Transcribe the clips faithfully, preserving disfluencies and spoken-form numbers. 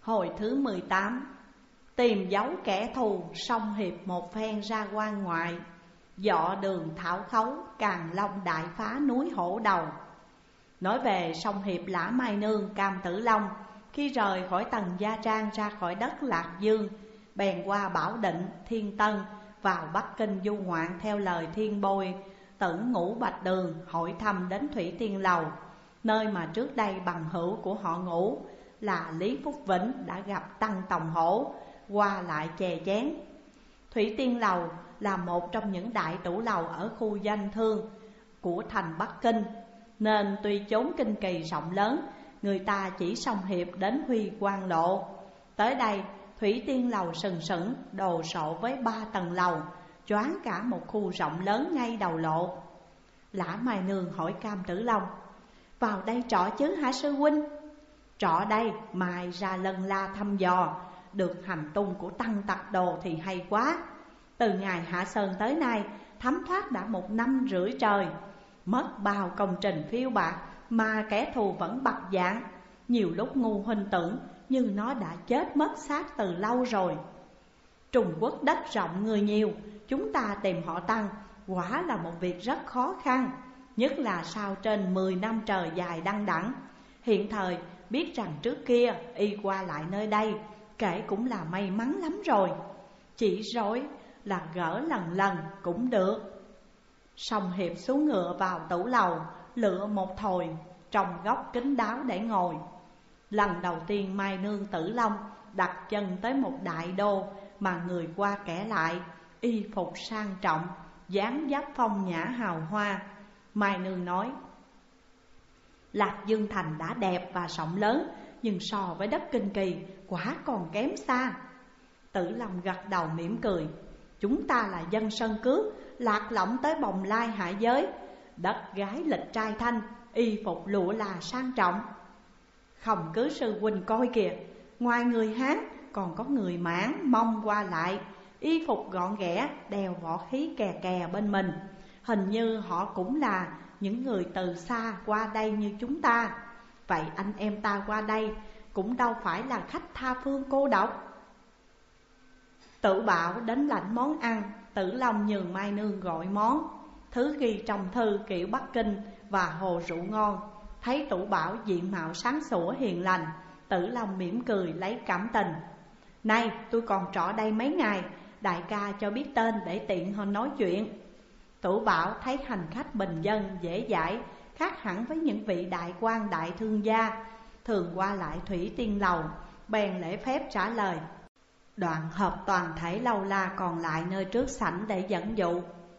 Hồi thứ mười tám. Tìm dấu kẻ thù, song hiệp một phen ra quan ngoại. Dọ đường thảo khấu, Càn Long đại phá núi Hổ Đầu. Nói về song hiệp Lã Mai Nương, Cam Tử Long, khi rời khỏi Tần Gia Trang ra khỏi đất Lạc Dương, bèn qua Bảo Định, Thiên Tân, vào Bắc Kinh du ngoạn theo lời Thiên Bôi, Tử Ngũ Bạch Đường hỏi thăm đến Thủy Tiên Lầu, nơi mà trước đây bằng hữu của họ Ngũ là Lý Phúc Vĩnh đã gặp Tăng Tòng Hổ, qua lại chè chén. Thủy Tiên Lầu là một trong những đại tủ lầu ở khu danh thương của thành Bắc Kinh, nên tuy chốn kinh kỳ rộng lớn, người ta chỉ song hiệp đến Huy Quang Lộ. Tới đây Thủy Tiên Lầu sừng sững đồ sộ với ba tầng lầu, choáng cả một khu rộng lớn ngay đầu lộ. Lã Mai Nương hỏi Cam Tử Long: vào đây trọ chứ hả sư huynh? Trọ đây, mai ra lần la thăm dò, được hành tung của Tăng Tặc Đồ thì hay quá. Từ ngày hạ sơn tới nay, thấm thoát đã một năm rưỡi trời, mất bao công trình phiêu bạc mà kẻ thù vẫn bặt dạng. Nhiều lúc ngu huynh tưởng như nó đã chết mất xác từ lâu rồi. Trung Quốc đất rộng người nhiều, chúng ta tìm họ Tăng quả là một việc rất khó khăn, nhất là sau trên mười năm trời dài đăng đẵng. Hiện thời biết rằng trước kia y qua lại nơi đây, kể cũng là may mắn lắm rồi. Chỉ rối là gỡ lần lần cũng được. Song hiệp xuống ngựa vào tủ lầu, lựa một thồi trong góc kín đáo để ngồi. Lần đầu tiên Mai Nương Tử Long đặt chân tới một đại đô mà người qua kẻ lại, y phục sang trọng, dáng dấp phong nhã hào hoa. Mai Nương nói: Lạc Dương thành đã đẹp và rộng lớn, nhưng so với đất Kinh Kỳ quả còn kém xa. Tử Long gật đầu mỉm cười: chúng ta là dân sơn cước, lạc lõng tới bồng lai hạ giới, đất gái lịch trai thanh, y phục lụa là sang trọng. Không cứ sư huynh coi kìa, ngoài người Hán còn có người Mãn, Mông qua lại, y phục gọn ghẽ, đeo võ khí kè kè bên mình. Hình như họ cũng là những người từ xa qua đây như chúng ta. Vậy anh em ta qua đây cũng đâu phải là khách tha phương cô độc. Tử Bảo đến lãnh món ăn, Tử Long nhường Mai Nương gọi món. Thứ ghi trong thư kiểu Bắc Kinh và hồ rượu ngon. Thấy Tử Bảo diện mạo sáng sủa hiền lành, Tử Long mỉm cười lấy cảm tình: Này tôi còn trọ đây mấy ngày, đại ca cho biết tên để tiện hơn nói chuyện. Tử Bảo thấy hành khách bình dân dễ dãi, khác hẳn với những vị đại quan đại thương gia thường qua lại Thủy Tiên Lầu, bèn lễ phép trả lời. Đoạn hợp toàn thể lâu la còn lại nơi trước sảnh để dẫn dụ: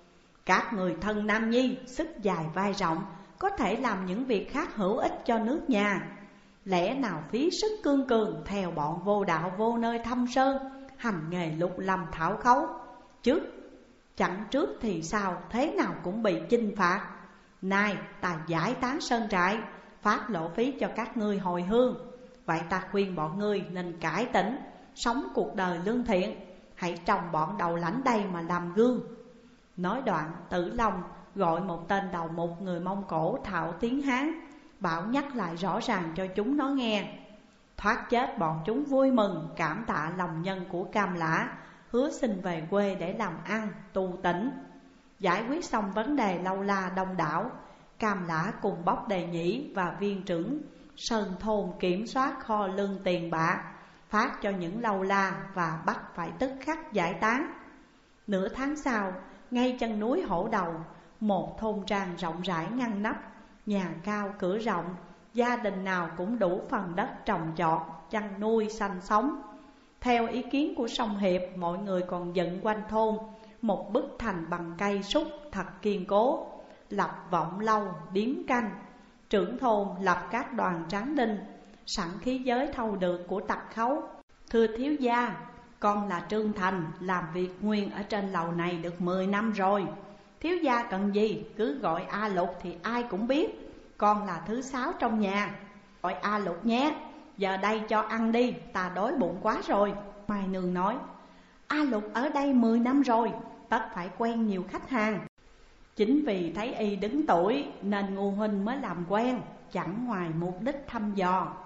Các người thân nam nhi, sức dài vai rộng, có thể làm những việc khác hữu ích cho nước nhà. Lẽ nào phí sức cương cường theo bọn vô đạo vô nơi thâm sơn, hành nghề lục lâm thảo khấu? Trước chẳng trước thì sao, thế nào cũng bị chinh phạt. Nay ta giải tán sơn trại, phát lộ phí cho các ngươi hồi hương. Vậy ta khuyên bọn ngươi nên cải tỉnh, sống cuộc đời lương thiện, hãy trồng bọn đầu lãnh đây mà làm gương. Nói đoạn, Tử Long gọi một tên đầu mục người Mông Cổ thạo tiếng Hán, bảo nhắc lại rõ ràng cho chúng nó nghe. Thoát chết bọn chúng vui mừng, cảm tạ lòng nhân của Cam Lã, hứa xin về quê để làm ăn, tu tỉnh. Giải quyết xong vấn đề lâu la đông đảo, Cam Lã cùng bốc đề nhĩ và viên trưởng Sơn thôn kiểm soát kho lương tiền bạc, phát cho những lâu la và bắt phải tức khắc giải tán. Nửa tháng sau, ngay chân núi Hổ Đầu, một thôn trang rộng rãi ngăn nắp, nhà cao cửa rộng, gia đình nào cũng đủ phần đất trồng trọt, chăn nuôi sanh sống. Theo ý kiến của Song Hiệp, mọi người còn dựng quanh thôn một bức thành bằng cây súc thật kiên cố, lập vọng lâu điếm canh. Trưởng thôn lập các đoàn tráng đinh, sẵn khí giới thâu được của tặc khấu. Thưa thiếu gia, con là Trương Thành, làm việc nguyên ở trên lầu này được mười năm rồi. Thiếu gia cần gì cứ gọi A Lục thì ai cũng biết. Con là thứ sáu trong nhà, gọi A Lục nhé. Giờ đây cho ăn đi, ta đói bụng quá rồi. Mai Nương nói: A Lục ở đây mười năm rồi, tất phải quen nhiều khách hàng. Chính vì thấy y đứng tuổi nên ngu huynh mới làm quen, chẳng ngoài mục đích thăm dò.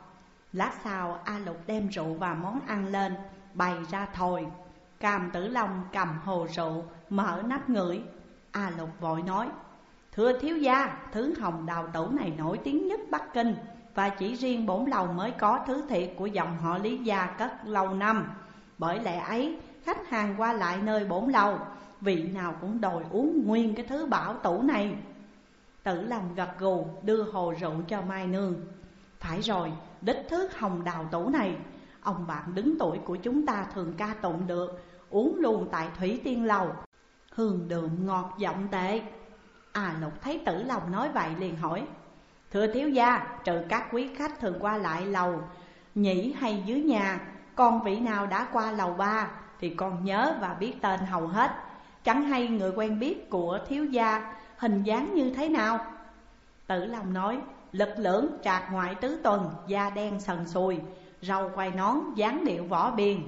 Lát sau A Lục đem rượu và món ăn lên, bày ra thồi. Cam Tử Long cầm hồ rượu, mở nắp ngửi. A Lục vội nói: thưa thiếu gia, thứ hồng đào tẩu này nổi tiếng nhất Bắc Kinh, và chỉ riêng bổn lầu mới có thứ thiệt của dòng họ Lý gia cất lâu năm. Bởi lẽ ấy, khách hàng qua lại nơi bổn lầu, vị nào cũng đòi uống nguyên cái thứ bảo tủ này. Tử Long gật gù, đưa hồ rượu cho Mai Nương. Phải rồi, đích thứ hồng đào tủ này, ông bạn đứng tuổi của chúng ta thường ca tụng được, uống luôn tại Thủy Tiên Lầu, hương đượm ngọt giọng tệ. A Lục thấy Tử Long nói vậy liền hỏi: thưa thiếu gia, trừ các quý khách thường qua lại lầu nhĩ hay dưới nhà, còn vị nào đã qua lầu ba thì con nhớ và biết tên hầu hết. Chẳng hay người quen biết của thiếu gia hình dáng như thế nào? Tử Long nói: lực lưỡng, trạc ngoại tứ tuần, da đen sần sùi, râu quai nón, dáng điệu võ biền.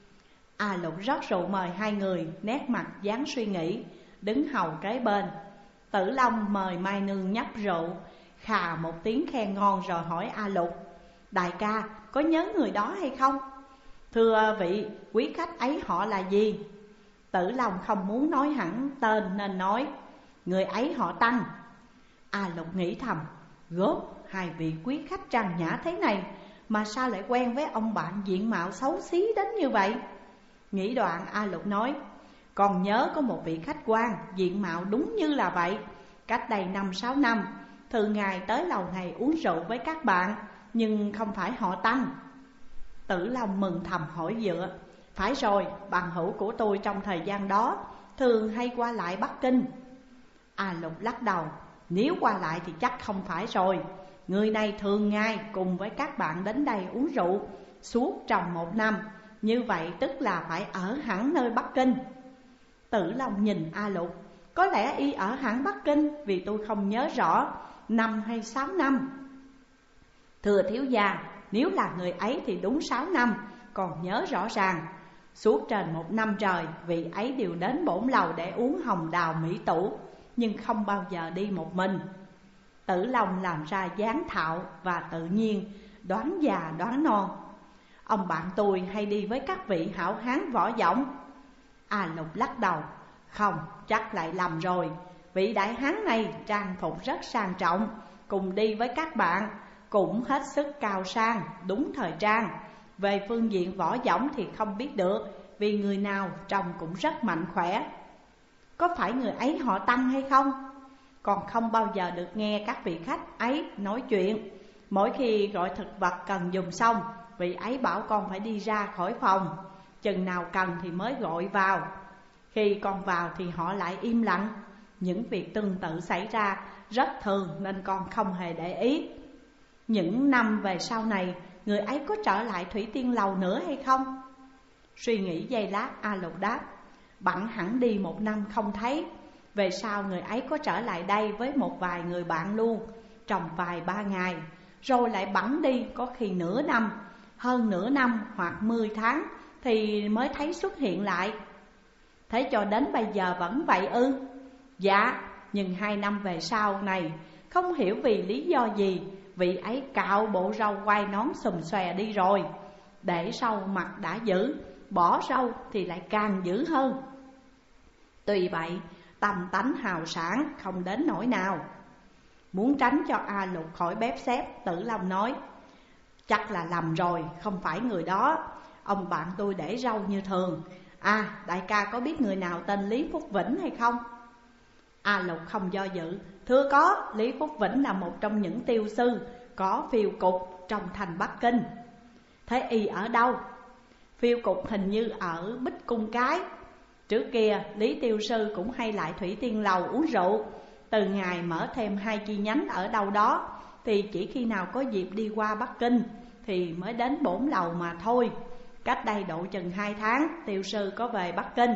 A Lục rót rượu mời hai người, nét mặt dáng suy nghĩ, đứng hầu kế bên. Tử Long mời Mai Nương nhấp rượu, khà một tiếng khen ngon rồi hỏi A Lục: đại ca, có nhớ người đó hay không? Thưa vị, quý khách ấy họ là gì? Tử Long không muốn nói hẳn tên nên nói: người ấy họ Tăng. A Lục nghĩ thầm: gớm, hai vị quý khách trang nhã thế này mà sao lại quen với ông bạn diện mạo xấu xí đến như vậy? Nghĩ đoạn, A Lục nói: còn nhớ có một vị khách quan diện mạo đúng như là vậy. Cách đây năm sáu năm, thường ngày tới lầu này uống rượu với các bạn, nhưng không phải họ Tăng. Tử Long mừng thầm hỏi dựa: phải rồi, bằng hữu của tôi trong thời gian đó thường hay qua lại Bắc Kinh. A Lục lắc đầu: nếu qua lại thì chắc không phải rồi. Người này thường ngày cùng với các bạn đến đây uống rượu suốt trong một năm, như vậy tức là phải ở hẳn nơi Bắc Kinh. Tử Long nhìn A Lục: có lẽ y ở hẳn Bắc Kinh, vì tôi không nhớ rõ năm hay sáu năm. Thưa thiếu gia, nếu là người ấy thì đúng sáu năm, còn nhớ rõ ràng. Suốt trên một năm trời, vị ấy đều đến bổn lầu để uống hồng đào mỹ tủ, nhưng không bao giờ đi một mình. Tử Long làm ra dáng thạo và tự nhiên, đoán già đoán non: ông bạn tôi hay đi với các vị hảo hán võ dõng. A Lục lắc đầu: không, chắc lại lầm rồi. Vị đại hán này trang phục rất sang trọng, cùng đi với các bạn cũng hết sức cao sang, đúng thời trang. Về phương diện võ dõng thì không biết được, vì người nào trông cũng rất mạnh khỏe. Có phải người ấy họ Tăng hay không? Còn không bao giờ được nghe các vị khách ấy nói chuyện. Mỗi khi gọi thực vật cần dùng xong, vị ấy bảo con phải đi ra khỏi phòng, chừng nào cần thì mới gọi vào. Khi con vào thì họ lại im lặng. Những việc tương tự xảy ra rất thường nên con không hề để ý. Những năm về sau này, người ấy có trở lại Thủy Tiên Lầu nữa hay không? Suy nghĩ giây lát, A Lục đáp: bẵng hẳn đi một năm không thấy. Về sau người ấy có trở lại đây với một vài người bạn luôn, trong vài ba ngày, rồi lại bẵng đi, có khi nửa năm, hơn nửa năm hoặc mười tháng thì mới thấy xuất hiện lại. Thế cho đến bây giờ vẫn vậy ư? Dạ, nhưng hai năm về sau này, không hiểu vì lý do gì, vị ấy cạo bộ râu quai nón xùm xòe đi rồi. Để râu mặt đã dữ, bỏ râu thì lại càng dữ hơn. Tuy vậy, tâm tánh hào sảng không đến nỗi nào. Muốn tránh cho A Lục khỏi bếp xếp, Tử Long nói: chắc là lầm rồi, không phải người đó. Ông bạn tôi để râu như thường. À, đại ca có biết người nào tên Lý Phúc Vĩnh hay không? A Lục không do dự: thưa có, Lý Phúc Vĩnh là một trong những tiêu sư có phiêu cục trong thành Bắc Kinh. Thế y ở đâu? Phiêu cục hình như ở Bích Cung Cái. Trước kia Lý tiêu sư cũng hay lại Thủy Tiên Lầu uống rượu. Từ ngày mở thêm hai chi nhánh ở đâu đó, thì chỉ khi nào có dịp đi qua Bắc Kinh thì mới đến bổn lầu mà thôi. Cách đây độ chừng hai tháng, tiêu sư có về Bắc Kinh.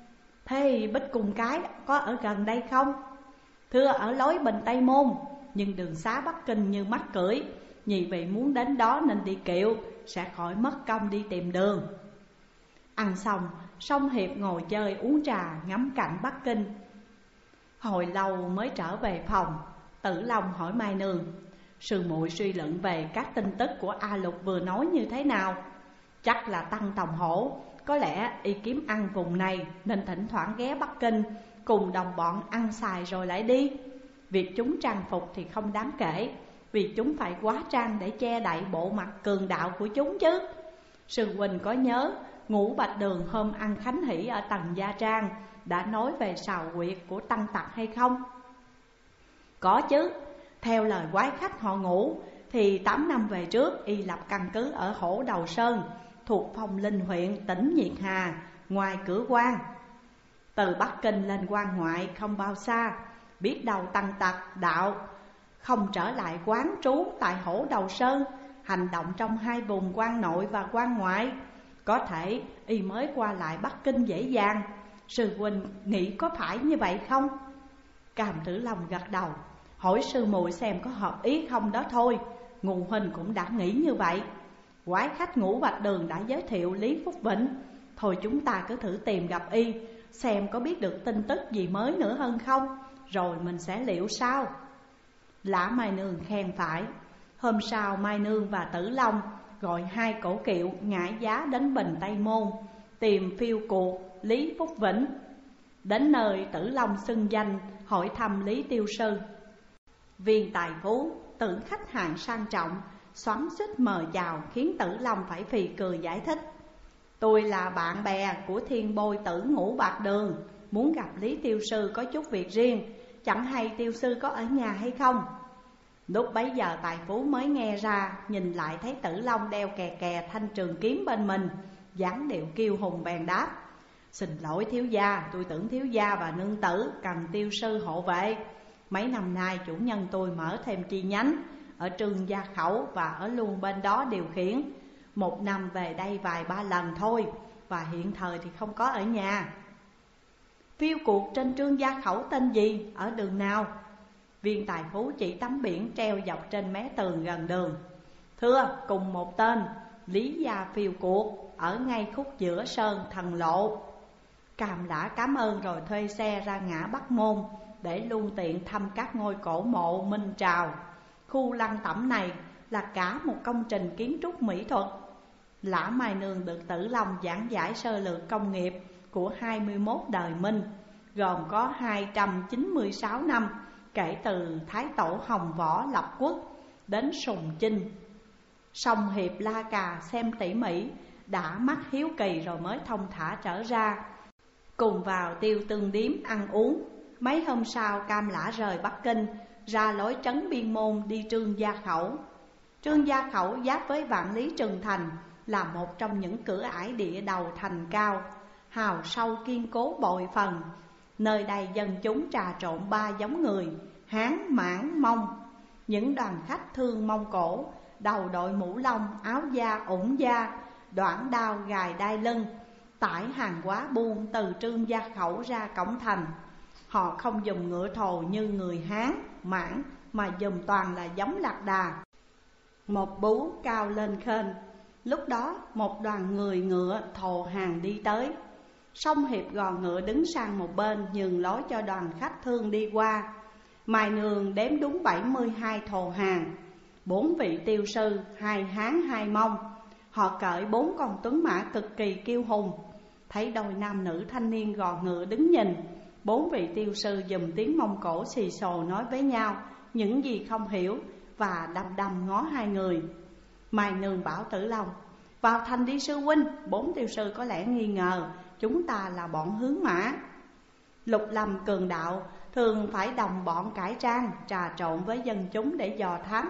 Thế Bích Cung Cái có ở gần đây không? Thưa ở lối Bình Tây Môn, nhưng đường xá Bắc Kinh như mắt cưỡi. Nhị vị muốn đến đó nên đi kiệu, sẽ khỏi mất công đi tìm đường. Ăn xong, Song Hiệp ngồi chơi uống trà ngắm cảnh Bắc Kinh. Hồi lâu mới trở về phòng. Tử Long hỏi Mai Nương: Sư muội suy luận về các tin tức của A Lục vừa nói như thế nào? Chắc là Tăng Tòng Hổ, có lẽ y kiếm ăn vùng này nên thỉnh thoảng ghé Bắc Kinh cùng đồng bọn ăn xài rồi lại đi. Việc chúng trang phục thì không đáng kể, vì chúng phải hóa trang để che đậy bộ mặt cường đạo của chúng chứ. Sư huynh có nhớ Ngũ Bạch Đường hôm ăn khánh hỷ ở Tần Gia Trang đã nói về sào quyệt của Tăng Tặc hay không? Có chứ. Theo lời quái khách họ Ngũ thì tám năm về trước y lập căn cứ ở Hổ Đầu Sơn thuộc Phong Linh huyện tỉnh Nhiệt Hà, ngoài cửa quan. Từ Bắc Kinh lên quan ngoại không bao xa, biết đâu Tăng Tặc đạo không trở lại quán trú tại Hổ Đầu Sơn, hành động trong hai vùng quan nội và quan ngoại. Có thể y mới qua lại Bắc Kinh dễ dàng. Sư huynh nghĩ có phải như vậy không? Cam Tử Long gật đầu, hỏi sư muội xem có hợp ý không đó thôi. Ngụ huynh cũng đã nghĩ như vậy. Quái khách Ngũ Bạch Đường đã giới thiệu Lý Phúc Vĩnh, thôi chúng ta cứ thử tìm gặp y, xem có biết được tin tức gì mới nữa hơn không, rồi mình sẽ liệu sao. Lã Mai Nương khen phải. Hôm sau Mai Nương và Tử Long gọi hai cổ kiệu ngải giá đến Bình Tây Môn tìm phiêu cuộc Lý Phúc Vĩnh. Đến nơi Tử Long xưng danh hỏi thăm Lý Tiêu Sư. Viên tài phú, tưởng khách hàng sang trọng, xoắn xích mời chào khiến Tử Long phải phì cười giải thích. Tôi là bạn bè của thiên bôi tử Ngũ Bạch Đường, muốn gặp Lý Tiêu Sư có chút việc riêng, chẳng hay Tiêu Sư có ở nhà hay không. Lúc bấy giờ tài phú mới nghe ra, nhìn lại thấy Tử Long đeo kè kè thanh trường kiếm bên mình, dáng điệu kiêu hùng bèn đáp. Xin lỗi thiếu gia, tôi tưởng thiếu gia và nương tử cần Tiêu Sư hộ vệ. Mấy năm nay chủ nhân tôi mở thêm chi nhánh ở Trương Gia Khẩu và ở luôn bên đó điều khiển. Một năm về đây vài ba lần thôi, và hiện thời thì không có ở nhà. Phiêu cuộc trên Trương Gia Khẩu tên gì, ở đường nào? Viên tài phú chỉ tấm biển treo dọc trên mé tường gần đường. Thưa, cùng một tên, Lý Gia Phiêu cuộc, ở ngay khúc giữa Sơn Thần Lộ. Càm Lã cảm ơn rồi thuê xe ra ngã Bắc Môn để luôn tiện thăm các ngôi cổ mộ Minh Trào. Khu lăng tẩm này là cả một công trình kiến trúc mỹ thuật. Lã Mai Nương được Tử Long giảng giải sơ lược công nghiệp của hai mươi mốt đời Minh, gồm có hai trăm chín mươi sáu năm kể từ Thái Tổ Hồng Võ lập quốc đến Sùng Chinh. Song Hiệp La Cà xem tỉ mỉ, đã mắt hiếu kỳ rồi mới thông thả trở ra, cùng vào Tiêu Tương Điếm ăn uống. Mấy hôm sau Cam Lã rời Bắc Kinh, ra lối trấn Biên Môn đi Trương Gia Khẩu. Trương Gia Khẩu giáp với Vạn Lý Trường Thành, là một trong những cửa ải địa đầu thành cao, hào sâu kiên cố bội phần. Nơi đây dân chúng trà trộn ba giống người: Hán, Mãn, Mông. Những đoàn khách thương Mông Cổ, đầu đội mũ lông, áo da, ủng da, đoản đao gài đai lưng, tải hàng hóa buôn từ Trương Gia Khẩu ra cổng thành. Họ không dùng ngựa thồ như người Hán, Mãn, mà dùng toàn là giống lạc đà, một bú cao lên khênh. Lúc đó một đoàn người ngựa thồ hàng đi tới. Song Hiệp gò ngựa đứng sang một bên, nhường lối cho đoàn khách thương đi qua. Mai Nương đếm đúng bảy mươi hai thồ hàng, bốn vị tiêu sư, hai Hán hai Mông. Họ cởi bốn con tuấn mã cực kỳ kiêu hùng. Thấy đôi nam nữ thanh niên gò ngựa đứng nhìn, bốn vị tiêu sư dùng tiếng Mông Cổ xì xồ nói với nhau những gì không hiểu, và đăm đăm ngó hai người. Mai Nương bảo Tử Long: vào thành đi sư huynh, bốn tiêu sư có lẽ nghi ngờ chúng ta là bọn hướng mã. Lục Lâm cường đạo thường phải đồng bọn cải trang, trà trộn với dân chúng để dò thám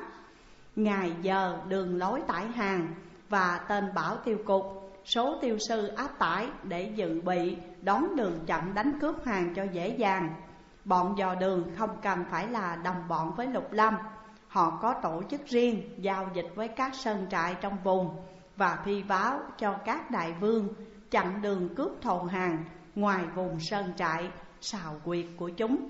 ngày giờ, đường lối tải hàng và tên bảo tiêu cục. Số tiêu sư áp tải để dự bị đón đường chặn đánh cướp hàng cho dễ dàng. Bọn dò đường không cần phải là đồng bọn với Lục Lâm. Họ có tổ chức riêng, giao dịch với các sơn trại trong vùng và phi báo cho các đại vương chặn đường cướp thồ hàng ngoài vùng sơn trại, sào quyệt của chúng.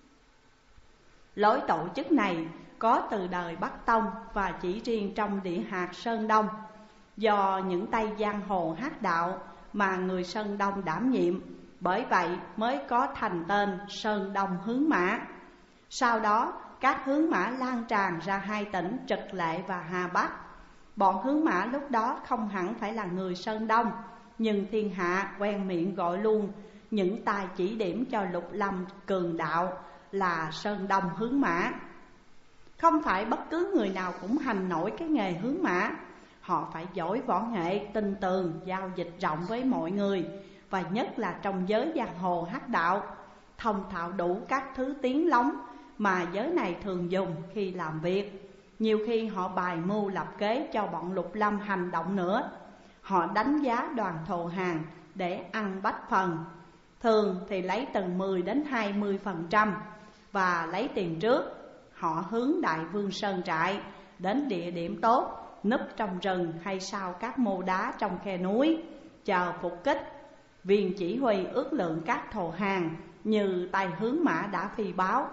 Lối tổ chức này có từ đời Bắc Tông và chỉ riêng trong địa hạt Sơn Đông, do những tay giang hồ hát đạo mà người Sơn Đông đảm nhiệm. Bởi vậy mới có thành tên Sơn Đông Hướng Mã. Sau đó các hướng mã lan tràn ra hai tỉnh Trực Lệ và Hà Bắc. Bọn hướng mã lúc đó không hẳn phải là người Sơn Đông, nhưng thiên hạ quen miệng gọi luôn những tài chỉ điểm cho Lục Lâm cường đạo là Sơn Đông hướng mã. Không phải bất cứ người nào cũng hành nổi cái nghề hướng mã. Họ phải giỏi võ nghệ, tinh tường, giao dịch rộng với mọi người, và nhất là trong giới giang hồ hắc đạo, thông thạo đủ các thứ tiếng lóng mà giới này thường dùng khi làm việc. Nhiều khi họ bài mưu lập kế cho bọn Lục Lâm hành động nữa. Họ đánh giá đoàn thổ hàng để ăn bách phần, thường thì lấy từ mười đến hai mươi phần trăm và lấy tiền trước. Họ hướng Đại Vương Sơn Trại đến địa điểm tốt, núp trong rừng hay sau các mô đá trong khe núi, chờ phục kích. Viên chỉ huy ước lượng các thổ hàng như tay hướng mã đã phi báo.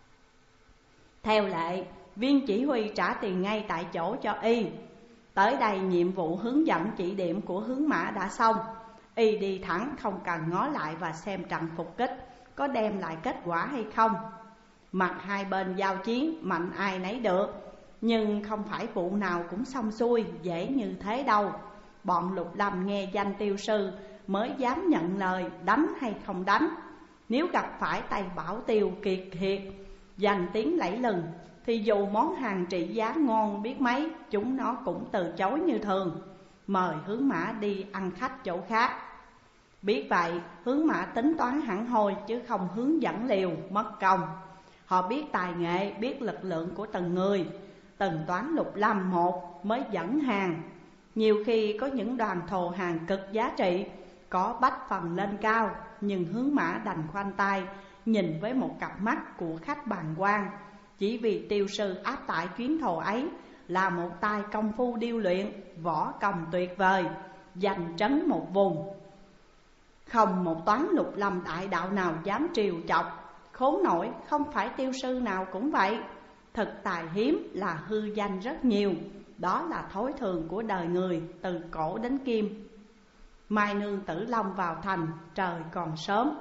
Theo lệ, viên chỉ huy trả tiền ngay tại chỗ cho y. Tới đây nhiệm vụ hướng dẫn chỉ điểm của hướng mã đã xong, y đi thẳng không cần ngó lại và xem trận phục kích có đem lại kết quả hay không. Mặt hai bên giao chiến mạnh ai nấy được, nhưng không phải vụ nào cũng xong xuôi dễ như thế đâu. Bọn Lục Lâm nghe danh Tiêu sư mới dám nhận lời đánh hay không đánh. Nếu gặp phải tay Bảo Tiêu kiệt hiệt, danh tiếng lẫy lừng, thì dù món hàng trị giá ngon biết mấy, chúng nó cũng từ chối như thường, mời hướng mã đi ăn khách chỗ khác. Biết vậy, hướng mã tính toán hẳn hoi chứ không hướng dẫn liều mất công. Họ biết tài nghệ, biết lực lượng của từng người, từng toán Lục Lâm một mới dẫn hàng. Nhiều khi có những đoàn thồ hàng cực giá trị, có bách phần lên cao, nhưng hướng mã đành khoanh tay nhìn với một cặp mắt của khách bàng quan. Chỉ vì Tiêu sư áp tải chuyến thồ ấy là một tay công phu điêu luyện, võ công tuyệt vời, giành trấn một vùng. Không một toán Lục Lâm đại đạo nào dám triều chọc. Khốn nổi, không phải Tiêu sư nào cũng vậy. Thực tài hiếm là hư danh rất nhiều. Đó là thói thường của đời người từ cổ đến kim. Mai Nương Tử Long vào thành, trời còn sớm.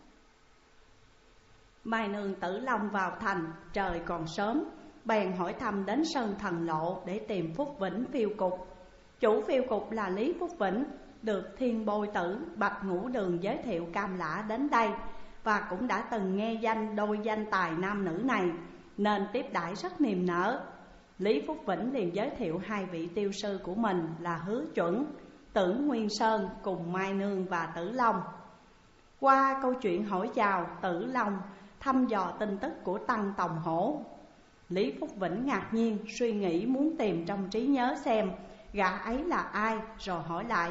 Mai Nương Tử Long vào thành, trời còn sớm, bèn hỏi thăm đến Sơn Thần Lộ để tìm Phúc Vĩnh phiêu cục. Chủ phiêu cục là Lý Phúc Vĩnh, được Thiên Bôi Tử Bạch Ngũ Đường giới thiệu cam lã đến đây, và cũng đã từng nghe danh đôi danh tài nam nữ này, nên tiếp đãi rất niềm nở. Lý Phúc Vĩnh liền giới thiệu hai vị tiêu sư của mình là Hứa Chuẩn, Tưởng Nguyên Sơn cùng Mai Nương và Tử Long. Qua câu chuyện hỏi chào, Tử Long thăm dò tin tức của Tăng Tòng Hổ. Lý Phúc Vĩnh ngạc nhiên, suy nghĩ muốn tìm trong trí nhớ xem gã ấy là ai, rồi hỏi lại: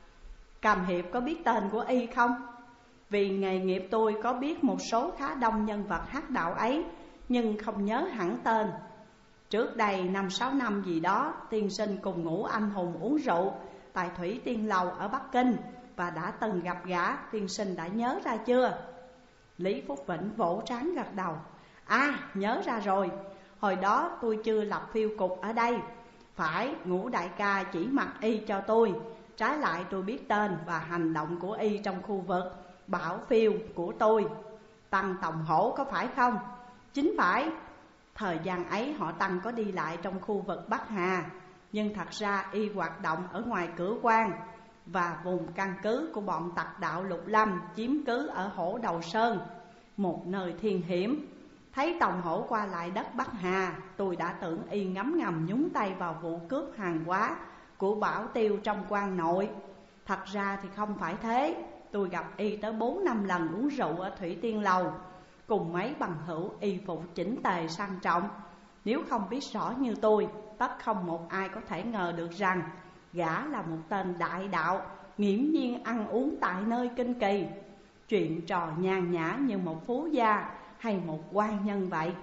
Cầm Hiệp có biết tên của y không? Vì nghề nghiệp tôi có biết một số khá đông nhân vật hắc đạo ấy, nhưng không nhớ hẳn tên. Trước đây năm sáu năm gì đó, tiên sinh cùng Ngũ anh hùng uống rượu tại Thủy Tiên Lầu ở Bắc Kinh, và đã từng gặp gã, tiên sinh đã nhớ ra chưa? Lý Phúc Vĩnh vỗ trán gật đầu: À, nhớ ra rồi. Hồi đó tôi chưa lập phiêu cục ở đây, phải Ngũ đại ca chỉ mặt y cho tôi. Trái lại tôi biết tên và hành động của y trong khu vực bảo phiêu của tôi. Tăng Tòng Hổ có phải không? Chính phải. Thời gian ấy họ Tăng có đi lại trong khu vực Bắc Hà, nhưng thật ra y hoạt động ở ngoài cửa quan, và vùng căn cứ của bọn tặc đạo Lục Lâm chiếm cứ ở Hổ Đầu Sơn, một nơi thiên hiểm. Thấy Tòng Hổ qua lại đất Bắc Hà, tôi đã tưởng y ngấm ngầm nhúng tay vào vụ cướp hàng hóa của Bảo Tiêu trong quan nội. Thật ra thì không phải thế. Tôi gặp y tới bốn năm lần uống rượu ở Thủy Tiên Lầu, cùng mấy bằng hữu y phục chỉnh tề sang trọng. Nếu không biết rõ như tôi, tất không một ai có thể ngờ được rằng gã là một tên đại đạo, nghiễm nhiên ăn uống tại nơi kinh kỳ, chuyện trò nhàn nhã như một phú gia hay một quan nhân vậy.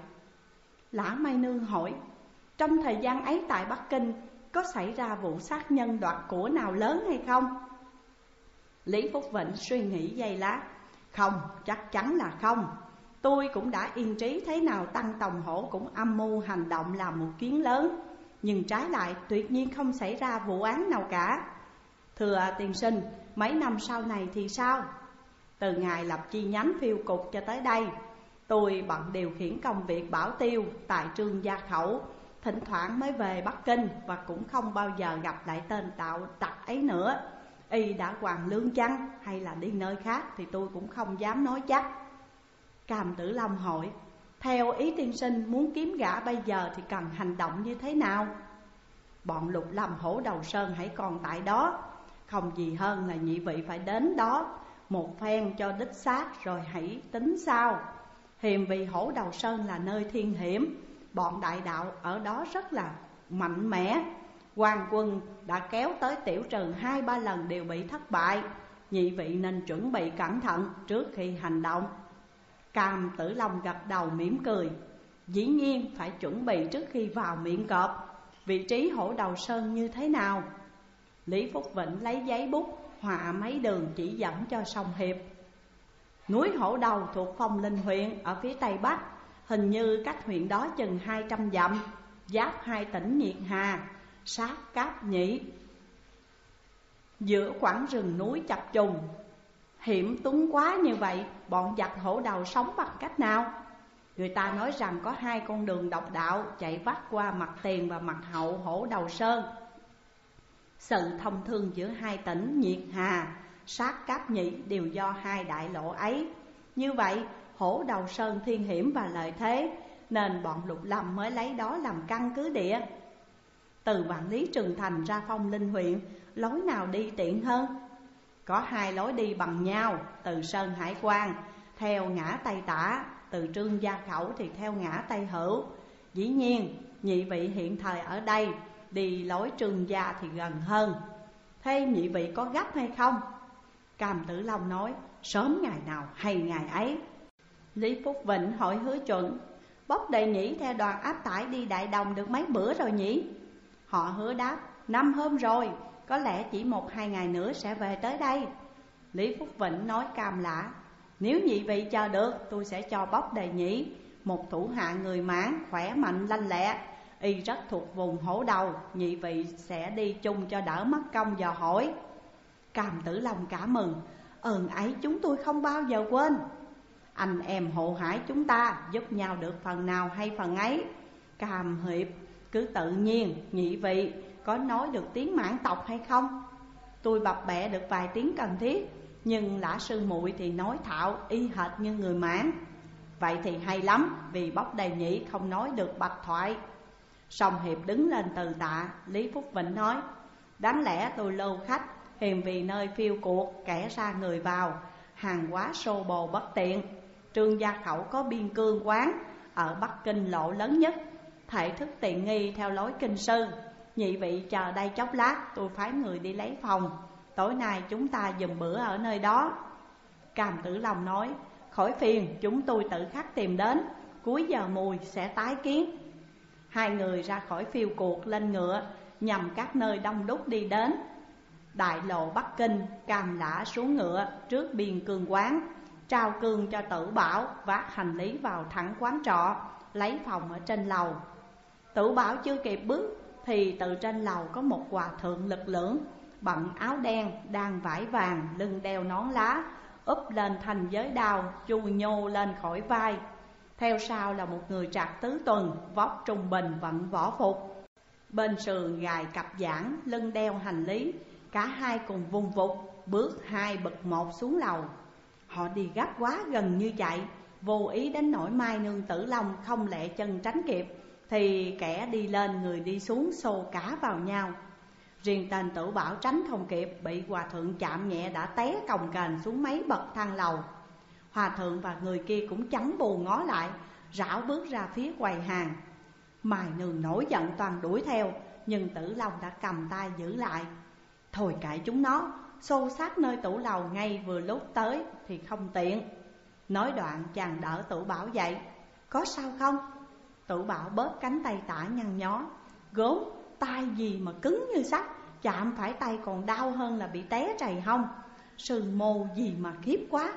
Lã Mai Nương hỏi: Trong thời gian ấy tại Bắc Kinh có xảy ra vụ sát nhân đoạt của nào lớn hay không? Lý Phúc Vĩnh suy nghĩ giây lát: Không, chắc chắn là không. Tôi cũng đã yên trí thế nào Tăng Tòng Hổ cũng âm mưu hành động làm một chuyến lớn, nhưng trái lại tuyệt nhiên không xảy ra vụ án nào cả. Thưa tiên sinh, mấy năm sau này thì sao? Từ ngày lập chi nhánh phiêu cục cho tới đây, Tôi bận điều khiển công việc bảo tiêu tại Trương Gia Khẩu, thỉnh thoảng mới về Bắc Kinh và cũng không bao giờ gặp lại tên đạo tặc ấy nữa. Y đã hoàn lương chăng hay là đi nơi khác thì tôi cũng không dám nói chắc. Cam Tử Long hỏi: theo ý tiên sinh, muốn kiếm gã bây giờ thì cần hành động như thế nào? Bọn Lục Lâm Hổ Đầu Sơn hãy còn tại đó, không gì hơn là nhị vị phải đến đó một phen cho đích xác rồi hãy tính sau. Hiềm vì Hổ Đầu Sơn là nơi thiên hiểm, bọn đại đạo ở đó rất là mạnh mẽ. Hoàng quân đã kéo tới Tiểu Trừ hai ba lần đều bị thất bại. Nhị vị nên chuẩn bị cẩn thận trước khi hành động. Cam Tử Long gật đầu mỉm cười: dĩ nhiên phải chuẩn bị trước khi vào miệng cọp. Vị trí Hổ Đầu Sơn như thế nào? Lý Phúc Vĩnh lấy giấy bút họa mấy đường chỉ dẫn cho Song Hiệp. Núi Hổ Đầu thuộc Phong Linh huyện ở phía tây bắc, hình như cách huyện đó chừng hai trăm dặm, giáp hai tỉnh Nhiệt Hà, sát Cáp Nhĩ. Giữa khoảng rừng núi chập trùng, hiểm túng quá như vậy, bọn giặc Hổ Đầu sống bằng cách nào? Người ta nói rằng có hai con đường độc đạo chạy vắt qua mặt tiền và mặt hậu Hổ Đầu Sơn. Sự thông thương giữa hai tỉnh Nhiệt Hà, sát Cáp Nhĩ đều do hai đại lộ ấy. Như vậy Hổ Đầu Sơn thiên hiểm và lợi thế, nên bọn Lục Lâm mới lấy đó làm căn cứ địa. Từ Vạn Lý Trường Thành ra Phong Linh huyện, lối nào đi tiện hơn? Có hai lối đi bằng nhau. Từ Sơn Hải Quan theo ngã Tây Tả, từ Trương Gia Khẩu thì theo ngã Tây Hữu. Dĩ nhiên nhị vị hiện thời ở đây, đi lối Trương Gia thì gần hơn. Thế nhị vị có gấp hay không? Cam Tử Long nói: sớm ngày nào hay ngày ấy. Lý Phúc Vĩnh hỏi Hứa Chuẩn: Bốc Đệ Nhĩ theo đoàn áp tải đi Đại Đồng được mấy bữa rồi nhỉ? Họ Hứa đáp: năm hôm rồi, có lẽ chỉ một hai ngày nữa sẽ về tới đây. Lý Phúc Vĩnh nói cam lã: nếu nhị vị chờ được, tôi sẽ cho Bốc Đệ Nhĩ một thủ hạ người Mãn, khỏe mạnh lanh lẹ. Y rất thuộc vùng Hổ Đầu, nhị vị sẽ đi chung cho đỡ mất công dò hỏi. Cam Tử Long cảm mừng: ơn ấy chúng tôi không bao giờ quên. Anh em hộ hải chúng ta giúp nhau được phần nào hay phần ấy. Cam Hiệp cứ tự nhiên, nhị vị có nói được tiếng Mãn tộc hay không? Tôi bập bẹ được vài tiếng cần thiết, nhưng Lã sư muội thì nói thạo y hệt như người Mãn. Vậy thì hay lắm, vì Bốc Đệ Nhĩ không nói được bạch thoại. Song Hiệp đứng lên từ tạ. Lý Phúc Vĩnh nói: đáng lẽ tôi lâu khách, hiềm vì nơi phiêu cuộc, kẻ ra người vào, hàng hóa xô bồ bất tiện. Trương Gia Khẩu có biên cương quán ở Bắc Kinh lộ lớn nhất, thể thức tiện nghi theo lối kinh sư. Nhị vị chờ đây chốc lát, tôi phái người đi lấy phòng. Tối nay chúng ta dùm bữa ở nơi đó. Cam Tử Long nói: khỏi phiền, chúng tôi tự khắc tìm đến, cuối giờ mùi sẽ tái kiến. Hai người ra khỏi phiêu cuộc lên ngựa, nhằm các nơi đông đúc đi đến. Đại lộ Bắc Kinh, Cam Lã xuống ngựa trước biên cương quán, trao cương cho Tử Bảo, vác hành lý vào thẳng quán trọ, lấy phòng ở trên lầu. Tử Bảo chưa kịp bước thì từ trên lầu có một hòa thượng lực lưỡng, bận áo đen, đan vải vàng, lưng đeo nón lá, úp lên thành giới đao, chu nhô lên khỏi vai. Theo sau là một người trạc tứ tuần, vóc trung bình, vận võ phục, bên sườn gài cặp giảng, lưng đeo hành lý. Cả hai cùng vùng vụt, bước hai bậc một xuống lầu. Họ đi gấp quá gần như chạy, vô ý đến nỗi Mai Nương Tử Long không lẹ chân tránh kịp, thì kẻ đi lên người đi xuống xô cả vào nhau. Riêng tên Tử Bảo tránh không kịp, bị hòa thượng chạm nhẹ đã té còng kềnh xuống mấy bậc thang lầu. Hòa thượng và người kia cũng chẳng bù ngó lại, rảo bước ra phía quầy hàng. Mai Nương nổi giận toàn đuổi theo, nhưng Tử Long đã cầm tay giữ lại. Thôi kệ chúng nó, xô xát nơi tủ lầu ngay vừa lúc tới thì không tiện. Nói đoạn chàng đỡ Tử Bảo dậy. Có sao không? Tử Bảo bóp cánh tay tả nhăn nhó. Gốm, tay gì mà cứng như sắt, chạm phải tay còn đau hơn là bị té trầy hông. Sừng mô gì mà khiếp quá.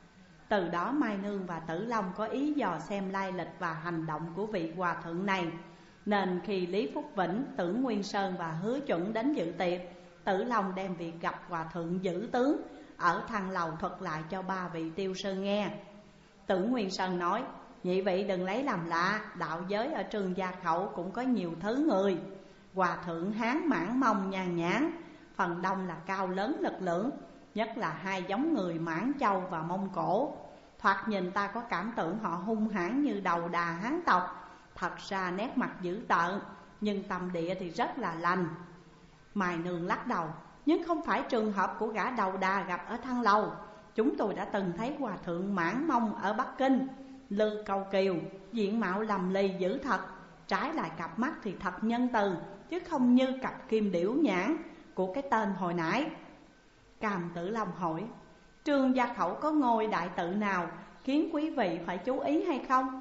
Từ đó Mai Nương và Tử Long có ý dò xem lai lịch và hành động của vị hòa thượng này. Nên khi Lý Phúc Vĩnh, Tưởng Nguyên Sơn và Hứa Chuẩn đến dự tiệc, Tử Long đem việc gặp hòa thượng giữ tướng ở thang lầu thuật lại cho ba vị tiêu sư nghe. Tưởng Nguyên Sơn nói: nhị vị đừng lấy làm lạ, đạo giới ở Trường Gia Khẩu cũng có nhiều thứ người. Hòa thượng Hán Mãn Mông nhàn nhãn, phần đông là cao lớn lực lưỡng, nhất là hai giống người Mãn Châu và Mông Cổ. Thoạt nhìn ta có cảm tưởng họ hung hãn như đầu đà Hán tộc, thật ra nét mặt dữ tợn, nhưng tâm địa thì rất là lành. Mài Nương lắc đầu, nhưng không phải trường hợp của gã đầu đà gặp ở Thăng Lầu. Chúng tôi đã từng thấy Hòa thượng Mãn Mông ở Bắc Kinh, Lư Câu Kiều, diện mạo lầm lì dữ thật, trái lại cặp mắt thì thật nhân từ, chứ không như cặp kim điểu nhãn của cái tên hồi nãy. Cam Tử Long hỏi, Trường Gia Khẩu có ngôi đại tự nào khiến quý vị phải chú ý hay không?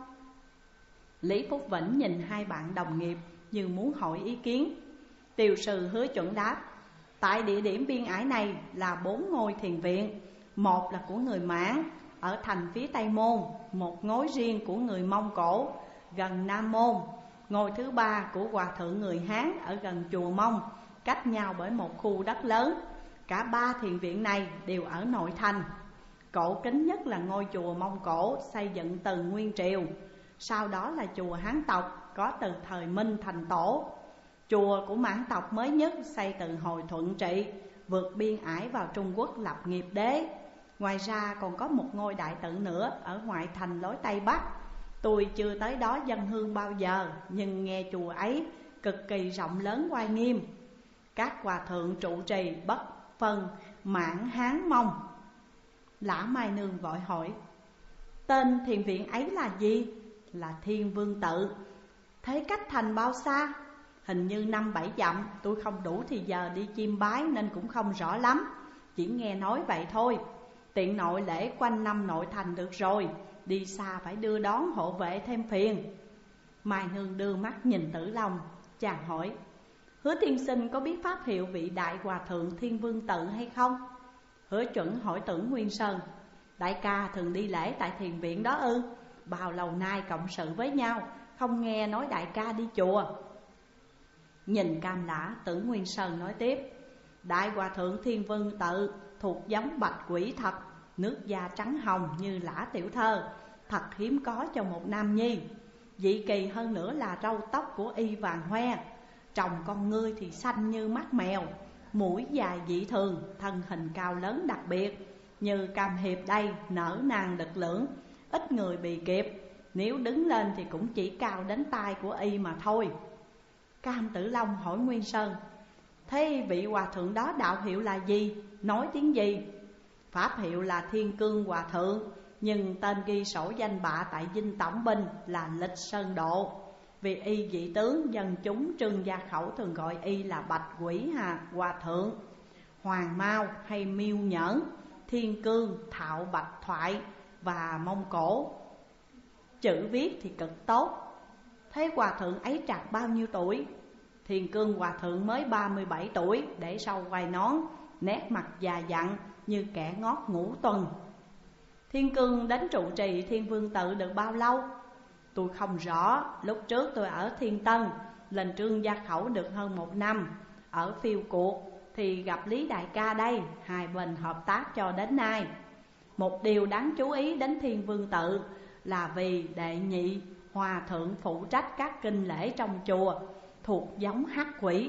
Lý Phúc Vĩnh nhìn hai bạn đồng nghiệp như muốn hỏi ý kiến. Tiều sư Hứa chuẩn đáp, tại địa điểm biên ải này là bốn ngôi thiền viện. Một là của người Mãn ở thành phía Tây Môn, một ngôi riêng của người Mông Cổ gần Nam Môn, ngôi thứ ba của Hòa thượng người Hán ở gần chùa Mông, cách nhau bởi một khu đất lớn. Cả ba thiền viện này đều ở nội thành. Cổ kính nhất là ngôi chùa Mông Cổ, xây dựng từ Nguyên Triều. Sau đó là chùa Hán tộc, có từ thời Minh thành Tổ. Chùa của Mãn tộc mới nhất xây từ hồi Thuận Trị, vượt biên ải vào Trung Quốc lập nghiệp đế. Ngoài ra còn có một ngôi đại tự nữa ở ngoại thành lối Tây Bắc. Tôi chưa tới đó dâng hương bao giờ, nhưng nghe chùa ấy cực kỳ rộng lớn oai nghiêm. Các hòa thượng trụ trì bất phân Mãn Hán Mông. Lã Mai Nương vội hỏi, tên thiền viện ấy là gì? Là Thiên Vương Tự. Thế cách thành bao xa? Hình như năm bảy dặm, tôi không đủ thì giờ đi chiêm bái nên cũng không rõ lắm, chỉ nghe nói vậy thôi. Tiện nội lễ quanh năm nội thành được rồi, đi xa phải đưa đón hộ vệ thêm phiền. Mai Nương đưa mắt nhìn Tử Long, chàng hỏi, Hứa tiên sinh có biết pháp hiệu vị đại hòa thượng Thiên Vương Tự hay không? Hứa chuẩn hỏi Tưởng Nguyên Sơn, đại ca thường đi lễ tại thiền viện đó ư? Bao lâu nay cộng sự với nhau, không nghe nói đại ca đi chùa. Nhìn Cam Lã, Tưởng Nguyên Sơn nói tiếp, đại hòa thượng Thiên Vương Tự thuộc giống bạch quỷ thật, nước da trắng hồng như Lã tiểu thơ, thật hiếm có cho một nam nhi. Dị kỳ hơn nữa là râu tóc của y vàng hoe, tròng con ngươi thì xanh như mắt mèo, mũi dài dị thường, thân hình cao lớn đặc biệt. Như Cam Hiệp đây nở nang lực lưỡng, ít người bì kịp, nếu đứng lên thì cũng chỉ cao đến tai của y mà thôi. Cam Tử Long hỏi Nguyên Sơn, thế vị hòa thượng đó đạo hiệu là gì, nói tiếng gì? Pháp hiệu là Thiên Cương Hòa Thượng, nhưng tên ghi sổ danh bạ tại dinh tổng binh là Lịch Sơn Độ. Vì y dị tướng, dân chúng Trương Gia Khẩu thường gọi y là Bạch Quỷ Hà Hòa Thượng, Hoàng Mao hay Miêu Nhẫn, Thiên Cương, Thạo Bạch Thoại và Mông Cổ. Chữ viết thì cực tốt. Thế hòa thượng ấy trạc bao nhiêu tuổi? Thiên Cương hòa thượng mới ba mươi bảy tuổi, để sau quai nón, nét mặt già dặn như kẻ ngót ngũ tuần. Thiên Cương đến trụ trì Thiên Vương Tự được bao lâu? Tôi không rõ, lúc trước tôi ở Thiên Tân, lên Trương Gia Khẩu được hơn một năm. Ở phiêu cuộc thì gặp Lý Đại ca đây, hai bên hợp tác cho đến nay. Một điều đáng chú ý đến Thiên Vương Tự là vì đệ nhị hòa thượng phụ trách các kinh lễ trong chùa, thuộc giống hắc quỷ.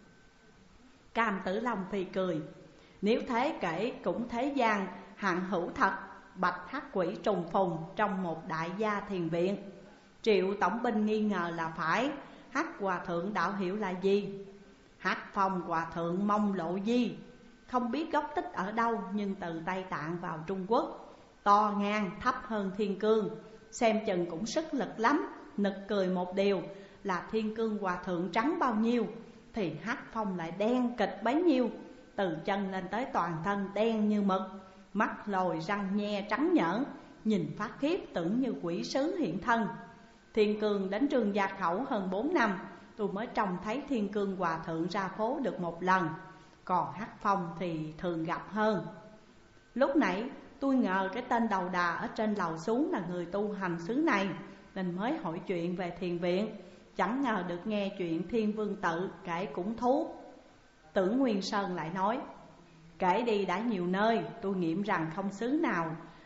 Cam Tử Long phì cười, nếu thế kể cũng thế gian hạng hữu thật, bạch hắc quỷ trùng phùng trong một đại gia thiền viện. Triệu tổng binh nghi ngờ là phải, hắc hòa thượng đạo hiệu là gì? Hắc phong hòa thượng Mông Lộ Di, không biết gốc tích ở đâu nhưng từ Tây Tạng vào Trung Quốc, to ngang thấp hơn Thiên Cương, xem chừng cũng sức lực lắm. Nực cười một điều là Thiên Cương hòa thượng trắng bao nhiêu thì hắc phong lại đen kịch bấy nhiêu, từ chân lên tới toàn thân đen như mực, mắt lồi răng nhe trắng nhởn, nhìn phát khiếp tưởng như quỷ sứ hiện thân. Thiên Cương đến Trương Gia Khẩu hơn bốn năm, tôi mới trông thấy Thiên Cương hòa thượng ra phố được một lần, còn hắc phong thì thường gặp hơn. Lúc nãy tôi ngờ cái tên đầu đà ở trên lầu xuống là người tu hành xứ này, nên mới hỏi chuyện về thiền viện, chẳng ngờ được nghe chuyện Thiên Vương Tự kể cũng thú. Tưởng Nguyên Sơn lại nói, kể đi đã nhiều nơi, tôi nghiệm rằng không xứ nào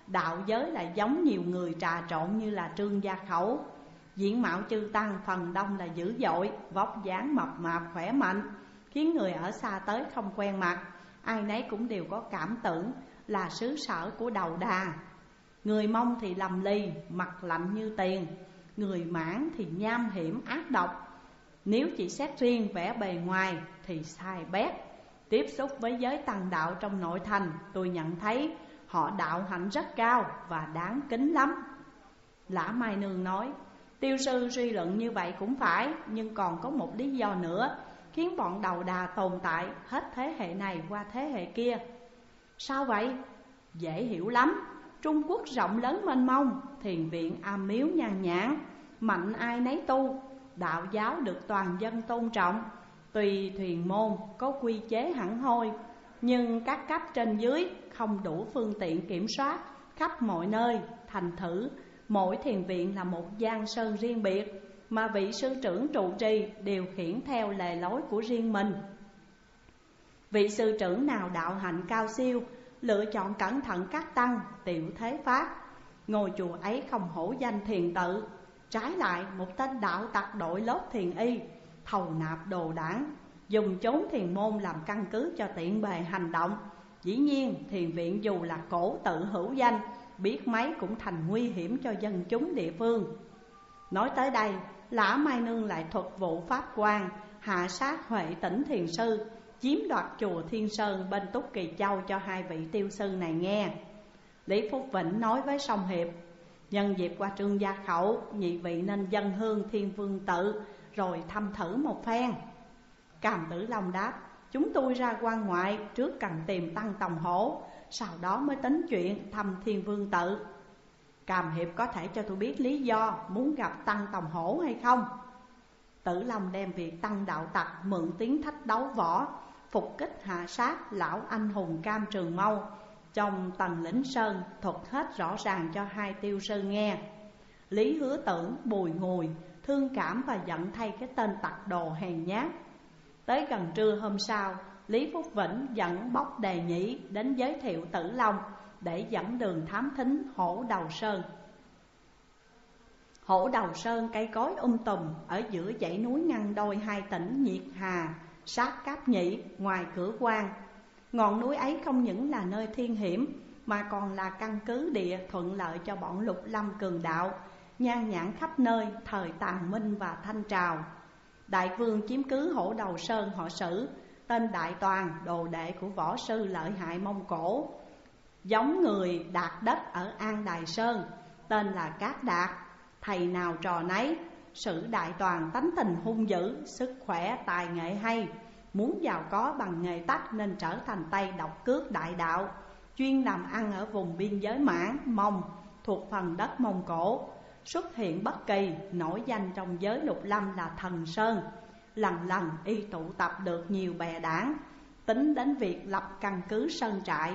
đạo giới lại giống nhiều người trà trộn như là Trương Gia Khẩu. Diện mạo chư tăng phần đông là dữ dội, vóc dáng mập mạp khỏe mạnh, khiến người ở xa tới không quen mặt, ai nấy cũng đều có cảm tưởng là xứ sở của Đầu Đà. Người Mông thì lầm lì, mặt lạnh như tiền, người Mãn thì nham hiểm ác độc. Nếu chỉ xét riêng vẻ bề ngoài thì sai bét. Tiếp xúc với giới tăng đạo trong nội thành, tôi nhận thấy họ đạo hạnh rất cao và đáng kính lắm. Lã Mai Nương nói, tiêu sư suy luận như vậy cũng phải, nhưng còn có một lý do nữa khiến bọn Đầu Đà tồn tại hết thế hệ này qua thế hệ kia. Sao vậy? Dễ hiểu lắm. Trung Quốc rộng lớn mênh mông, thiền viện am miếu nhan nhản, mạnh ai nấy tu, đạo giáo được toàn dân tôn trọng. Tùy thuyền môn có quy chế hẳn hoi, nhưng các cấp trên dưới không đủ phương tiện kiểm soát khắp mọi nơi. Thành thử mỗi thiền viện là một giang sơn riêng biệt, mà vị sư trưởng trụ trì điều khiển theo lề lối của riêng mình. Vị sư trưởng nào đạo hạnh cao siêu, lựa chọn cẩn thận các tăng tiểu thế pháp, ngôi chùa ấy không hổ danh thiền tự. Trái lại một tên đạo tặc đội lốt thiền y, thầu nạp đồ đảng, dùng chốn thiền môn làm căn cứ cho tiện bề hành động. Dĩ nhiên thiền viện dù là cổ tự hữu danh, biết mấy cũng thành nguy hiểm cho dân chúng địa phương. Nói tới đây, Lã Mai Nương lại thuật vụ pháp quan hạ sát Huệ Tỉnh thiền sư, chiếm đoạt chùa Thiên Sơn bên Túc Kỳ Châu cho hai vị tiêu sư này nghe. Lý Phúc Vĩnh nói với Song Hiệp, nhân dịp qua Trương Gia Khẩu, nhị vị nên dâng hương Thiên Vương Tự rồi thăm thử một phen. Càm Tử Long đáp, chúng tôi ra quan ngoại trước cần tìm Tăng Tòng Hổ, sau đó mới tính chuyện thăm Thiên Vương Tự. Càm Hiệp có thể cho tôi biết lý do muốn gặp Tăng Tòng Hổ hay không? Tử Long đem việc Tăng đạo tặc mượn tiếng thách đấu võ, phục kích hạ sát lão anh hùng Cam Trường Mâu trong Tần Lĩnh Sơn thuật hết rõ ràng cho hai tiêu sư nghe. Lý Hứa Tưởng bùi ngùi, thương cảm và giận thay cái tên tặc đồ hèn nhát. Tới gần trưa hôm sau, Lý Phúc Vĩnh dẫn bốc Đề Nhĩ đến giới thiệu Tử Long để dẫn đường thám thính Hổ Đầu Sơn. Hổ Đầu Sơn cây cối um tùm ở giữa dãy núi ngăn đôi hai tỉnh Nhiệt Hà, sát Cáp Nhĩ ngoài cửa quan. Ngọn núi ấy không những là nơi thiên hiểm mà còn là căn cứ địa thuận lợi cho bọn Lục Lâm cường đạo nhan nhản khắp nơi thời Tàn Minh và Thanh Trào. Đại vương chiếm cứ Hổ Đầu Sơn họ Sử, tên Đại Toàn, đồ đệ của võ sư lợi hại Mông Cổ, giống người đạt đất ở An Đài Sơn, tên là Cát Đạt. Thầy nào trò nấy, Sử Đại Toàn tánh tình hung dữ, sức khỏe tài nghệ hay, muốn giàu có bằng nghề tắc nên trở thành tay độc cước đại đạo, chuyên làm ăn ở vùng biên giới Mãn, Mông thuộc phần đất Mông Cổ. Xuất hiện bất kỳ, nổi danh trong giới Lục Lâm là Thần Sơn. Lần lần y tụ tập được nhiều bè đảng, tính đến việc lập căn cứ sơn trại.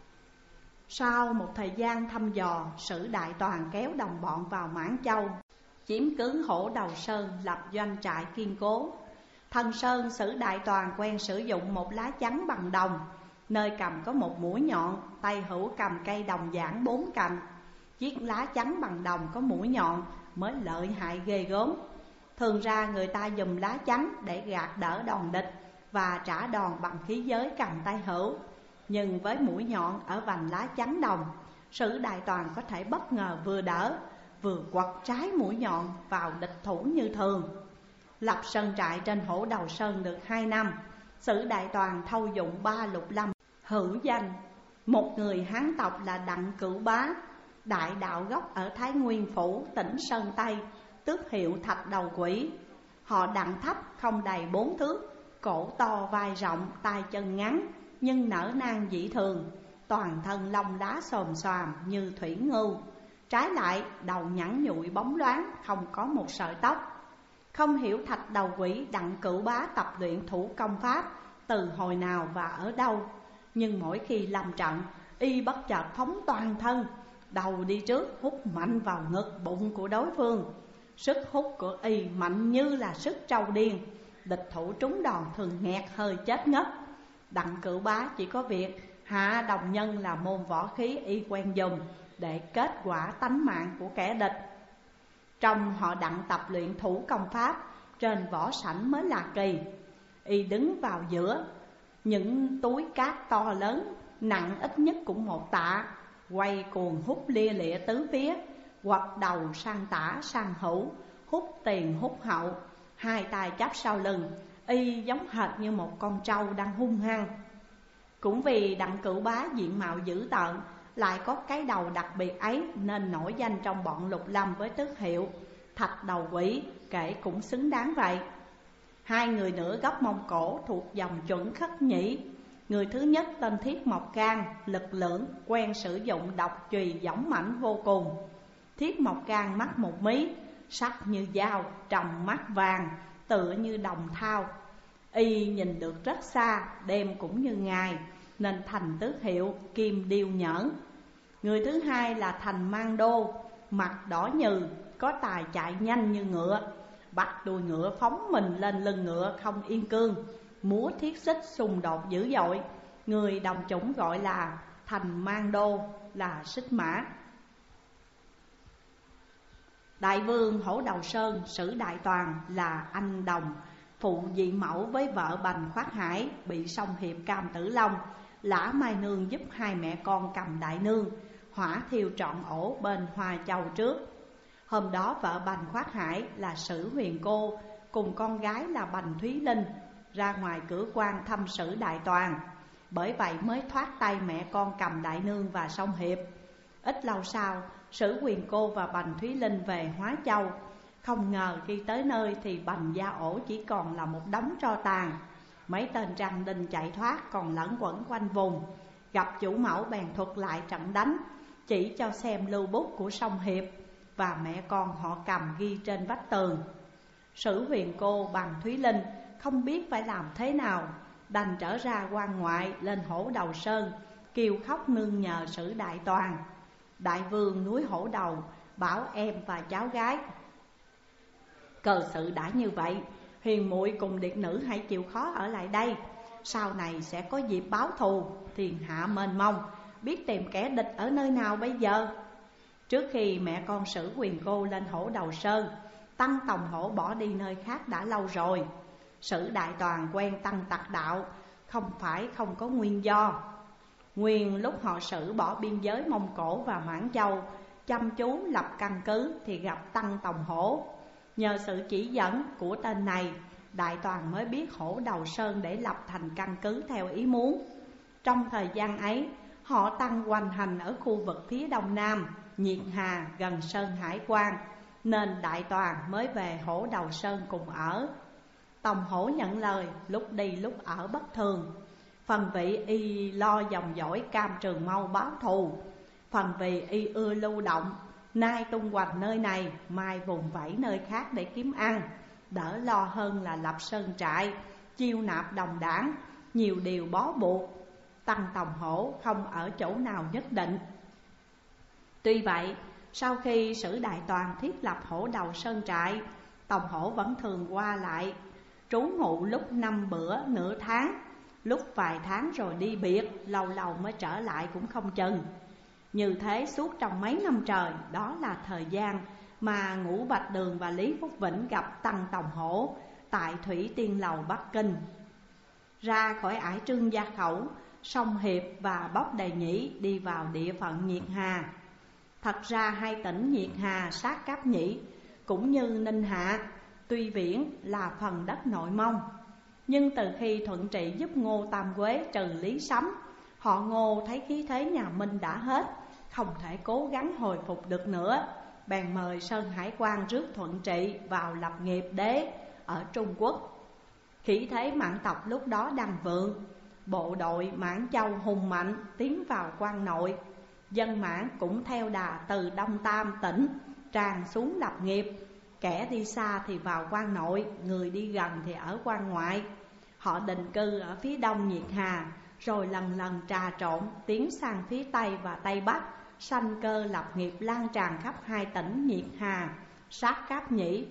Sau một thời gian thăm dò, Sử Đại Toàn kéo đồng bọn vào Mãn Châu, chiếm cứ Hổ Đầu Sơn, lập doanh trại kiên cố. Thần Sơn, Sử Đại Toàn quen sử dụng một lá chắn bằng đồng, nơi cầm có một mũi nhọn, tay hữu cầm cây đồng giảng bốn cành. Chiếc lá chắn bằng đồng có mũi nhọn mới lợi hại ghê gớm. Thường ra người ta dùng lá chắn để gạt đỡ đòn địch và trả đòn bằng khí giới cầm tay hữu. Nhưng với mũi nhọn ở vành lá chắn đồng, Sử Đại Toàn có thể bất ngờ vừa đỡ vừa quật trái mũi nhọn vào địch thủ như thường. Lập sơn trại trên Hổ Đầu Sơn được hai năm, Sử Đại Toàn thâu dụng ba lục lâm hữu danh. Một người Hán tộc là Đặng Cửu Bá, đại đạo gốc ở Thái Nguyên Phủ, tỉnh Sơn Tây, tước hiệu Thạch Đầu Quỷ. Họ Đặng thấp không đầy bốn thước, cổ to vai rộng, tay chân ngắn, nhưng nở nang dị thường, toàn thân lông lá xồm xoàm như thủy ngưu. Trái lại đầu nhẵn nhụi bóng loáng, không có một sợi tóc. Không hiểu Thạch Đầu Quỷ Đặng Cửu Bá tập luyện thủ công pháp từ hồi nào và ở đâu, nhưng mỗi khi làm trận, y bất chợt phóng toàn thân, đầu đi trước hút mạnh vào ngực bụng của đối phương. Sức hút của y mạnh như là sức trâu điên, địch thủ trúng đòn thường nghẹt hơi chết ngất. Đặng Cửu Bá chỉ có việc Hạ Đồng Nhân là môn võ khí y quen dùng để kết quả tánh mạng của kẻ địch. Trong họ đặng tập luyện thủ công pháp, trên võ sảnh mới là kỳ. Y đứng vào giữa những túi cát to lớn, nặng ít nhất cũng một tạ, quay cuồng hút lia lịa tứ phía, quật đầu sang tả sang hữu, hút tiền hút hậu, hai tay chắp sau lưng, y giống hệt như một con trâu đang hung hăng. Cũng vì Đặng Cửu Bá diện mạo dữ tợn, lại có cái đầu đặc biệt ấy, nên nổi danh trong bọn Lục Lâm với tước hiệu Thạch Đầu Quỷ, kể cũng xứng đáng vậy. Hai người nữa gốc Mông Cổ thuộc dòng chuẩn Khất Nhĩ. Người thứ nhất tên Thiết Mộc Can, lực lưỡng, quen sử dụng độc chùy dõng mãnh vô cùng. Thiết Mộc Can mắt một mí, sắc như dao, tròng mắt vàng, tựa như đồng thau. Y nhìn được rất xa, đêm cũng như ngày, nên thành tước hiệu Kim Điêu Nhẫn. Người thứ hai là Thành Mang Đô, mặt đỏ nhừ, có tài chạy nhanh như ngựa, bắt đuôi ngựa phóng mình lên lưng ngựa không yên cương, múa thiết xích xung đột dữ dội. Người đồng chủng gọi là Thành Mang Đô là xích mã. Đại vương Hổ Đầu Sơn Sử Đại Toàn là anh đồng, phụ dị mẫu với vợ Bành Khoát Hải, bị song hiệp Cam Tử Long. Lã Mai Nương giúp hai mẹ con cầm Đại Nương, hỏa thiêu trọn ổ bên Hoa Châu trước. Hôm đó vợ Bành Khoát Hải là Sử Huyền Cô cùng con gái là Bành Thúy Linh ra ngoài cửa quan thăm Sử Đại Toàn, bởi vậy mới thoát tay mẹ con cầm Đại Nương và song hiệp. Ít lâu sau, Sử Huyền Cô và Bành Thúy Linh về Hóa Châu. Không ngờ khi tới nơi thì Bành gia ổ chỉ còn là một đống tro tàn. Mấy tên trăng đinh chạy thoát còn lẫn quẩn quanh vùng. Gặp chủ mẫu bèn thuật lại trận đánh, chỉ cho xem lưu bút của song hiệp và mẹ con họ cầm ghi trên vách tường. Sử Huyền Cô Bành Thúy Linh không biết phải làm thế nào, đành trở ra quan ngoại lên Hổ Đầu Sơn, kêu khóc nương nhờ Sử Đại Toàn. Đại vương núi Hổ Đầu bảo em và cháu gái: cờ sự đã như vậy, hiền muội cùng điệt nữ hãy chịu khó ở lại đây. Sau này sẽ có dịp báo thù, thiên hạ mênh mông, biết tìm kẻ địch ở nơi nào bây giờ. Trước khi mẹ con Sử Huyền Cô lên Hổ Đầu Sơn, Tăng Tòng Hổ bỏ đi nơi khác đã lâu rồi. Sử Đại Toàn quen Tăng tặc đạo, không phải không có nguyên do. Nguyên lúc họ Sử bỏ biên giới Mông Cổ và Mãn Châu, chăm chú lập căn cứ thì gặp Tăng Tòng Hổ. Nhờ sự chỉ dẫn của tên này, Đại Toàn mới biết Hổ Đầu Sơn để lập thành căn cứ theo ý muốn. Trong thời gian ấy, họ Tăng hoành hành ở khu vực phía đông nam, Nhiệt Hà gần Sơn Hải Quan, nên Đại Toàn mới về Hổ Đầu Sơn cùng ở. Tòng Hổ nhận lời, lúc đi lúc ở bất thường. Phần vì y lo dòng dõi Cam Trường Mâu báo thù, phần vì y ưa lưu động, nay tung hoành nơi này, mai vùng vẫy nơi khác để kiếm ăn, đỡ lo hơn là lập sơn trại, chiêu nạp đồng đảng, nhiều điều bó buộc. Tăng Tòng Hổ không ở chỗ nào nhất định. Tuy vậy, sau khi Sử Đại Toàn thiết lập Hổ Đầu Sơn trại, Tòng Hổ vẫn thường qua lại, trú ngụ lúc năm bữa nửa tháng, lúc vài tháng rồi đi biệt, lâu lâu mới trở lại cũng không chừng. Như thế suốt trong mấy năm trời, đó là thời gian mà Ngũ Bạch Đường và Lý Phúc Vĩnh gặp Tăng Tòng Hổ tại Thủy Tiên Lầu Bắc Kinh. Ra khỏi ải Trương Gia Khẩu, Song Hiệp và Bóc Đề Nhĩ đi vào địa phận Nhiệt Hà. Thật ra hai tỉnh Nhiệt Hà sát Cáp Nhĩ cũng như Ninh Hạ, tuy viễn là phần đất nội Mông. Nhưng từ khi Thuận Trị giúp Ngô Tam Quế trừ Lý Sắm, họ Ngô thấy khí thế nhà Minh đã hết, không thể cố gắng hồi phục được nữa, bèn mời Sơn Hải Quan rước Thuận Trị vào lập nghiệp đế ở Trung Quốc. Khí thế Mãn tộc lúc đó đang vượng, bộ đội Mãn Châu hùng mạnh tiến vào quan nội. Dân Mãn cũng theo đà từ Đông Tam tỉnh tràn xuống lập nghiệp, kẻ đi xa thì vào quan nội, người đi gần thì ở quan ngoại. Họ định cư ở phía đông Nhiệt Hà, rồi lần lần trà trộn tiến sang phía Tây và Tây Bắc, sanh cơ lập nghiệp lan tràn khắp hai tỉnh Nhiệt Hà, sát Cáp Nhĩ.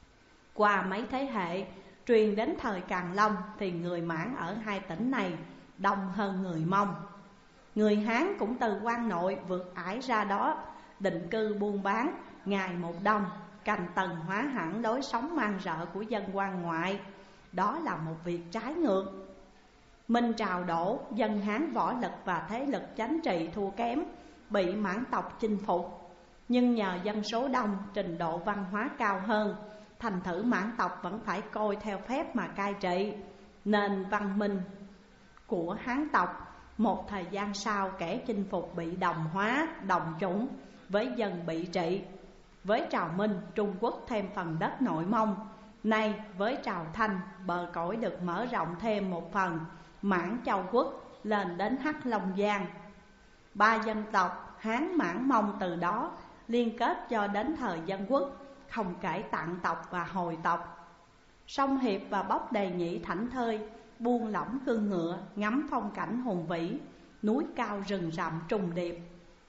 Qua mấy thế hệ, truyền đến thời Càn Long thì người Mãn ở hai tỉnh này đông hơn người Mông. Người Hán cũng từ quan nội vượt ải ra đó, định cư buôn bán, ngày một đông, canh tần hóa hẳn lối sống man rợ của dân quan ngoại. Đó là một việc trái ngược. Minh trào đổ, dân Hán võ lực và thế lực chính trị thua kém, bị Mãn tộc chinh phục. Nhưng nhờ dân số đông, trình độ văn hóa cao hơn, thành thử Mãn tộc vẫn phải coi theo phép mà cai trị, nên văn minh của Hán tộc một thời gian sau kẻ chinh phục bị đồng hóa, đồng chủng với dân bị trị. Với Trào Minh, Trung Quốc thêm phần đất Nội Mông. Nay với Trào Thanh, bờ cõi được mở rộng thêm một phần, Mãn Châu Quốc lên đến Hắc Long Giang. Ba dân tộc Hán, Mãn, Mông từ đó liên kết cho đến thời Dân Quốc, không kể Tạng tộc và Hồi tộc. Song Hiệp và Bóc Đề Nhĩ thảnh thơi, buông lỏng cương ngựa, ngắm phong cảnh hùng vĩ, núi cao rừng rậm trùng điệp.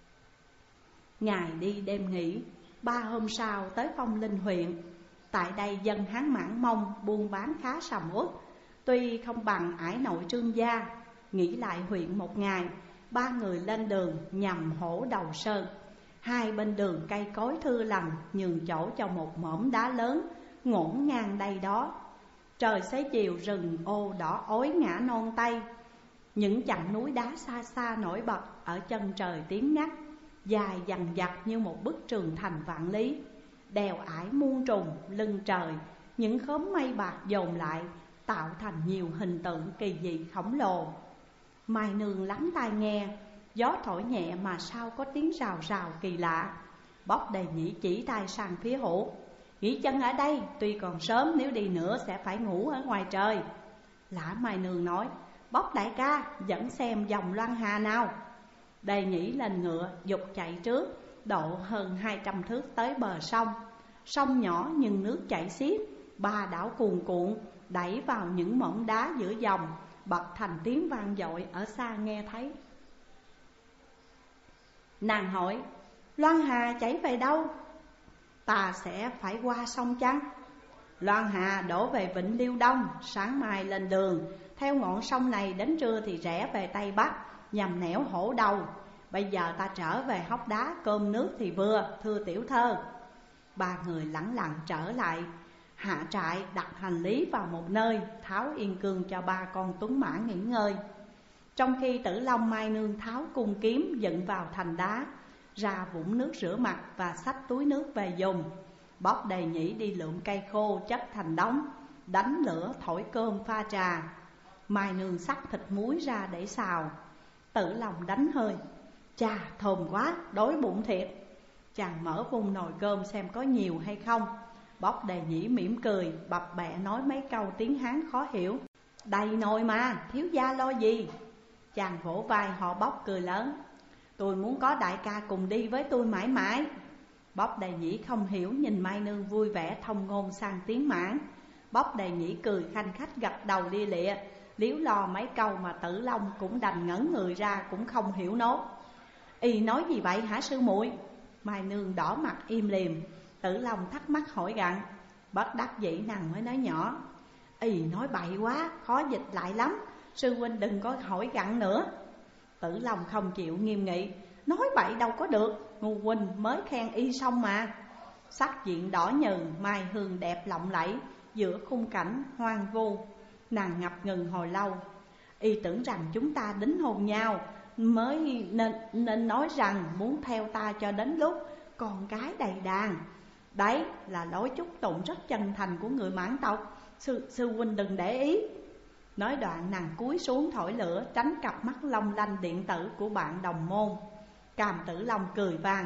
Ngày đi đêm nghỉ, ba hôm sau tới Phong Linh huyện. Tại đây dân Hán Mãn Mông buôn bán khá sầm uất, tuy không bằng ải nội Trương Gia. Nghỉ lại huyện một ngày, ba người lên đường nhằm Hổ Đầu Sơn. Hai bên đường cây cối thưa lằn, nhường chỗ cho một mỏm đá lớn ngổn ngang đây đó. Trời xế chiều, rừng ô đỏ ối ngã non tây. Những chặng núi đá xa xa nổi bật ở chân trời tím ngắt, dài dằng dặc như một bức tường thành vạn lý. Đèo ải muôn trùng, lưng trời, những khóm mây bạc dồn lại, tạo thành nhiều hình tượng kỳ dị khổng lồ. Mai Nương lắng tai nghe, gió thổi nhẹ mà sao có tiếng rào rào kỳ lạ. Bóc Đề Nhĩ chỉ tay sang phía Hổ: nghỉ chân ở đây, tuy còn sớm, nếu đi nữa sẽ phải ngủ ở ngoài trời. Lã Mai Nương nói: Bóc đại ca, dẫn xem dòng Loan Hà nào. Đề Nhĩ lên ngựa, dục chạy trước, độ hơn hai trăm thước tới bờ sông. Sông nhỏ nhưng nước chảy xiết, ba đảo cuồn cuộn, đẩy vào những mỏm đá giữa dòng, bật thành tiếng vang dội ở xa nghe thấy. Nàng hỏi: Loan Hà chảy về đâu? Ta sẽ phải qua sông chăng? Loan Hà đổ về Vịnh Liêu Đông, sáng mai lên đường, theo ngọn sông này đến trưa thì rẽ về Tây Bắc, nhằm nẻo Hổ Đầu. Bây giờ ta trở về Hốc Đá, cơm nước thì vừa, thưa tiểu thơ. Ba người lẳng lặng trở lại, hạ trại, đặt hành lý vào một nơi, tháo yên cương cho ba con tuấn mã nghỉ ngơi. Trong khi Tử Long, Mai Nương tháo cung kiếm dựng vào thành đá, ra vũng nước rửa mặt và xách túi nước về dùng. Bóc Đề Nhĩ đi lượm cây khô chất thành đống, đánh lửa thổi cơm pha trà. Mai Nương xắt thịt muối ra để xào. Tử Long đánh hơi: chà, thơm quá, đói bụng thiệt. Chàng mở vung nồi cơm xem có nhiều hay không. Bóc Đề Nhĩ mỉm cười, bập bẹ nói mấy câu tiếng Hán khó hiểu: đầy nồi mà, thiếu gia lo gì? Chàng vỗ vai họ Bóc cười lớn: tôi muốn có đại ca cùng đi với tôi mãi mãi. Bóc Đề Nhĩ không hiểu, nhìn Mai Nương vui vẻ thông ngôn sang tiếng Mãn. Bóc Đề Nhĩ cười khanh khách gật đầu lia lịa, líu lo mấy câu mà Tử Long cũng đành ngẩn người ra, cũng không hiểu nốt. Y nói gì vậy hả sư muội? Mai Nương đỏ mặt im lìm. Tử Long thắc mắc hỏi gặng, bất đắc dĩ nàng mới nói nhỏ: Y nói bậy quá, khó dịch lại lắm, sư huynh đừng có hỏi gặng nữa. Tử Long không chịu, nghiêm nghị: nói bậy đâu có được, ngu huynh mới khen y xong mà. Sắc diện đỏ nhừ, mai hương đẹp lộng lẫy giữa khung cảnh hoang vu. Nàng ngập ngừng hồi lâu. Y tưởng rằng chúng ta đính hôn nhau, mới nên, nên nói rằng muốn theo ta cho đến lúc con cái đầy đàn. Đấy là lối chúc tụng rất chân thành của người Mãn tộc, sư, sư huynh đừng để ý. Nói đoạn nàng cúi xuống thổi lửa, tránh cặp mắt long lanh điện tử của bạn đồng môn. Càm Tử Long cười vang: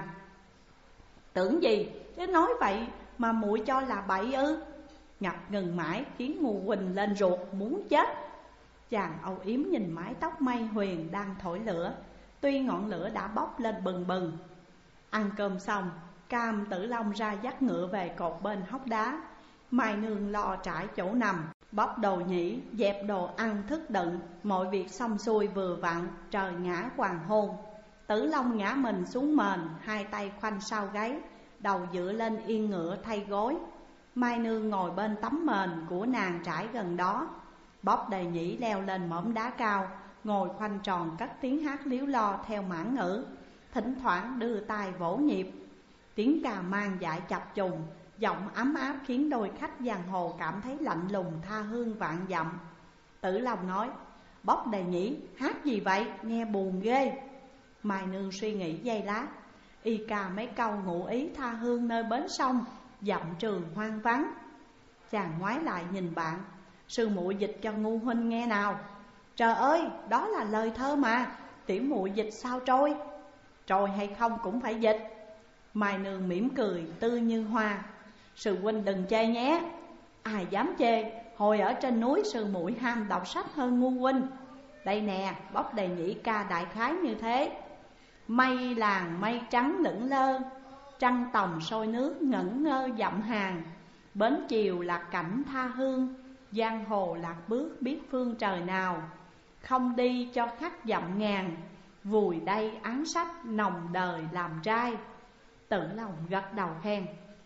tưởng gì chứ nói vậy mà muội cho là bậy ư? Ngập ngừng mãi khiến ngu huỳnh lên ruột muốn chết. Chàng âu yếm nhìn mái tóc mây huyền đang thổi lửa, tuy ngọn lửa đã bốc lên bừng bừng. Ăn cơm xong, Cam Tử Long ra dắt ngựa về cột bên Hốc Đá. Mai Nương lo trải chỗ nằm, Bóc Đồ Nhĩ dẹp đồ ăn thức đựng. Mọi việc xong xuôi vừa vặn, trời ngã hoàng hôn. Tử Long ngã mình xuống mền, hai tay khoanh sau gáy, đầu dựa lên yên ngựa thay gối. Mai Nương ngồi bên tấm mền của nàng trải gần đó. Bóc Đề Nhĩ leo lên mỏm đá cao, ngồi khoanh tròn cất tiếng hát líu lo theo mãn ngữ, thỉnh thoảng đưa tay vỗ nhịp. Tiếng ca mang dại chập trùng, giọng ấm áp khiến đôi khách giang hồ cảm thấy lạnh lùng tha hương vạn dặm. Tử Long nói: Bóc Đề Nhĩ, hát gì vậy, nghe buồn ghê. Mai Nương suy nghĩ giây lát, y ca mấy câu ngụ ý tha hương nơi bến sông, dặm trường hoang vắng. Chàng ngoái lại nhìn bạn: Sư muội dịch cho ngu huynh nghe nào. Trời ơi, đó là lời thơ mà, tiểu muội dịch sao trôi. Trôi hay không cũng phải dịch. Mai Nương mỉm cười tươi như hoa: Sư huynh đừng chê nhé. Ai dám chê, hồi ở trên núi sư muội ham đọc sách hơn ngu huynh. Đây nè, Bóc Đề Nhĩ ca đại khái như thế: Mây làng mây trắng lững lơ, trăng tòng sôi nước ngẩn ngơ dặm hàng. Bến chiều lạc cảnh tha hương, giang hồ lạc bước biết phương trời nào. Không đi cho khách dặm ngàn, vùi đây án sách nồng đời làm trai. Tử Long gật đầu khen: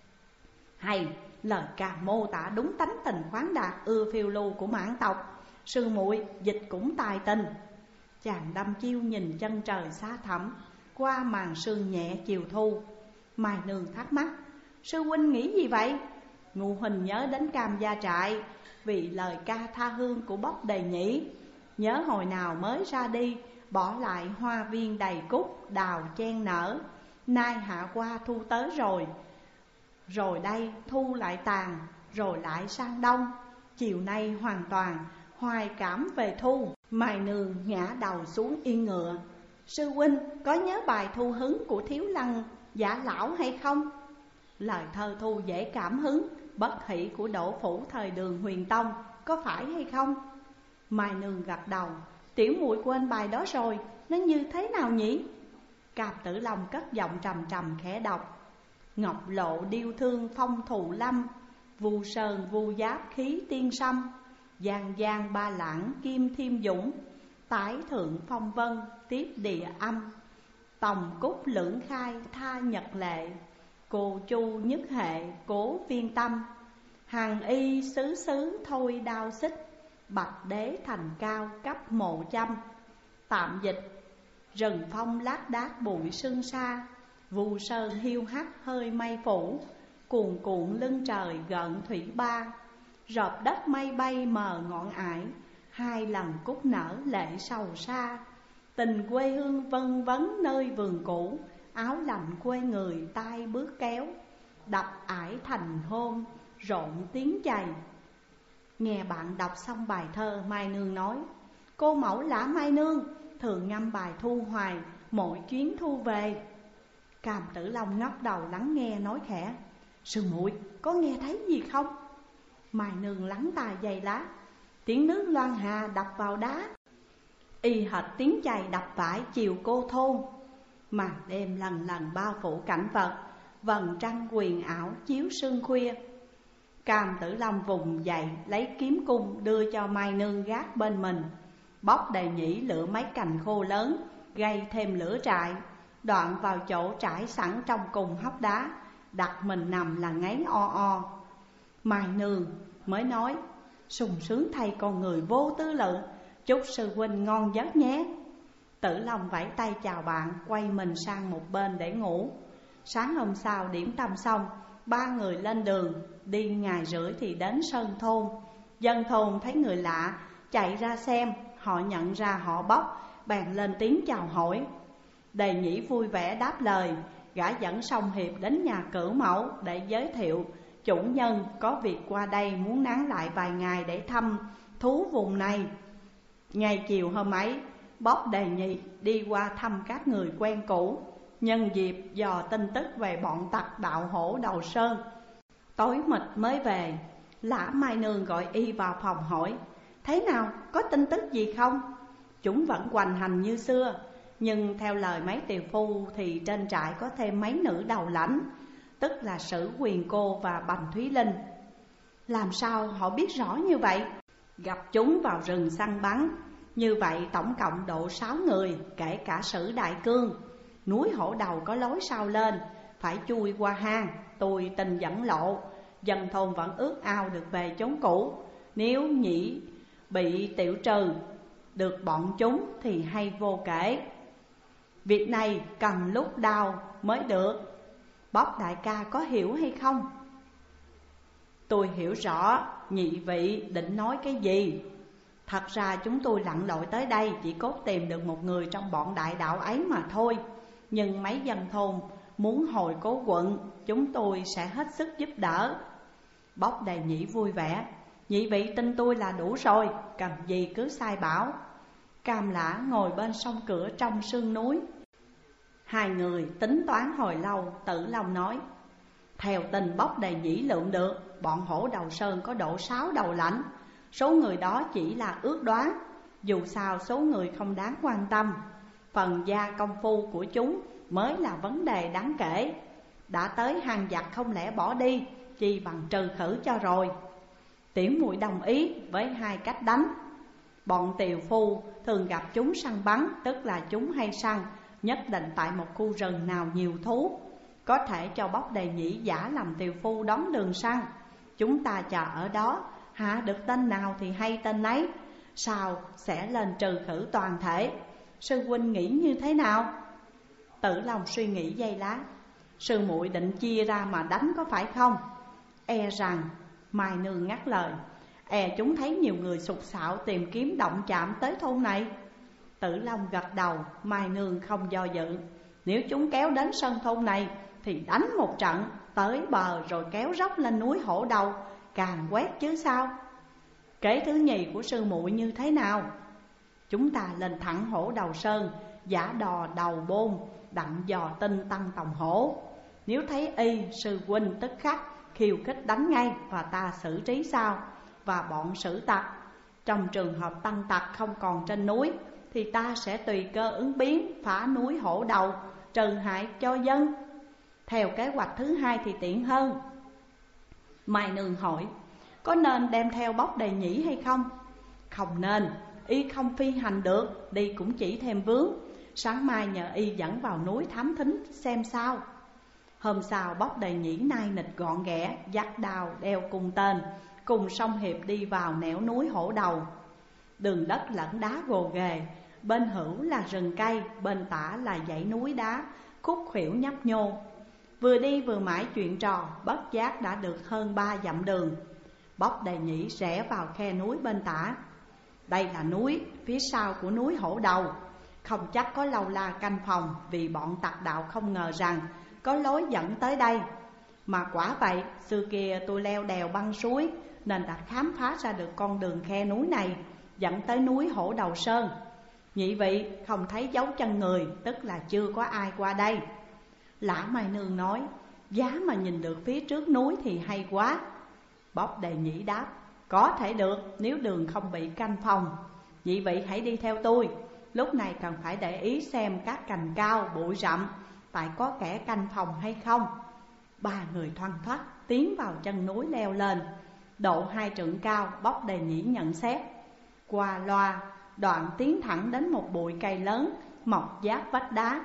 Hay, lời ca mô tả đúng tánh tình khoáng đạt ưa phiêu lưu của mãn tộc. Sư muội dịch cũng tài tình. Chàng đăm chiêu nhìn chân trời xa thẳm qua màn sương nhẹ chiều thu. Mai Nương thắc mắc: Sư huynh nghĩ gì vậy? Ngu huynh nhớ đến Cam Gia Trại, vì lời ca tha hương của Bóc Đề Nhĩ. Nhớ hồi nào mới ra đi, bỏ lại hoa viên đầy cúc đào chen nở. Nay hạ qua thu tới rồi, rồi đây thu lại tàn, rồi lại sang đông. Chiều nay hoàn toàn hoài cảm về thu. Mai Nương ngã đầu xuống yên ngựa: Sư huynh có nhớ bài thu hứng của Thiếu Lăng Giả Lão hay không? Lời thơ thu dễ cảm hứng, bất hỷ của Đỗ Phủ thời Đường Huyền Tông, có phải hay không? Mai Nương gật đầu: Tiểu muội quên bài đó rồi, nó như thế nào nhỉ? Cam Tử Long cất giọng trầm trầm khẽ đọc: Ngọc lộ điêu thương phong thù lâm, vu sơn vu giáp khí tiên sâm. Giang giang ba lãng kim thiêm dũng, tái thượng phong vân tiếp địa âm. Tòng cúc lưỡng khai tha nhật lệ, cô chu nhất hệ cố viên tâm. Hàng y xứ xứ thôi đao xích, bạch đế thành cao cấp mộ châm. Tạm dịch: Rừng phong lác đác bụi sương sa, vu sơn hiu hắt hơi mây phủ. Cuồn cuộn lưng trời gợn thủy ba, rợp đất mây bay mờ ngọn ải. Hai lần cúc nở lệ sầu xa, tình quê hương vân vấn nơi vườn cũ. Áo lạnh quê người tay bước kéo, đập ải thành hôm rộn tiếng chày. Nghe bạn đọc xong bài thơ, Mai Nương nói: Cô mẫu Lã Mai Nương thường ngâm bài thu hoài mỗi chuyến thu về. Cam Tử Long ngóc đầu lắng nghe nói khẽ: Sư muội có nghe thấy gì không? Mai Nương lắng tai giây lát: Tiếng nước loan hà đập vào đá, y hệt tiếng chày đập vải chiều cô thôn. Màn đêm lần lần bao phủ cảnh vật, vầng trăng quyền ảo chiếu sương khuya. Cam Tử Long vùng dậy lấy kiếm cung đưa cho Mai Nương gác bên mình. Bóc Đề Nhĩ lựa mấy cành khô lớn, gây thêm lửa trại, đoạn vào chỗ trải sẵn trong cùng hốc đá, đặt mình nằm là ngáy o o. Mai Nương mới nói: Sung sướng thay con người vô tư lự, chúc sư huynh ngon giấc nhé. Tử Long vẫy tay chào bạn, quay mình sang một bên để ngủ. Sáng hôm sau điểm tâm xong, ba người lên đường. Đi ngày rưỡi thì đến Sơn Thôn. Dân thôn thấy người lạ, chạy ra xem. Họ nhận ra họ Bóc, bèn lên tiếng chào hỏi. Đề Nhĩ vui vẻ đáp lời. Gã dẫn Song Hiệp đến nhà Cửu Mẫu để giới thiệu chủ nhân có việc qua đây muốn nán lại vài ngày để thăm thú vùng này. Ngày chiều hôm ấy, Bóc Đề Nhĩ đi qua thăm các người quen cũ, nhân dịp dò tin tức về bọn tặc đạo hổ Đầu Sơn. Tối mịt mới về, Lã Mai Nương gọi y vào phòng hỏi: Thế nào, có tin tức gì không? Chúng vẫn hoành hành như xưa, nhưng theo lời mấy tiều phu thì trên trại có thêm mấy nữ đầu lãnh, tức là Sử Quyền Cô và Bành Thúy Linh. Làm sao họ biết rõ như vậy? Gặp chúng vào rừng săn bắn. Như vậy tổng cộng độ sáu người, kể cả Sử Đại Cương. Núi Hổ Đầu có lối sau lên, phải chui qua hang, tôi tình dẫn lộ. Dân thôn vẫn ước ao được về chốn cũ. Nếu Nhĩ bị tiểu trừ được bọn chúng thì hay vô kể. Việc này cần lúc đau mới được. Bóp đại ca có hiểu hay không? Tôi hiểu rõ nhị vị định nói cái gì. Thật ra chúng tôi lặn lội tới đây chỉ cốt tìm được một người trong bọn đại đạo ấy mà thôi. Nhưng mấy dân thôn muốn hồi cố quận, chúng tôi sẽ hết sức giúp đỡ. Bóc Đầy Nhĩ vui vẻ. Nhị vị tin tôi là đủ rồi, cần gì cứ sai bảo. Cam Lã ngồi bên sông cửa trong sương núi. Hai người tính toán hồi lâu. Tử Long nói: theo tình Bóc Đầy Nhĩ lượng được, bọn hổ đầu sơn có độ sáu đầu lãnh. Số người đó chỉ là ước đoán, dù sao số người không đáng quan tâm. Phần gia công phu của chúng mới là vấn đề đáng kể. Đã tới hang giặc không lẽ bỏ đi, chi bằng trừ khử cho rồi. Tiểu muội đồng ý với hai cách đánh. Bọn tiều phu thường gặp chúng săn bắn, tức là chúng hay săn nhất định tại một khu rừng nào nhiều thú. Có thể cho Bóc Đầy Nhĩ giả làm tiều phu đón đường săn. Chúng ta chờ ở đó, hạ được tên nào thì hay tên ấy, sau sẽ lên trừ khử toàn thể. Sư huynh nghĩ như thế nào? Tử Long suy nghĩ giây lát. Sư muội định chia ra mà đánh có phải không? E rằng, Mai Nương ngắt lời, e chúng thấy nhiều người sục sạo tìm kiếm động chạm tới thôn này. Tử Long gật đầu. Mai Nương không do dự. Nếu chúng kéo đến sân thôn này thì đánh một trận, tới bờ rồi kéo dốc lên núi Hổ Đầu, càng quét chứ sao. Kế thứ nhì của sư muội như thế nào? Chúng ta lên thẳng Hổ Đầu Sơn, giả đò đầu bôn, đặng dò tin tăng tòng hổ. Nếu thấy y, sư huynh tức khắc khiêu khích đánh ngay, và ta xử trí sau. Và bọn xử tặc, trong trường hợp tăng tặc không còn trên núi, thì ta sẽ tùy cơ ứng biến, phá núi Hổ Đầu, trừ hại cho dân. Theo kế hoạch thứ hai thì tiện hơn. Mai Nương hỏi: có nên đem theo Bóc Đầy Nhĩ hay không? Không nên, y không phi hành được, đi cũng chỉ thêm vướng. Sáng mai nhờ y dẫn vào núi thám thính xem sao. Hôm sau Bóc Đầy Nhĩ nai nịch gọn ghẽ, dắt đào đeo cung tên, cùng Song Hiệp đi vào nẻo núi Hổ Đầu. Đường đất lẫn đá gồ ghề, bên hữu là rừng cây, bên tả là dãy núi đá khúc khuỷu nhấp nhô. Vừa đi vừa mãi chuyện trò, bất giác đã được hơn ba dặm đường. Bóc Đầy Nhĩ rẽ vào khe núi bên tả. Đây là núi, phía sau của núi Hổ Đầu. Không chắc có lâu la canh phòng, vì bọn tặc đạo không ngờ rằng có lối dẫn tới đây. Mà quả vậy, xưa kia tôi leo đèo băng suối, nên đã khám phá ra được con đường khe núi này dẫn tới núi Hổ Đầu Sơn. Nhị vị không thấy dấu chân người, tức là chưa có ai qua đây. Lã Mai Nương nói: giá mà nhìn được phía trước núi thì hay quá. Bóc Đầy Nhĩ đáp: có thể được, nếu đường không bị canh phòng. Nhị vị hãy đi theo tôi. Lúc này cần phải để ý xem các cành cao, bụi rậm, tại có kẻ canh phòng hay không. Ba người thoăn thoắt tiến vào chân núi leo lên. Độ hai trượng cao, Bóc Đầy Nhĩ nhận xét. Qua loa, đoạn tiến thẳng đến một bụi cây lớn mọc giáp vách đá.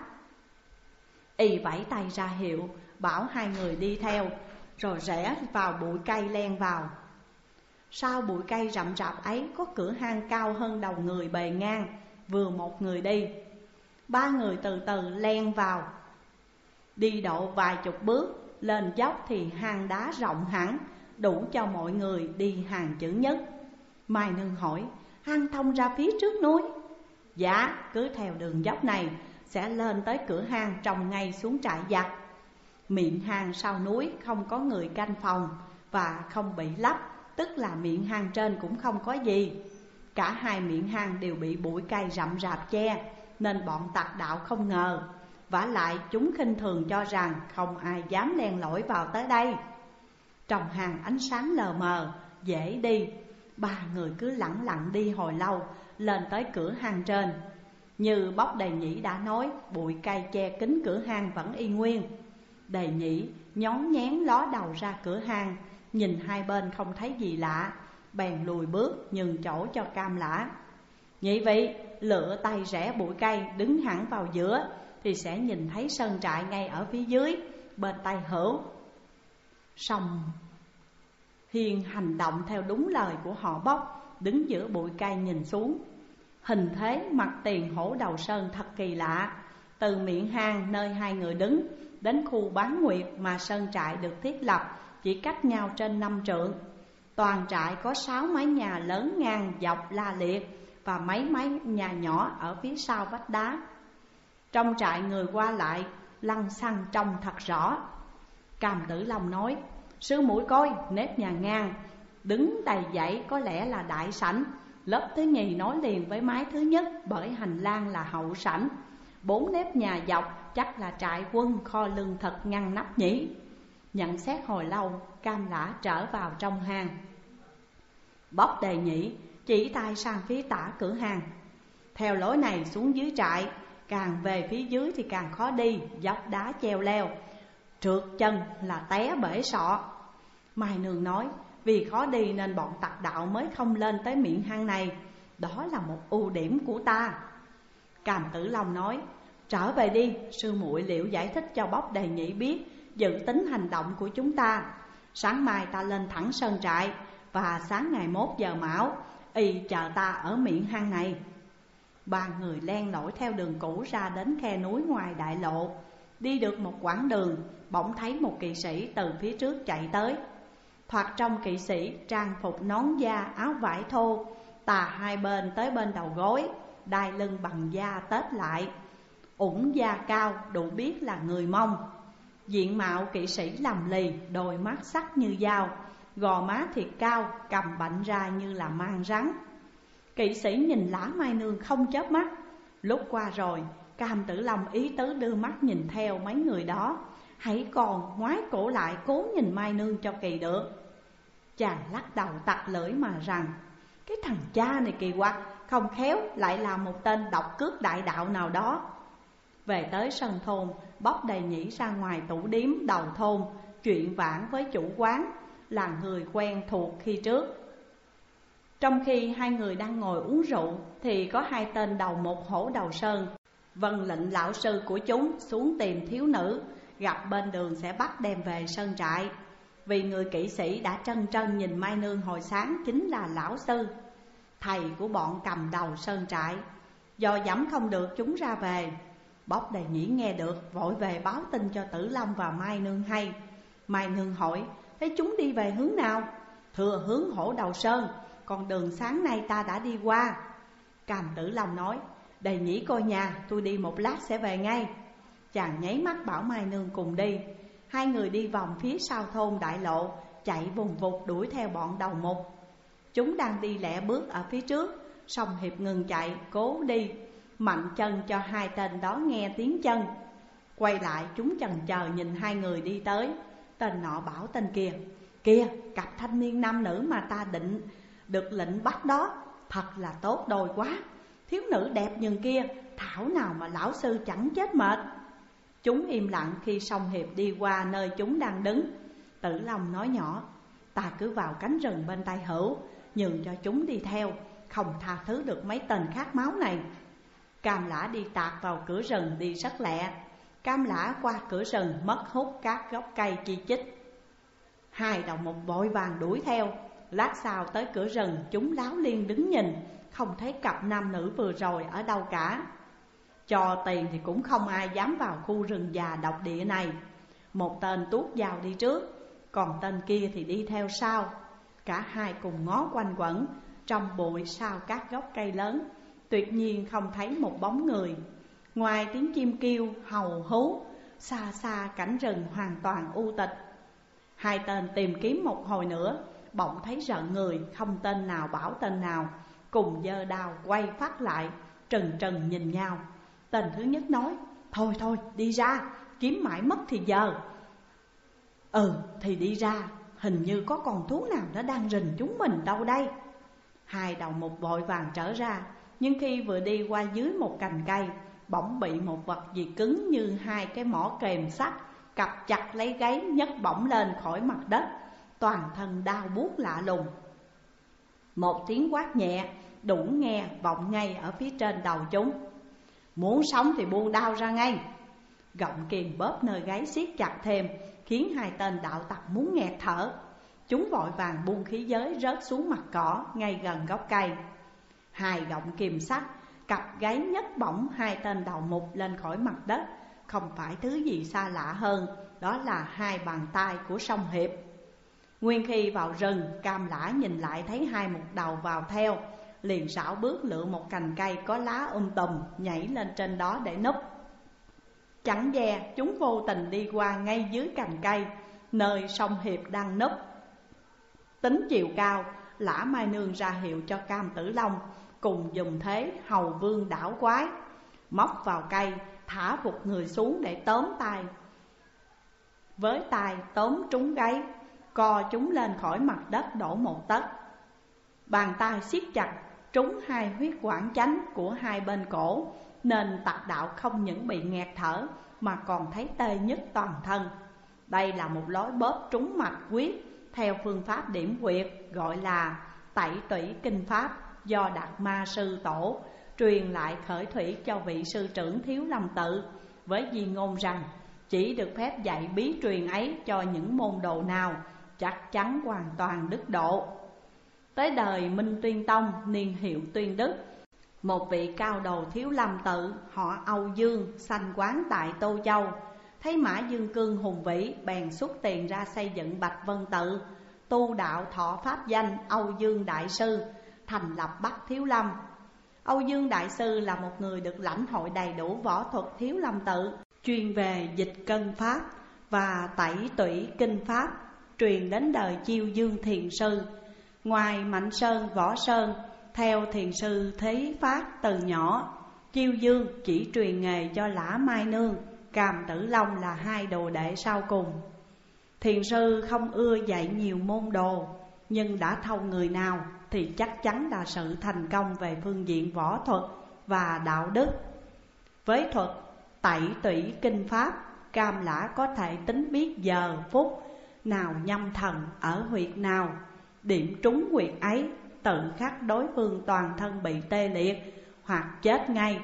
Y vẫy tay ra hiệu, bảo hai người đi theo, rồi rẽ vào bụi cây len vào. Sau bụi cây rậm rạp ấy có cửa hang cao hơn đầu người bề ngang, vừa một người đi. Ba người từ từ len vào. Đi độ vài chục bước, lên dốc thì hang đá rộng hẳn, đủ cho mọi người đi hàng chữ nhất. Mai Nương hỏi: hang thông ra phía trước núi? Dạ, cứ theo đường dốc này sẽ lên tới cửa hang trồng ngay xuống trại giặc. Miệng hang sau núi không có người canh phòng và không bị lấp, tức là miệng hang trên cũng không có gì. Cả hai miệng hang đều bị bụi cây rậm rạp che, nên bọn tặc đạo không ngờ. Vả lại chúng khinh thường cho rằng không ai dám len lỏi vào tới đây. Trong hang ánh sáng lờ mờ, dễ đi. Ba người cứ lẳng lặng đi hồi lâu, lên tới cửa hang trên. Như Bóc Đầy Nhĩ đã nói, bụi cây che kín cửa hang vẫn y nguyên. Đầy Nhĩ nhón nhén ló đầu ra cửa hang, nhìn hai bên không thấy gì lạ, bèn lùi bước nhường chỗ cho Cam Lã. Nhị vị lựa tay rẽ bụi cây, đứng hẳn vào giữa thì sẽ nhìn thấy sơn trại ngay ở phía dưới, bên tay hữu. Song Hiền hành động theo đúng lời của họ Bóc, đứng giữa bụi cây nhìn xuống. Hình thế mặt tiền hổ đầu sơn thật kỳ lạ. Từ miệng hang nơi hai người đứng đến khu bán nguyệt mà sơn trại được thiết lập chỉ cách nhau trên năm trượng. Toàn trại có sáu mái nhà lớn ngang dọc la liệt và mấy mái nhà nhỏ ở phía sau vách đá. Trong trại người qua lại lăng xăng trông thật rõ. Cam Tử Long nói: sư muội coi, nếp nhà ngang đứng đầy dãy có lẽ là đại sảnh. Lớp thứ nhì nối liền với mái thứ nhất bởi hành lang là hậu sảnh. Bốn nếp nhà dọc chắc là trại quân kho lương thực ngăn nắp nhỉ. Nhận xét hồi lâu, Cam Lã trở vào trong hang. Bóc Đề Nhĩ chỉ tay sang phía tả cửa hang: theo lối này xuống dưới trại, càng về phía dưới thì càng khó đi, dốc đá treo leo, trượt chân là té bể sọ. Mai Nương nói: vì khó đi nên bọn tặc đạo mới không lên tới miệng hang này. Đó là một ưu điểm của ta. Cam Tử Long nói: trở về đi, sư muội liệu giải thích cho Bóc Đề Nhĩ biết dự tính hành động của chúng ta. Sáng mai ta lên thẳng sơn trại, và sáng ngày mốt giờ mão y chờ ta ở miệng hang này. Ba người len lỏi theo đường cũ ra đến khe núi ngoài đại lộ. Đi được một quãng đường, bỗng thấy một kỵ sĩ từ phía trước chạy tới. Thoạt trong kỵ sĩ trang phục nón da áo vải thô, tà hai bên tới bên đầu gối, đai lưng bằng da tết lại, ủng da cao đủ biết là người Mông. Diện mạo kỵ sĩ lầm lì, đôi mắt sắc như dao, gò má thiệt cao, cầm bạnh ra như là mang rắn. Kỵ sĩ nhìn Lã Mai Nương không chớp mắt. Lúc qua rồi, Cam Tử Long ý tứ đưa mắt nhìn theo mấy người đó, hãy còn ngoái cổ lại cố nhìn Mai Nương cho kỳ được. Chàng lắc đầu tặc lưỡi mà rằng: cái thằng cha này kỳ quặc, không khéo lại là một tên độc cước đại đạo nào đó. Về tới sân thôn, Bóc Đề Nhĩ ra ngoài tủ điếm đầu thôn chuyện vãn với chủ quán, là người quen thuộc khi trước. Trong khi hai người đang ngồi uống rượu thì có hai tên đầu một hổ đầu sơn vâng lệnh lão sư của chúng xuống tìm thiếu nữ, gặp bên đường sẽ bắt đem về sơn trại. Vì người kỵ sĩ đã trân trân nhìn Mai Nương hồi sáng chính là lão sư, thầy của bọn cầm đầu sơn trại. Do dẫm không được chúng ra về. Bóc Đề Nhĩ nghe được vội về báo tin cho Tử Long và Mai Nương hay. Mai Nương hỏi: thế chúng đi về hướng nào? Thưa hướng hổ đầu sơn, con đường sáng nay ta đã đi qua. Cam Tử Long nói: Đề Nhĩ coi nhà, tôi đi một lát sẽ về ngay. Chàng nháy mắt bảo Mai Nương cùng đi. Hai người đi vòng phía sau thôn đại lộ, chạy vùng vụt đuổi theo bọn đầu mục. Chúng đang đi lẹ bước ở phía trước, song Hiệp ngừng chạy, cố đi, mạnh chân cho hai tên đó nghe tiếng chân. Quay lại chúng chần chờ nhìn hai người đi tới. Tên nọ bảo tên kia: kìa, cặp thanh niên nam nữ mà ta định được lệnh bắt đó, thật là tốt đôi quá. Thiếu nữ đẹp nhường kia, thảo nào mà lão sư chẳng chết mệt. Chúng im lặng khi song Hiệp đi qua nơi chúng đang đứng. Tử Long nói nhỏ: ta cứ vào cánh rừng bên tay hữu, nhường cho chúng đi theo, không tha thứ được mấy tên khát máu này. Cam Lã đi tạt vào cửa rừng đi rất lẹ. Cam Lã qua cửa rừng mất hút các gốc cây chi chít. Hai đầu mục vội vàng đuổi theo. Lát sau tới cửa rừng, chúng láo liên đứng nhìn, không thấy cặp nam nữ vừa rồi ở đâu cả. Cho tiền thì cũng không ai dám vào khu rừng già độc địa này. Một tên tuốt dao đi trước, còn tên kia thì đi theo sau. Cả hai cùng ngó quanh quẩn trong bụi sau các gốc cây lớn, tuyệt nhiên không thấy một bóng người. Ngoài tiếng chim kêu hầu hú, xa xa cảnh rừng hoàn toàn u tịch. Hai tên tìm kiếm một hồi nữa, bỗng thấy rợn người, không tên nào bảo tên nào, cùng giơ đao quay phát lại, trừng trừng nhìn nhau. Tên thứ nhất nói: thôi thôi đi ra, kiếm mãi mất thì giờ. Ừ thì đi ra, hình như có con thú nào nó đang rình chúng mình đâu đây. Hai đầu mục vội vàng trở ra, nhưng khi vừa đi qua dưới một cành cây, bỗng bị một vật gì cứng như hai cái mỏ kềm sắt cặp chặt lấy gáy, nhấc bổng lên khỏi mặt đất, toàn thân đau buốt lạ lùng. Một tiếng quát nhẹ đủ nghe vọng ngay ở phía trên đầu chúng: muốn sống thì buông đao ra ngay. Gọng kìm bóp nơi gáy siết chặt thêm, khiến hai tên đạo tặc muốn nghẹt thở. Chúng vội vàng buông khí giới rớt xuống mặt cỏ ngay gần gốc cây. Hai gọng kìm sắt, cặp gáy nhấc bổng hai tên đầu mục lên khỏi mặt đất. Không phải thứ gì xa lạ hơn, đó là hai bàn tay của Song Hiệp. Nguyên khi vào rừng, Cam Lã nhìn lại thấy hai mục đầu vào theo, liền xảo bước lựa một cành cây có lá um tùm, nhảy lên trên đó để núp. Chẳng dè chúng vô tình đi qua ngay dưới cành cây nơi Song Hiệp đang núp. Tính chiều cao, Lã Mai Nương ra hiệu cho Cam Tử Long cùng dùng thế hầu vương đảo quái, móc vào cây, thả vụt người xuống để tóm tay. Với tay tóm trúng gáy, co chúng lên khỏi mặt đất đổ một tấc. Bàn tay siết chặt trúng hai huyết quản chánh của hai bên cổ, nên Tặc Đạo không những bị nghẹt thở mà còn thấy tê nhức toàn thân. Đây là một lối bóp trúng mạch huyết theo phương pháp điểm huyệt gọi là Tẩy Tủy Kinh Pháp, do Đạt Ma Sư Tổ truyền lại khởi thủy cho vị sư trưởng Thiếu Lâm Tự, với di ngôn rằng chỉ được phép dạy bí truyền ấy cho những môn đồ nào chắc chắn hoàn toàn đức độ. Tới đời Minh Tuyên Tông niên hiệu Tuyên Đức, một vị cao đồ Thiếu Lâm Tự họ Âu Dương sanh quán tại Tô Châu, thấy Mã Dương Cương hùng vĩ bèn xuất tiền ra xây dựng Bạch Vân Tự, tu đạo thọ pháp danh Âu Dương Đại Sư, thành lập Bắc Thiếu Lâm. Âu Dương Đại Sư là một người được lãnh hội đầy đủ võ thuật Thiếu Lâm Tự, chuyên về dịch cân pháp và tẩy tủy kinh pháp, truyền đến đời Chiêu Dương Thiền Sư. Ngoài Mạnh Sơn, Võ Sơn theo thiền sư Thế Phát từ nhỏ, Chiêu Dương chỉ truyền nghề cho Lã Mai Nương, Cam Tử Long là hai đồ đệ sau cùng. Thiền sư không ưa dạy nhiều môn đồ, nhưng đã thâu người nào thì chắc chắn là sự thành công về phương diện võ thuật và đạo đức. Với thuật tẩy tủy kinh pháp, Cam Lã có thể tính biết giờ phút nào nhâm thần ở huyệt nào, điểm trúng huyệt ấy tự khắc đối phương toàn thân bị tê liệt hoặc chết ngay.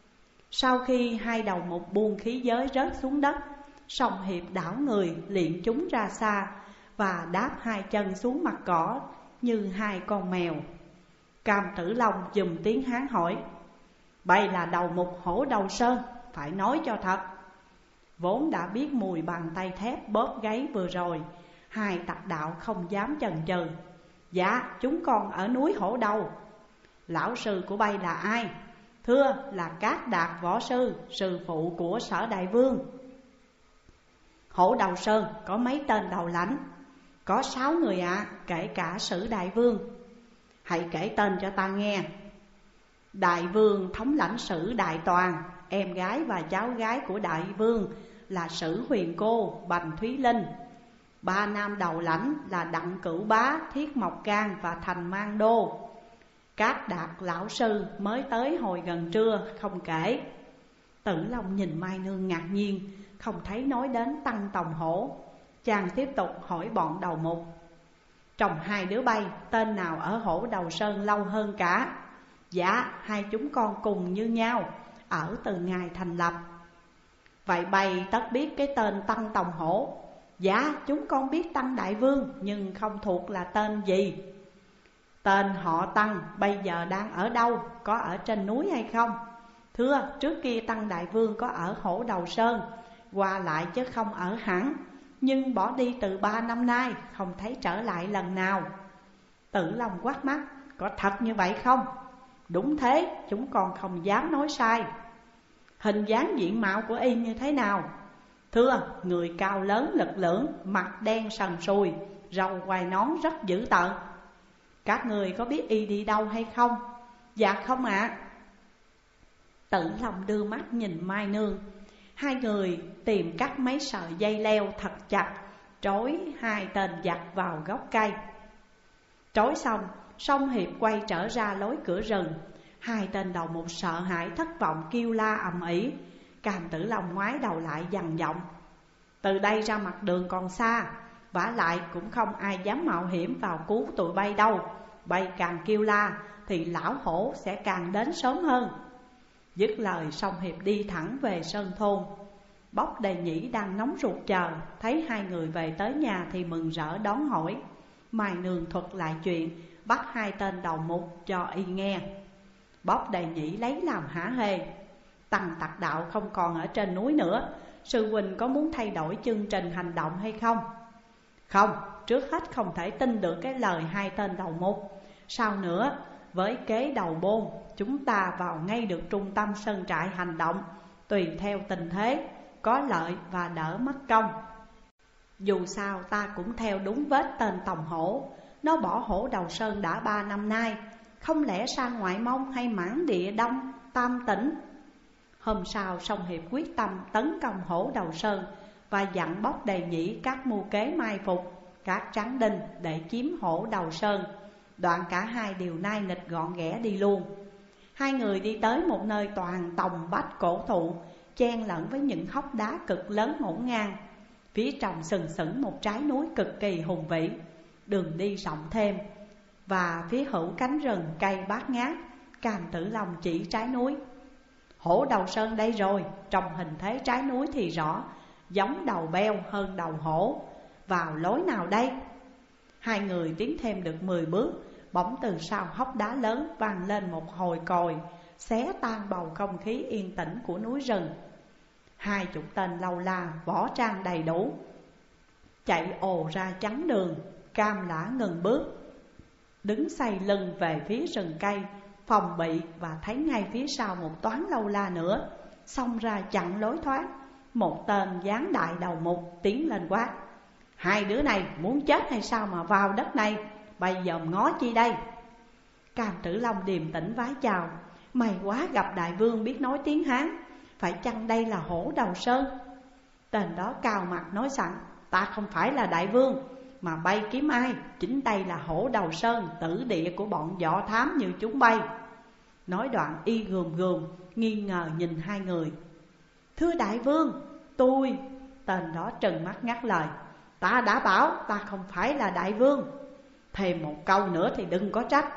Sau khi hai đầu mục buông khí giới rớt xuống đất, Song Hiệp đảo người liệng chúng ra xa và đáp hai chân xuống mặt cỏ như hai con mèo. Cam Tử Long dùng tiếng Hán hỏi: "Bay là đầu mục Hổ Đầu Sơn, phải nói cho thật." Vốn đã biết mùi bàn tay thép bóp gáy vừa rồi, hai Tặc Đạo không dám chần chừ: "Dạ, chúng con ở núi Hổ Đầu." "Lão sư của bay là ai?" "Thưa, là Cát Đạt võ sư, sư phụ của Sở Đại Vương." "Hổ Đầu Sơn có mấy tên đầu lãnh?" "Có sáu người ạ, à, kể cả Sử Đại Vương." "Hãy kể tên cho ta nghe." "Đại Vương thống lãnh Sử Đại Toàn, em gái và cháu gái của Đại Vương là Sử Huyền Cô, Bành Thúy Linh. Ba nam đầu lãnh là Đặng Cửu Bá, Thiết Mộc Can và Thành Mang Đô. Cát Đạt lão sư mới tới hồi gần trưa, không kể." Tử Long nhìn Mai Nương ngạc nhiên, không thấy nói đến Tăng Tòng Hổ. Chàng tiếp tục hỏi bọn đầu mục: "Trong hai đứa bay, tên nào ở Hổ Đầu Sơn lâu hơn cả?" "Dạ, hai chúng con cùng như nhau, ở từ ngày thành lập." "Vậy bay tất biết cái tên Tăng Tòng Hổ?" "Dạ, chúng con biết Tăng Đại Vương, nhưng không thuộc là tên gì." "Tên họ Tăng bây giờ đang ở đâu, có ở trên núi hay không?" "Thưa, trước kia Tăng Đại Vương có ở Hổ Đầu Sơn, qua lại chứ không ở hẳn, nhưng bỏ đi từ ba năm nay, không thấy trở lại lần nào." Tử Long quát mắt: "Có thật như vậy không?" "Đúng thế, chúng con không dám nói sai." "Hình dáng diện mạo của y như thế nào?" "Thưa, người cao lớn lực lưỡng, mặt đen sần sùi, râu quai nón rất dữ tợn." "Các người có biết y đi đâu hay không?" "Dạ không ạ." À. Tử Long đưa mắt nhìn Mai Nương. Hai người tìm cắt mấy sợi dây leo thật chặt, trói hai tên giặc vào gốc cây. Trói xong, Song Hiệp quay trở ra lối cửa rừng. Hai tên đầu mục sợ hãi thất vọng kêu la ầm ĩ. Cam Tử Long ngoái đầu lại dằn giọng: "Từ đây ra mặt đường còn xa, vả lại cũng không ai dám mạo hiểm vào cứu tụi bay đâu. Bay càng kêu la thì lão hổ sẽ càng đến sớm hơn." Dứt lời, Song Hiệp đi thẳng về Sơn Thôn. Bốc Đầy Nhĩ đang nóng ruột chờ, thấy hai người về tới nhà thì mừng rỡ đón hỏi. Mai Nương thuật lại chuyện, bắt hai tên đầu mục cho y nghe. Bóp Đầy Nhĩ lấy làm hả hê. Tăng Tặc Đạo không còn ở trên núi nữa, sư huynh có muốn thay đổi chương trình hành động hay không? Không, trước hết không thể tin được cái lời hai tên đầu mục. Sau nữa, với kế đầu bôn, chúng ta vào ngay được trung tâm sơn trại hành động, tùy theo tình thế, có lợi và đỡ mất công. Dù sao ta cũng theo đúng vết tên Tòng Hổ. Nó bỏ hổ đầu sơn đã ba năm nay, không lẽ sang ngoại mông hay mãn địa đông Tam Tỉnh? Hôm sau Song Hiệp quyết tâm tấn công hổ đầu sơn và dặn Bóp Đầy Nhĩ các mưu kế mai phục các tráng đinh để chiếm hổ đầu sơn. Đoạn cả hai đều nai nịch gọn ghẽ đi luôn. Hai người đi tới một nơi toàn tòng bách cổ thụ, chen lẫn với những hốc đá cực lớn ngổn ngang. Phía trong sừng sững một trái núi cực kỳ hùng vĩ, đường đi rộng thêm, và phía hữu cánh rừng cây bát ngát. Cam Tử Long chỉ trái núi: hổ đầu sơn đây rồi. Trong hình thế trái núi thì rõ, giống đầu beo hơn đầu hổ. Vào lối nào đây? Hai người tiến thêm được mười bước, bỗng từ sau hốc đá lớn vang lên một hồi còi, xé tan bầu không khí yên tĩnh của núi rừng. Hai chục tên lâu la võ trang đầy đủ chạy ồ ra chắn đường. Cam Lã ngừng bước, đứng xoay lưng về phía rừng cây phòng bị, và thấy ngay phía sau một toán lâu la nữa xông ra chặn lối thoát. Một tên dáng đại đầu mục tiến lên quát: hai đứa này muốn chết hay sao mà vào đất này? Bây giờ ngó chi đây? Cam Tử Long điềm tĩnh vái chào: may quá gặp đại vương biết nói tiếng Hán, phải chăng đây là hổ đầu sơn? Tên đó cao mặt nói sẵn: ta không phải là đại vương, mà bay kiếm ai? Chính đây là hổ đầu sơn, tử địa của bọn võ thám như chúng bay. Nói đoạn y gườm gườm nghi ngờ nhìn hai người. Thưa đại vương, tôi... Tên đó trừng mắt ngắt lời: ta đã bảo ta không phải là đại vương, thêm một câu nữa thì đừng có trách.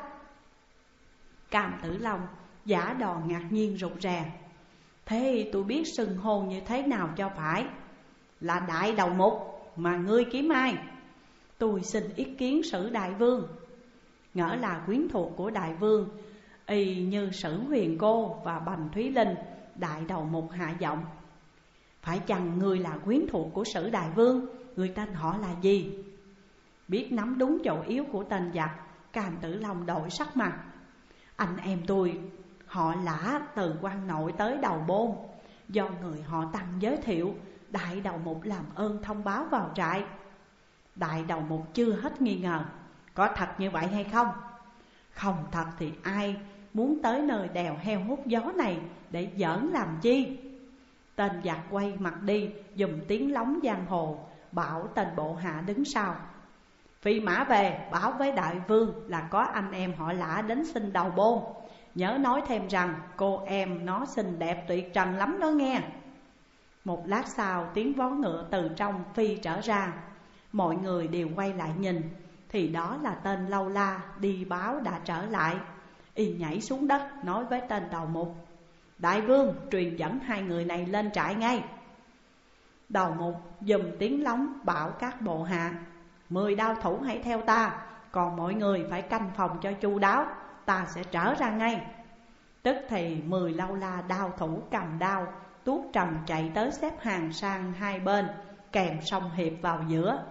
Cam Tử Long giả đò ngạc nhiên rụt rè: thế tôi biết xưng hô như thế nào cho phải? Là đại đầu mục, mà ngươi kiếm ai? Tôi xin ý kiến Sử đại vương. Ngỡ là quyến thuộc của đại vương, y như Sử Huyền Cô và Bành Thúy Linh. Đại đầu mục hạ giọng: phải chăng ngươi là quyến thuộc của Sử đại vương? Người tên họ là gì? Biết nắm đúng chỗ yếu của tên giặc, Cam Tử Long đổi sắc mặt: anh em tôi họ Lã, từ quan nội tới đầu bôn, do người họ Tăng giới thiệu. Đại đầu mục làm ơn thông báo vào trại. Đại đầu mục chưa hết nghi ngờ: có thật như vậy hay không? Không thật thì ai muốn tới nơi đèo heo hút gió này để giỡn làm chi? Tên giặc quay mặt đi, dùng tiếng lóng giang hồ bảo tên bộ hạ đứng sau: phi mã về báo với đại vương là có anh em họ Lã đến xin đầu bôn. Nhớ nói thêm rằng cô em nó xinh đẹp tuyệt trần lắm đó nghe. Một lát sau tiếng vó ngựa từ trong phi trở ra. Mọi người đều quay lại nhìn, thì đó là tên lâu la đi báo đã trở lại. Y nhảy xuống đất nói với tên đầu mục: đại vương truyền dẫn hai người này lên trại ngay. Đầu mục dùng tiếng lóng bảo các bộ hạ: mười đao thủ hãy theo ta, còn mọi người phải canh phòng cho chu đáo, ta sẽ trở ra ngay. Tức thì mười lâu la đao thủ cầm đao tuốt trầm chạy tới xếp hàng sang hai bên, kèm Song Hiệp vào giữa.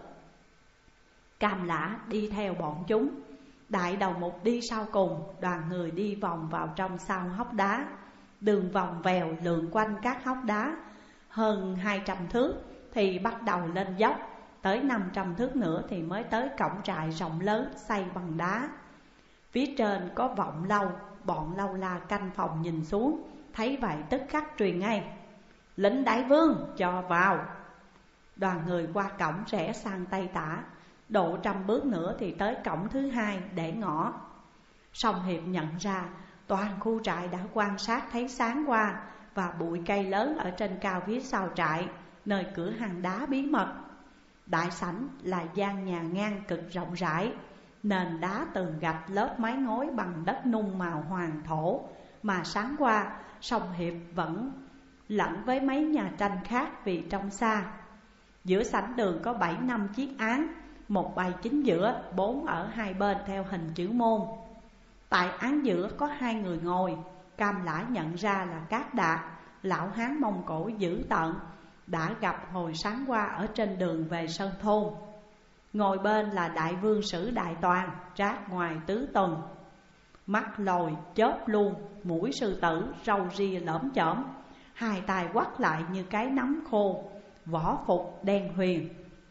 Cam Lã đi theo bọn chúng, đại đầu mục đi sau cùng. Đoàn người đi vòng vào trong sau hốc đá, đường vòng vèo lượn quanh các hốc đá. Hơn hai trăm thước thì bắt đầu lên dốc, tới năm trăm thước nữa thì mới tới cổng trại rộng lớn xây bằng đá. Phía trên có vọng lâu, bọn lâu la canh phòng nhìn xuống, thấy vậy tức khắc truyền ngay: lính đại vương cho vào. Đoàn người qua cổng rẽ sang tây tả, độ trăm bước nữa thì tới cổng thứ hai để ngõ. Song Hiệp nhận ra toàn khu trại đã quan sát thấy sáng qua, và bụi cây lớn ở trên cao phía sau trại, nơi cửa hang đá bí mật. Đại sảnh là gian nhà ngang cực rộng rãi, nền đá tường gạch lớp mái ngói bằng đất nung màu hoàng thổ, mà sáng qua Song Hiệp vẫn lẫn với mấy nhà tranh khác vì trông xa. Giữa sảnh đường có bảy năm chiếc án, một bày chính giữa, bốn ở hai bên theo hình chữ môn. Tại án giữa có hai người ngồi. Cam Lã nhận ra là Cát Đạt, lão hán Mông Cổ dữ tợn đã gặp hồi sáng qua ở trên đường về Sơn Thôn. Ngồi bên là đại vương Sử Đại Toàn, trát ngoài tứ tuần, mắt lồi chớp luôn, mũi sư tử, râu ria lởm chởm, hai tay quắt lại như cái nắm khô, võ phục đen huyền.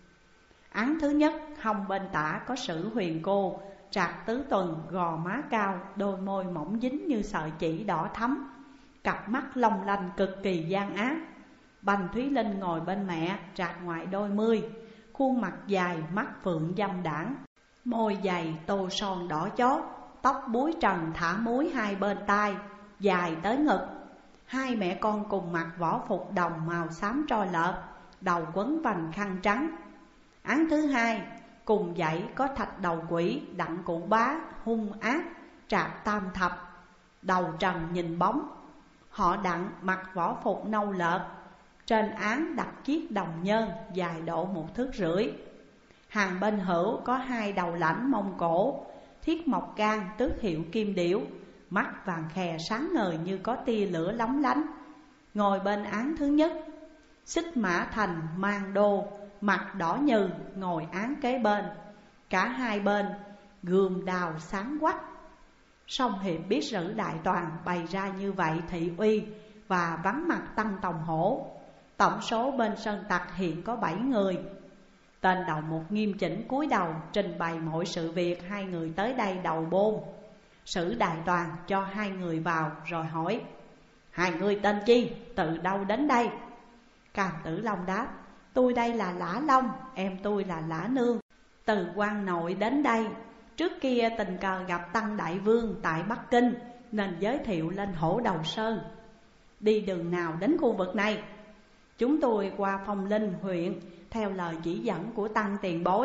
Án thứ nhất, hông bên tả có Sử Huyền Cô, trạc tứ tuần, gò má cao, đôi môi mỏng dính như sợi chỉ đỏ thắm, cặp mắt long lanh cực kỳ gian ác. Bành Thúy Linh ngồi bên mẹ, trạc ngoài đôi mươi, khuôn mặt dài, mắt phượng dâm đãng, môi dày tô son đỏ chót, tóc búi trần thả múi hai bên tai, dài tới ngực. Hai mẹ con cùng mặc võ phục đồng màu xám tro lợt, đầu quấn vành khăn trắng. Án thứ hai, cùng dãy có Thạch Đầu Quỷ, Đặng Cụ Bá, hung ác, trạc tam thập, đầu trần nhìn bóng. Họ Đặng mặc võ phục nâu lợt, trên án đặt chiếc đồng nhơn dài độ một thước rưỡi. Hàng bên hữu có hai đầu lãnh Mông Cổ, thiết mộc can tước hiệu kim điểu, mắt vàng khè sáng ngời như có tia lửa lóng lánh. Ngồi bên án thứ nhất, Xích Mã Thành mang đô, mặt đỏ nhừ, ngồi án kế bên. Cả hai bên gươm đào sáng quắc. Song Hiệp biết Sử Đại Toàn bày ra như vậy thị uy và vắng mặt Tăng Tòng Hổ. Tổng số bên sơn tặc hiện có bảy người. Tên đầu một nghiêm chỉnh cúi đầu trình bày mọi sự việc hai người tới đây đầu bôn. Sử Đại Toàn cho hai người vào rồi hỏi: hai người tên chi, từ đâu đến đây? Cam Tử Long đáp: tôi đây là Lã Long, em tôi là Lã Nương, từ quan nội đến đây. Trước kia tình cờ gặp Tăng Đại Vương tại Bắc Kinh nên giới thiệu lên Hổ Đầu Sơn. Đi đường nào đến khu vực này? Chúng tôi qua Phong Linh huyện theo lời chỉ dẫn của Tăng tiền bối.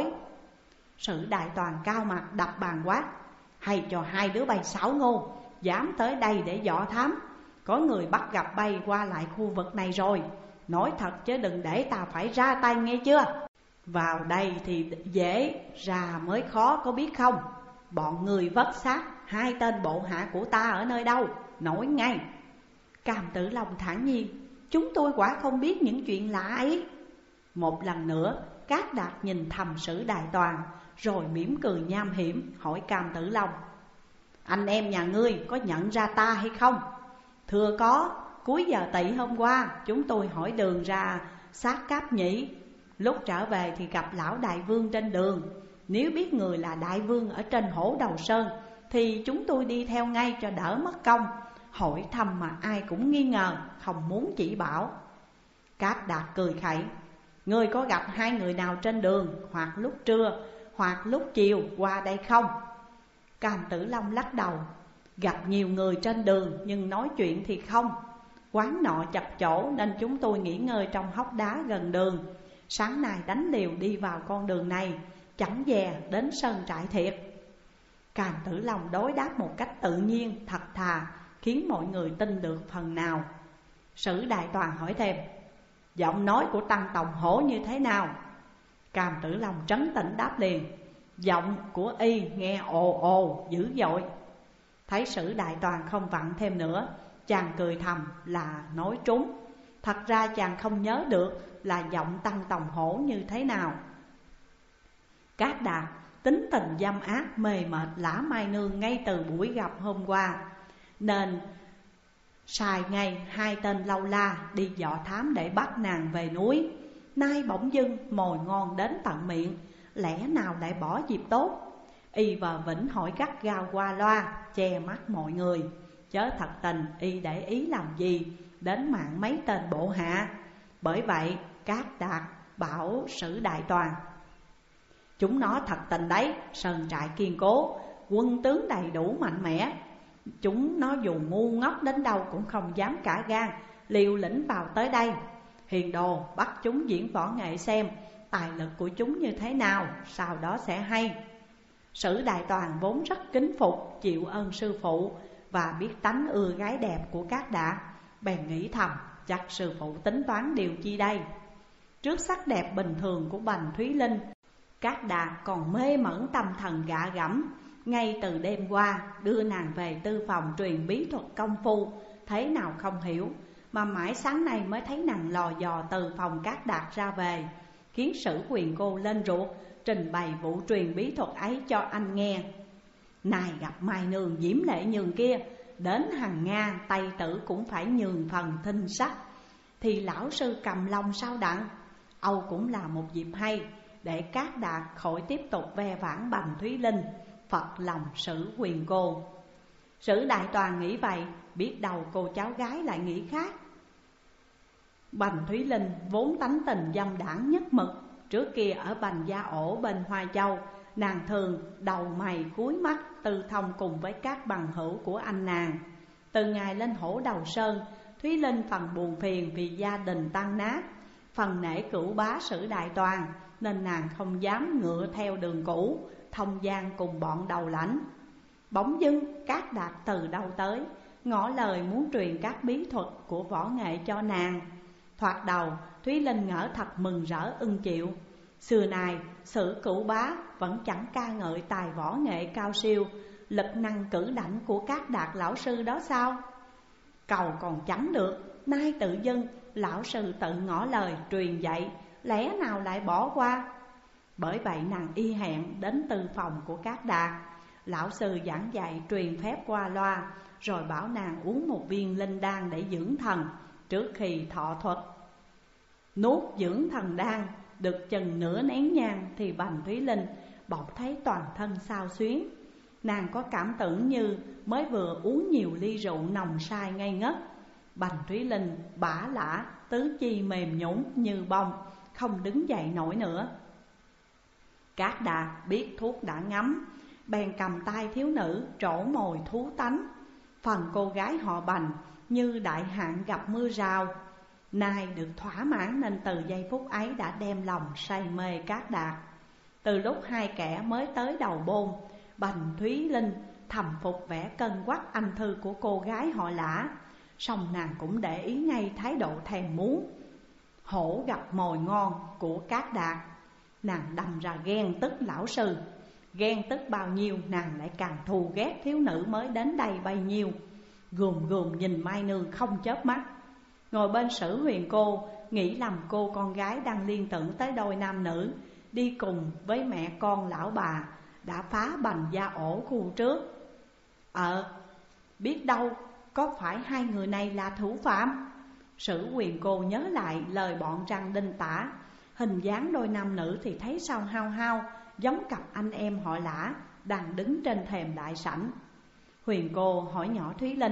Sử Đại Toàn cao mặt đập bàn quát: hay cho hai đứa bay xảo ngô, dám tới đây để dọ thám. Có người bắt gặp bay qua lại khu vực này rồi, nói thật chứ đừng để ta phải ra tay nghe chưa? Vào đây thì dễ, ra mới khó có biết không? Bọn người vất xác hai tên bộ hạ của ta ở nơi đâu, nói ngay. Cam Tử Long thản nhiên: chúng tôi quả không biết những chuyện lạ ấy. Một lần nữa Cát Đạt nhìn thầm Sử Đại Toàn, rồi mỉm cười nham hiểm hỏi Cam Tử Long: anh em nhà ngươi có nhận ra ta hay không? Thưa có, cuối giờ tỵ hôm qua chúng tôi hỏi đường ra sát Cáp Nhĩ. Lúc trở về thì gặp lão Đại Vương trên đường. Nếu biết người là Đại Vương ở trên Hổ Đầu Sơn thì chúng tôi đi theo ngay cho đỡ mất công. Hỏi thăm mà ai cũng nghi ngờ, không muốn chỉ bảo. Cát Đạt cười khẩy: ngươi có gặp hai người nào trên đường, hoặc lúc trưa hoặc lúc chiều qua đây không? Cam Tử Long lắc đầu: gặp nhiều người trên đường nhưng nói chuyện thì không. Quán nọ chật chỗ nên chúng tôi nghỉ ngơi trong hốc đá gần đường. Sáng nay đánh liều đi vào con đường này, chẳng dè đến sơn trại thiệt. Cam Tử Long đối đáp một cách tự nhiên, thật thà, khiến mọi người tin được phần nào. Sử Đại Toàn hỏi thêm: giọng nói của Tăng Tòng Hổ như thế nào? Cam Tử Long trấn tĩnh đáp liền: giọng của y nghe ồ ồ dữ dội. Thấy Sử Đại Toàn không vặn thêm nữa, chàng cười thầm là nói trúng. Thật ra chàng không nhớ được là giọng Tăng Tòng Hổ như thế nào. Cát Đạt tính tình dâm ác mê mệt Lã Mai Nương ngay từ buổi gặp hôm qua, nên xài ngay hai tên lâu la đi dọ thám để bắt nàng về núi. Nay bỗng dưng mồi ngon đến tận miệng, lẽ nào lại bỏ dịp tốt? Y vờ vĩnh hỏi gắt gao qua loa, che mắt mọi người. Chớ thật tình y để ý làm gì đến mạng mấy tên bộ hạ. Bởi vậy Cát Đạt bảo Sử Đại Toàn: chúng nó thật tình đấy, sơn trại kiên cố, quân tướng đầy đủ mạnh mẽ. Chúng nó dù ngu ngốc đến đâu cũng không dám cả gan liều lĩnh vào tới đây. Hiền đồ bắt chúng diễn võ nghệ xem tài lực của chúng như thế nào, sau đó sẽ hay. Sử Đại Toàn vốn rất kính phục chịu ơn sư phụ và biết tánh ưa gái đẹp của Cát Đạt, bèn nghĩ thầm chắc sư phụ tính toán điều chi đây. Trước sắc đẹp bình thường của Bành Thúy Linh, Cát Đạt còn mê mẩn tâm thần gạ gẫm, ngay từ đêm qua đưa nàng về tư phòng truyền bí thuật công phu, thế nào không hiểu, mà mãi sáng nay mới thấy nàng lò dò từ phòng Cát Đạt ra về, khiến Sử Quyền Cô lên ruột, trình bày vụ truyền bí thuật ấy cho anh nghe. Này gặp Mai Nương diễm lệ nhường kia, đến hàng Nga Tây Tử cũng phải nhường phần thinh sắc, thì lão sư cầm lòng sao đặng. Âu cũng là một dịp hay để Cát Đạt khỏi tiếp tục ve vãn Bành Thúy Linh, phật lòng Sử Quyền Cô. Sử Đại Toàn nghĩ vậy, biết đâu cô cháu gái lại nghĩ khác. Bành Thúy Linh vốn tánh tình dâm đảng nhất mực, trước kia ở Bành Gia Ổ bên Hoa Châu, nàng thường đầu mày cúi mắt tư thông cùng với các bằng hữu của anh nàng. Từ ngày lên Hổ Đầu Sơn, Thúy Linh phần buồn phiền vì gia đình tan nát, phần nể cửu bá Sử Đại Toàn, nên nàng không dám ngựa theo đường cũ, thông gian cùng bọn đầu lãnh. Bỗng dưng Cát Đạt từ đâu tới, ngỏ lời muốn truyền các bí thuật của võ nghệ cho nàng. Thoạt đầu Thúy Linh ngỡ thật mừng rỡ ưng chịu. Xưa này Sử cửu bá vẫn chẳng ca ngợi tài võ nghệ cao siêu, lực năng cử đảnh của Cát Đạt lão sư đó sao? Cầu còn chẳng được, nay tự dưng lão sư tự ngỏ lời truyền dạy, lẽ nào lại bỏ qua? Bởi vậy nàng y hẹn đến tư phòng của Cát Đạt. Lão sư giảng dạy truyền phép qua loa, rồi bảo nàng uống một viên linh đan để dưỡng thần trước khi thọ thuật. Nuốt dưỡng thần đan được chừng nửa nén nhang thì Bành Thúy Linh bỗng thấy toàn thân xao xuyến. Nàng có cảm tưởng như mới vừa uống nhiều ly rượu nồng say ngây ngất. Bành Thúy Linh bả lả, tứ chi mềm nhũn như bông, không đứng dậy nổi nữa. Cát Đạt biết thuốc đã ngấm, bèn cầm tay thiếu nữ trổ mồi thú tánh. Phần cô gái họ Bành như đại hạn gặp mưa rào, nay được thỏa mãn nên từ giây phút ấy đã đem lòng say mê Cát Đạt. Từ lúc hai kẻ mới tới đầu bôn, Bành Thúy Linh thầm phục vẻ cân quắc anh thư của cô gái họ Lã, song nàng cũng để ý ngay thái độ thèm muốn. Hổ gặp mồi ngon của Cát Đạt, nàng đâm ra ghen tức lão sư. Ghen tức bao nhiêu, nàng lại càng thù ghét thiếu nữ mới đến đây bấy nhiêu. Gườm gườm nhìn Mai Nương không chớp mắt. Ngồi bên Sử Huyền Cô, nghĩ lầm cô con gái đang liên tưởng tới đôi nam nữ đi cùng với mẹ con lão bà đã phá Bành Gia Ổ khu trước. Ờ, biết đâu có phải hai người này là thủ phạm. Sử Huyền Cô nhớ lại lời bọn răng đinh tả, hình dáng đôi nam nữ thì thấy sao hao hao, giống cặp anh em họ Lã đang đứng trên thềm đại sảnh. Huyền Cô hỏi nhỏ Thúy Linh: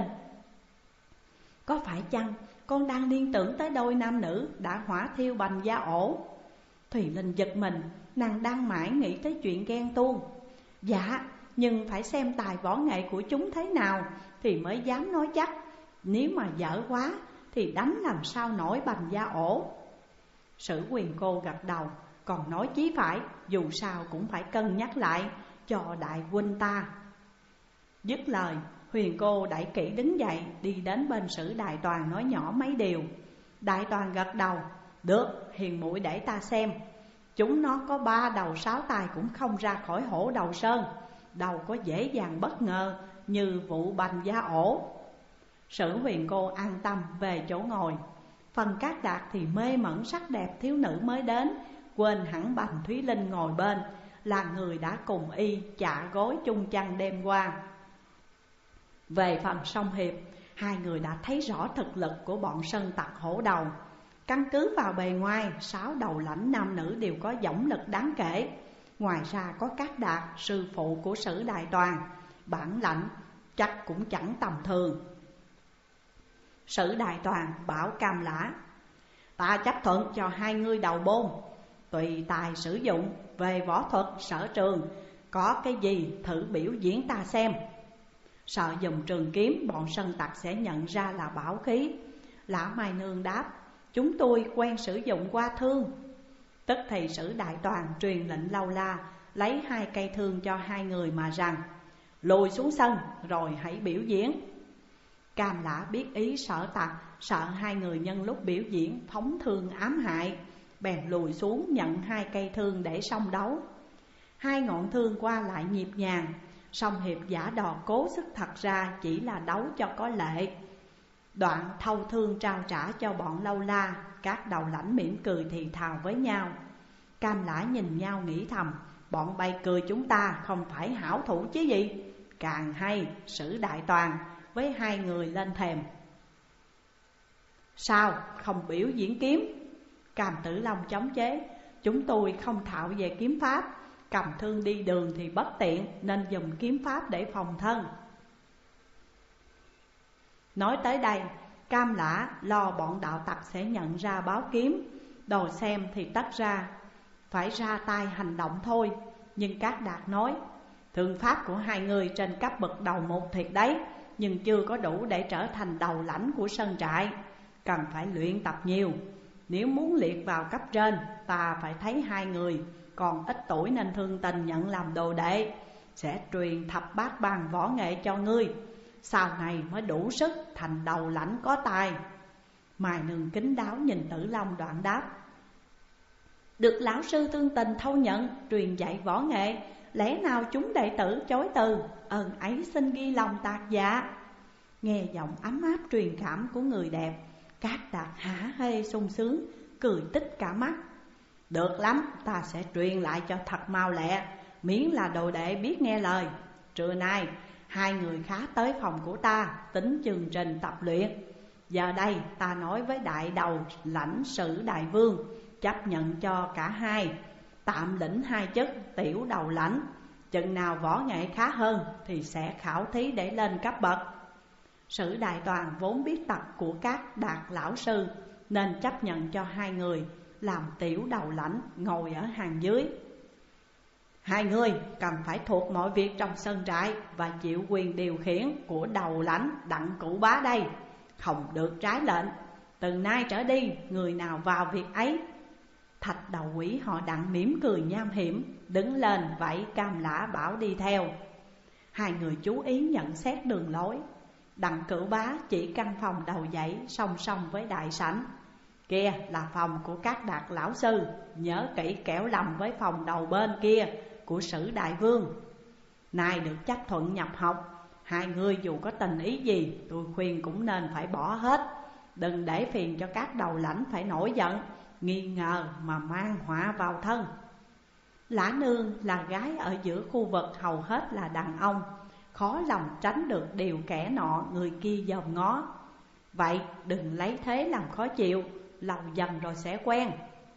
có phải chăng con đang liên tưởng tới đôi nam nữ đã hỏa thiêu Bành Gia Ổ? Thùy Linh giật mình, nàng đang mãi nghĩ tới chuyện ghen tuông. Dạ, nhưng phải xem tài võ nghệ của chúng thế nào thì mới dám nói chắc. Nếu mà dở quá thì đánh làm sao nổi Bành Gia Ổ. Sử Quyền Cô gật đầu, còn nói chí phải, dù sao cũng phải cân nhắc lại cho đại huynh ta. Dứt lời, Huyền Cô đẩy kỹ đứng dậy, đi đến bên Sử Đại Toàn nói nhỏ mấy điều. Đại Toàn gật đầu: được, hiền muội để ta xem. Chúng nó có ba đầu sáu tay cũng không ra khỏi Hổ Đầu Sơn, đâu có dễ dàng bất ngờ như vụ Bành Gia Ổ. Sử Huyền Cô an tâm về chỗ ngồi. Phần Cát Đạt thì mê mẩn sắc đẹp thiếu nữ mới đến, quên hẳn Bành Thúy Linh ngồi bên là người đã cùng y chạ gối chung chăn đêm qua. Về phần Song Hiệp, hai người đã thấy rõ thực lực của bọn sơn tặc Hổ Đầu. Căn cứ vào bề ngoài, sáu đầu lãnh nam nữ đều có dõng lực đáng kể. Ngoài ra có Cát Đạt, sư phụ của Sử Đại Toàn, bản lãnh chắc cũng chẳng tầm thường. Sử Đại Toàn bảo Cam Lã: ta chấp thuận cho hai ngươi đầu bôn, tùy tài sử dụng. Về võ thuật sở trường, có cái gì thử biểu diễn ta xem. Sợ dùng trường kiếm bọn sơn tặc sẽ nhận ra là bảo khí. Lã Mai Nương đáp: chúng tôi quen sử dụng qua thương. Tức thì Sử Đại Toàn truyền lệnh lâu la, lấy hai cây thương cho hai người mà rằng: lùi xuống sân rồi hãy biểu diễn. Cam Lã biết ý sở tặc, sợ hai người nhân lúc biểu diễn phóng thương ám hại, bèn lùi xuống nhận hai cây thương để song đấu. Hai ngọn thương qua lại nhịp nhàng, song Hiệp giả đò cố sức thật ra chỉ là đấu cho có lệ. Đoạn thâu thương trao trả cho bọn lâu la, các đầu lãnh mỉm cười thì thào với nhau. Cam Lã nhìn nhau nghĩ thầm, bọn bay cười chúng ta không phải hảo thủ chứ gì. Càng hay, Sử Đại Toàn với hai người lên thềm. Sao không biểu diễn kiếm? Cam Tử Long chống chế, chúng tôi không thạo về kiếm pháp, cầm thương đi đường thì bất tiện, nên dùng kiếm pháp để phòng thân. Nói tới đây, Cam Lã lo bọn đạo tặc sẽ nhận ra báo kiếm, đồ xem thì tất ra phải ra tay hành động thôi. Nhưng Cát Đạt nói, thương pháp của hai người trên cấp bậc đầu một thiệt đấy, nhưng chưa có đủ để trở thành đầu lãnh của sơn trại, cần phải luyện tập nhiều. Nếu muốn liệt vào cấp trên, ta phải thấy hai người còn ít tuổi nên thương tình nhận làm đồ đệ, sẽ truyền thập bát bằng võ nghệ cho ngươi, sau này mới đủ sức thành đầu lãnh có tài. Mài Nương kính đáo nhìn Tử Long đoạn đáp, được lão sư thương tình thâu nhận truyền dạy võ nghệ, lẽ nào chúng đệ tử chối từ, ơn ấy xin ghi lòng tạc dạ. Nghe giọng ấm áp truyền cảm của người đẹp, Cát Đạt hả hê sung sướng, cười tích cả mắt. Được lắm, ta sẽ truyền lại cho thật mau lẹ, miễn là đồ đệ biết nghe lời. Trưa nay hai người khá tới phòng của ta tính chương trình tập luyện. Giờ đây ta nói với đại đầu lãnh Sử Đại Vương, chấp nhận cho cả hai tạm lĩnh hai chức tiểu đầu lãnh. Chừng nào võ nghệ khá hơn thì sẽ khảo thí để lên cấp bậc. Sử Đại Toàn vốn biết tật của các Đạt lão sư, nên chấp nhận cho hai người làm tiểu đầu lãnh ngồi ở hàng dưới. Hai người cần phải thuộc mọi việc trong sơn trại và chịu quyền điều khiển của đầu lãnh Đặng Cửu Bá đây, không được trái lệnh. Từ nay trở đi, người nào vào việc ấy. Thạch đầu quỷ họ Đặng mỉm cười nham hiểm, đứng lên vẫy Cam Lã bảo đi theo. Hai người chú ý nhận xét đường lối. Đặng Cửu Bá chỉ căn phòng đầu dãy song song với đại sảnh. Kia là phòng của các Đạt lão sư, nhớ kỹ kẻo lầm với phòng đầu bên kia của Sử Đại Vương. Nay được chấp thuận nhập học, hai người dù có tình ý gì, tôi khuyên cũng nên phải bỏ hết. Đừng để phiền cho các đầu lãnh phải nổi giận, nghi ngờ mà mang họa vào thân. Lã Nương là gái ở giữa khu vực hầu hết là đàn ông, khó lòng tránh được điều kẻ nọ người kia dòm ngó. Vậy đừng lấy thế làm khó chịu, lâu dần rồi sẽ quen.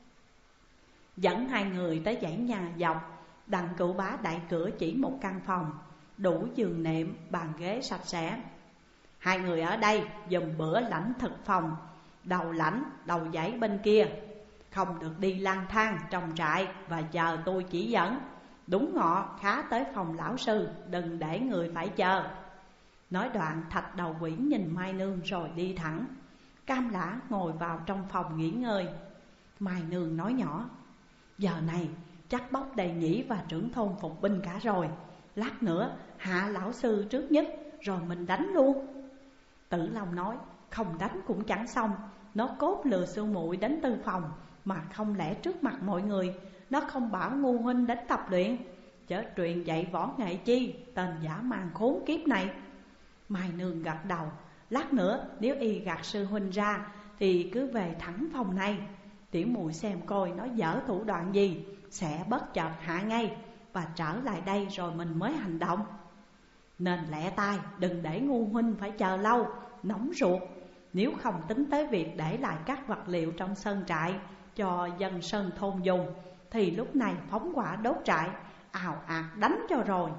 Dẫn hai người tới dãy nhà dọc, Đặng Cửu Bá đẩy cửa chỉ một căn phòng, đủ giường nệm, bàn ghế sạch sẽ. Hai người ở đây dùm bữa lãnh thực phòng, đầu lãnh đầu dãy bên kia. Không được đi lang thang trong trại và chờ tôi chỉ dẫn. Đúng ngọ khá tới phòng lão sư, đừng để người phải chờ. Nói đoạn Thạch đầu quỷ nhìn Mai Nương rồi đi thẳng. Cam Lã ngồi vào trong phòng nghỉ ngơi. Mai Nương nói nhỏ, giờ này chắc bốc đầy nhĩ và trưởng thôn phục binh cả rồi. Lát nữa hạ lão sư trước nhất, rồi mình đánh luôn. Tử Long nói, không đánh cũng chẳng xong. Nó cốt lừa sư muội đến tư phòng, mà không lẽ trước mặt mọi người nó không bảo ngu huynh đến tập luyện, chớ truyền dạy võ nghệ chi, tên giả màn khốn kiếp này. Mai Nương gật đầu, lát nữa nếu y gạt sư huynh ra thì cứ về thẳng phòng này. Tiểu muội xem coi nó dở thủ đoạn gì, sẽ bất chợt hạ ngay và trở lại đây rồi mình mới hành động. Nên lẹ tay, đừng để ngu huynh phải chờ lâu, nóng ruột. Nếu không tính tới việc để lại các vật liệu trong sơn trại cho dân sơn thôn dùng, thì lúc này phóng hỏa đốt trại, ào ạt đánh cho rồi.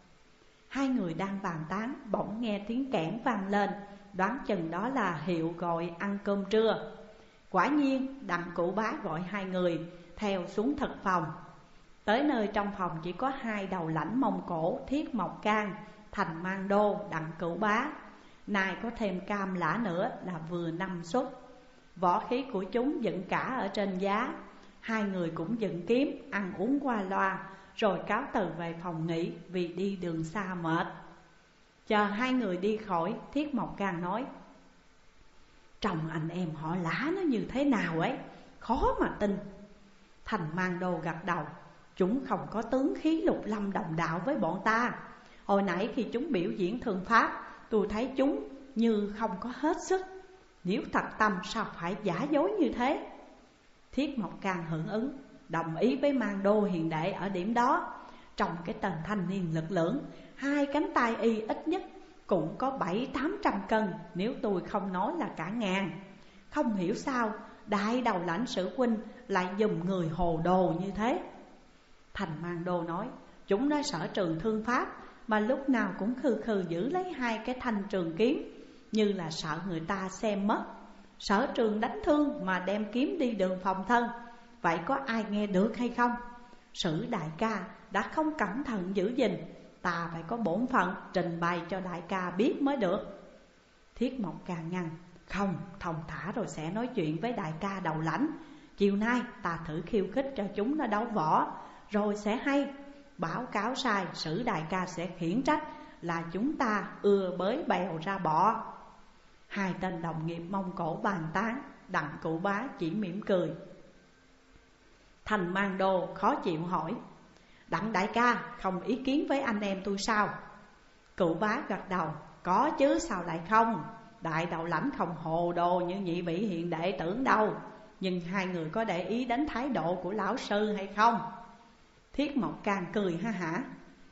Hai người đang bàn tán, bỗng nghe tiếng kẽn vang lên, đoán chừng đó là hiệu gọi ăn cơm trưa. Quả nhiên Đặng Cửu Bá gọi hai người theo xuống thực phòng. Tới nơi trong phòng chỉ có hai đầu lãnh Mông Cổ, Thiết Mộc Can, Thành Mang Đô, Đặng Cửu Bá. Nay có thêm Cam Lã nữa là vừa năm suất. Võ khí của chúng dựng cả ở trên giá. Hai người cũng dựng kiếm, ăn uống qua loa, rồi cáo từ về phòng nghỉ vì đi đường xa mệt. Chờ hai người đi khỏi, Thiết Mộc Can nói, chồng anh em họ Lã nó như thế nào ấy, khó mà tin. Thành Mang Đô gật đầu, chúng không có tướng khí lục lâm đồng đạo với bọn ta. Hồi nãy khi chúng biểu diễn thương pháp, tôi thấy chúng như không có hết sức. Nếu thật tâm sao phải giả dối như thế? Thiết Mộc Can hưởng ứng, đồng ý với Mang Đô hiền đệ ở điểm đó. Trong cái tên thanh niên lực lưỡng, hai cánh tay y ít nhất cũng có bảy tám trăm cân, nếu tôi không nói là cả ngàn. Không hiểu sao đại đầu lãnh sử huynh lại dùng người hồ đồ như thế. Thành Mang Đô nói, chúng nói sở trường thương pháp mà lúc nào cũng khư khư giữ lấy hai cái thanh trường kiếm, như là sợ người ta xem mất. Sở trường đánh thương mà đem kiếm đi đường phòng thân, vậy có ai nghe được hay không? Sử đại ca đã không cẩn thận giữ gìn, ta phải có bổn phận trình bày cho đại ca biết mới được. Thiết Mộc Can ngăn, không, thông thả rồi sẽ nói chuyện với đại ca đầu lãnh. Chiều nay ta thử khiêu khích cho chúng nó đấu võ, rồi sẽ hay. Báo cáo sai, Sử đại ca sẽ khiển trách là chúng ta ưa bới bèo ra bọ. Hai tên đồng nghiệp Mông Cổ bàn tán, Đặng Cửu Bá chỉ mỉm cười. Thành Mang Đô khó chịu hỏi, Đặng đại ca không ý kiến với anh em tôi sao? Cửu Bá gật đầu, có chứ sao lại không. Đại đầu lãnh không hồ đồ như nhị vị hiện đệ tưởng đâu. Nhưng hai người có để ý đến thái độ của lão sư hay không? Thiết Mộc Can cười ha hả,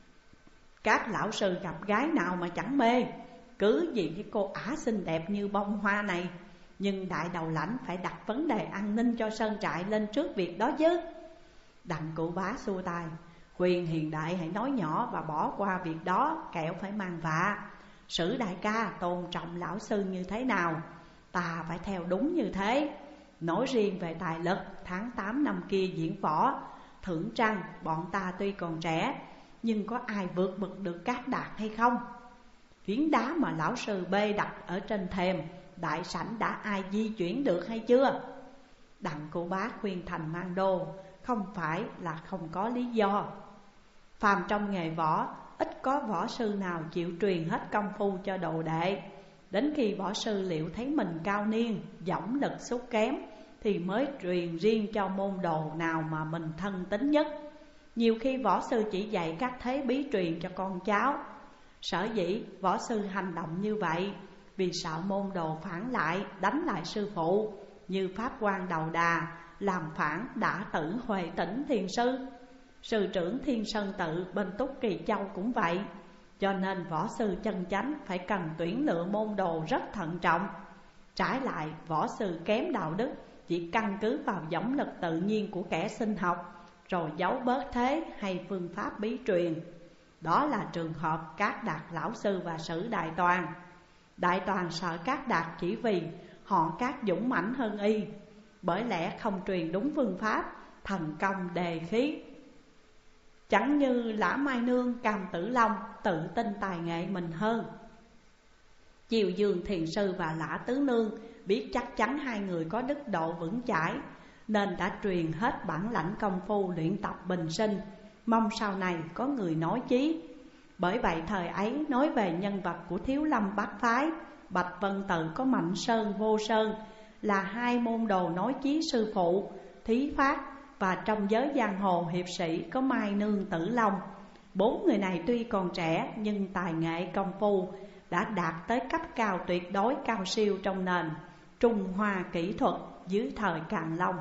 các lão sư gặp gái nào mà chẳng mê, cứ vì cái cô ả xinh đẹp như bông hoa này. Nhưng đại đầu lãnh phải đặt vấn đề an ninh cho sơn trại lên trước việc đó chứ. Đặng Cửu Bá xua tay, khuyên hiền đại hãy nói nhỏ và bỏ qua việc đó, kẻo phải mang vạ. Sử đại ca tôn trọng lão sư như thế nào, ta phải theo đúng như thế. Nói riêng về tài lực, tháng tám năm kia diễn võ, thưởng trăng bọn ta tuy còn trẻ, nhưng có ai vượt bậc được Cát Đạt hay không? Phiến đá mà lão sư bê đặt ở trên thềm đại sảnh đã ai di chuyển được hay chưa? Đặng Cửu Bá khuyên Thành Mang Đô, không phải là không có lý do. Phàm trong nghề võ, ít có võ sư nào chịu truyền hết công phu cho đồ đệ. Đến khi võ sư liệu thấy mình cao niên, dõng lực sút kém, thì mới truyền riêng cho môn đồ nào mà mình thân tín nhất. Nhiều khi võ sư chỉ dạy các thế bí truyền cho con cháu. Sở dĩ võ sư hành động như vậy vì sợ môn đồ phản lại, đánh lại sư phụ, như Pháp Quan Đầu Đà làm phản đã tử Huệ Tĩnh thiền sư. Sư trưởng Thiên Sơn Tự bên Túc Kỳ Châu cũng vậy. Cho nên võ sư chân chánh phải cần tuyển lựa môn đồ rất thận trọng. Trái lại, võ sư kém đạo đức chỉ căn cứ vào dõng lực tự nhiên của kẻ sinh học, rồi giấu bớt thế hay phương pháp bí truyền. Đó là trường hợp Cát Đạt lão sư và Sử Đại Toàn. Đại Toàn sợ Cát Đạt chỉ vì họ Cát dũng mãnh hơn y, bởi lẽ không truyền đúng phương pháp, thần công đề khí. Chẳng như Lã Mai Nương, Cam Tử Long tự tin tài nghệ mình hơn. Chiều Dương Thiền Sư và Lã Tứ Nương biết chắc chắn hai người có đức độ vững chãi, nên đã truyền hết bản lãnh công phu luyện tập bình sinh, mong sau này có người nói chí. Bởi vậy thời ấy nói về nhân vật của Thiếu Lâm Bát Phái, Bạch Vân Tự có Mạnh Sơn, Vô Sơn là hai môn đồ nói chí sư phụ, Thí Phát, và trong giới giang hồ hiệp sĩ có Mai Nương, Tử Long. Bốn người này tuy còn trẻ nhưng tài nghệ công phu đã đạt tới cấp cao tuyệt đối cao siêu trong nền Trung Hoa kỹ thuật dưới thời Càn Long.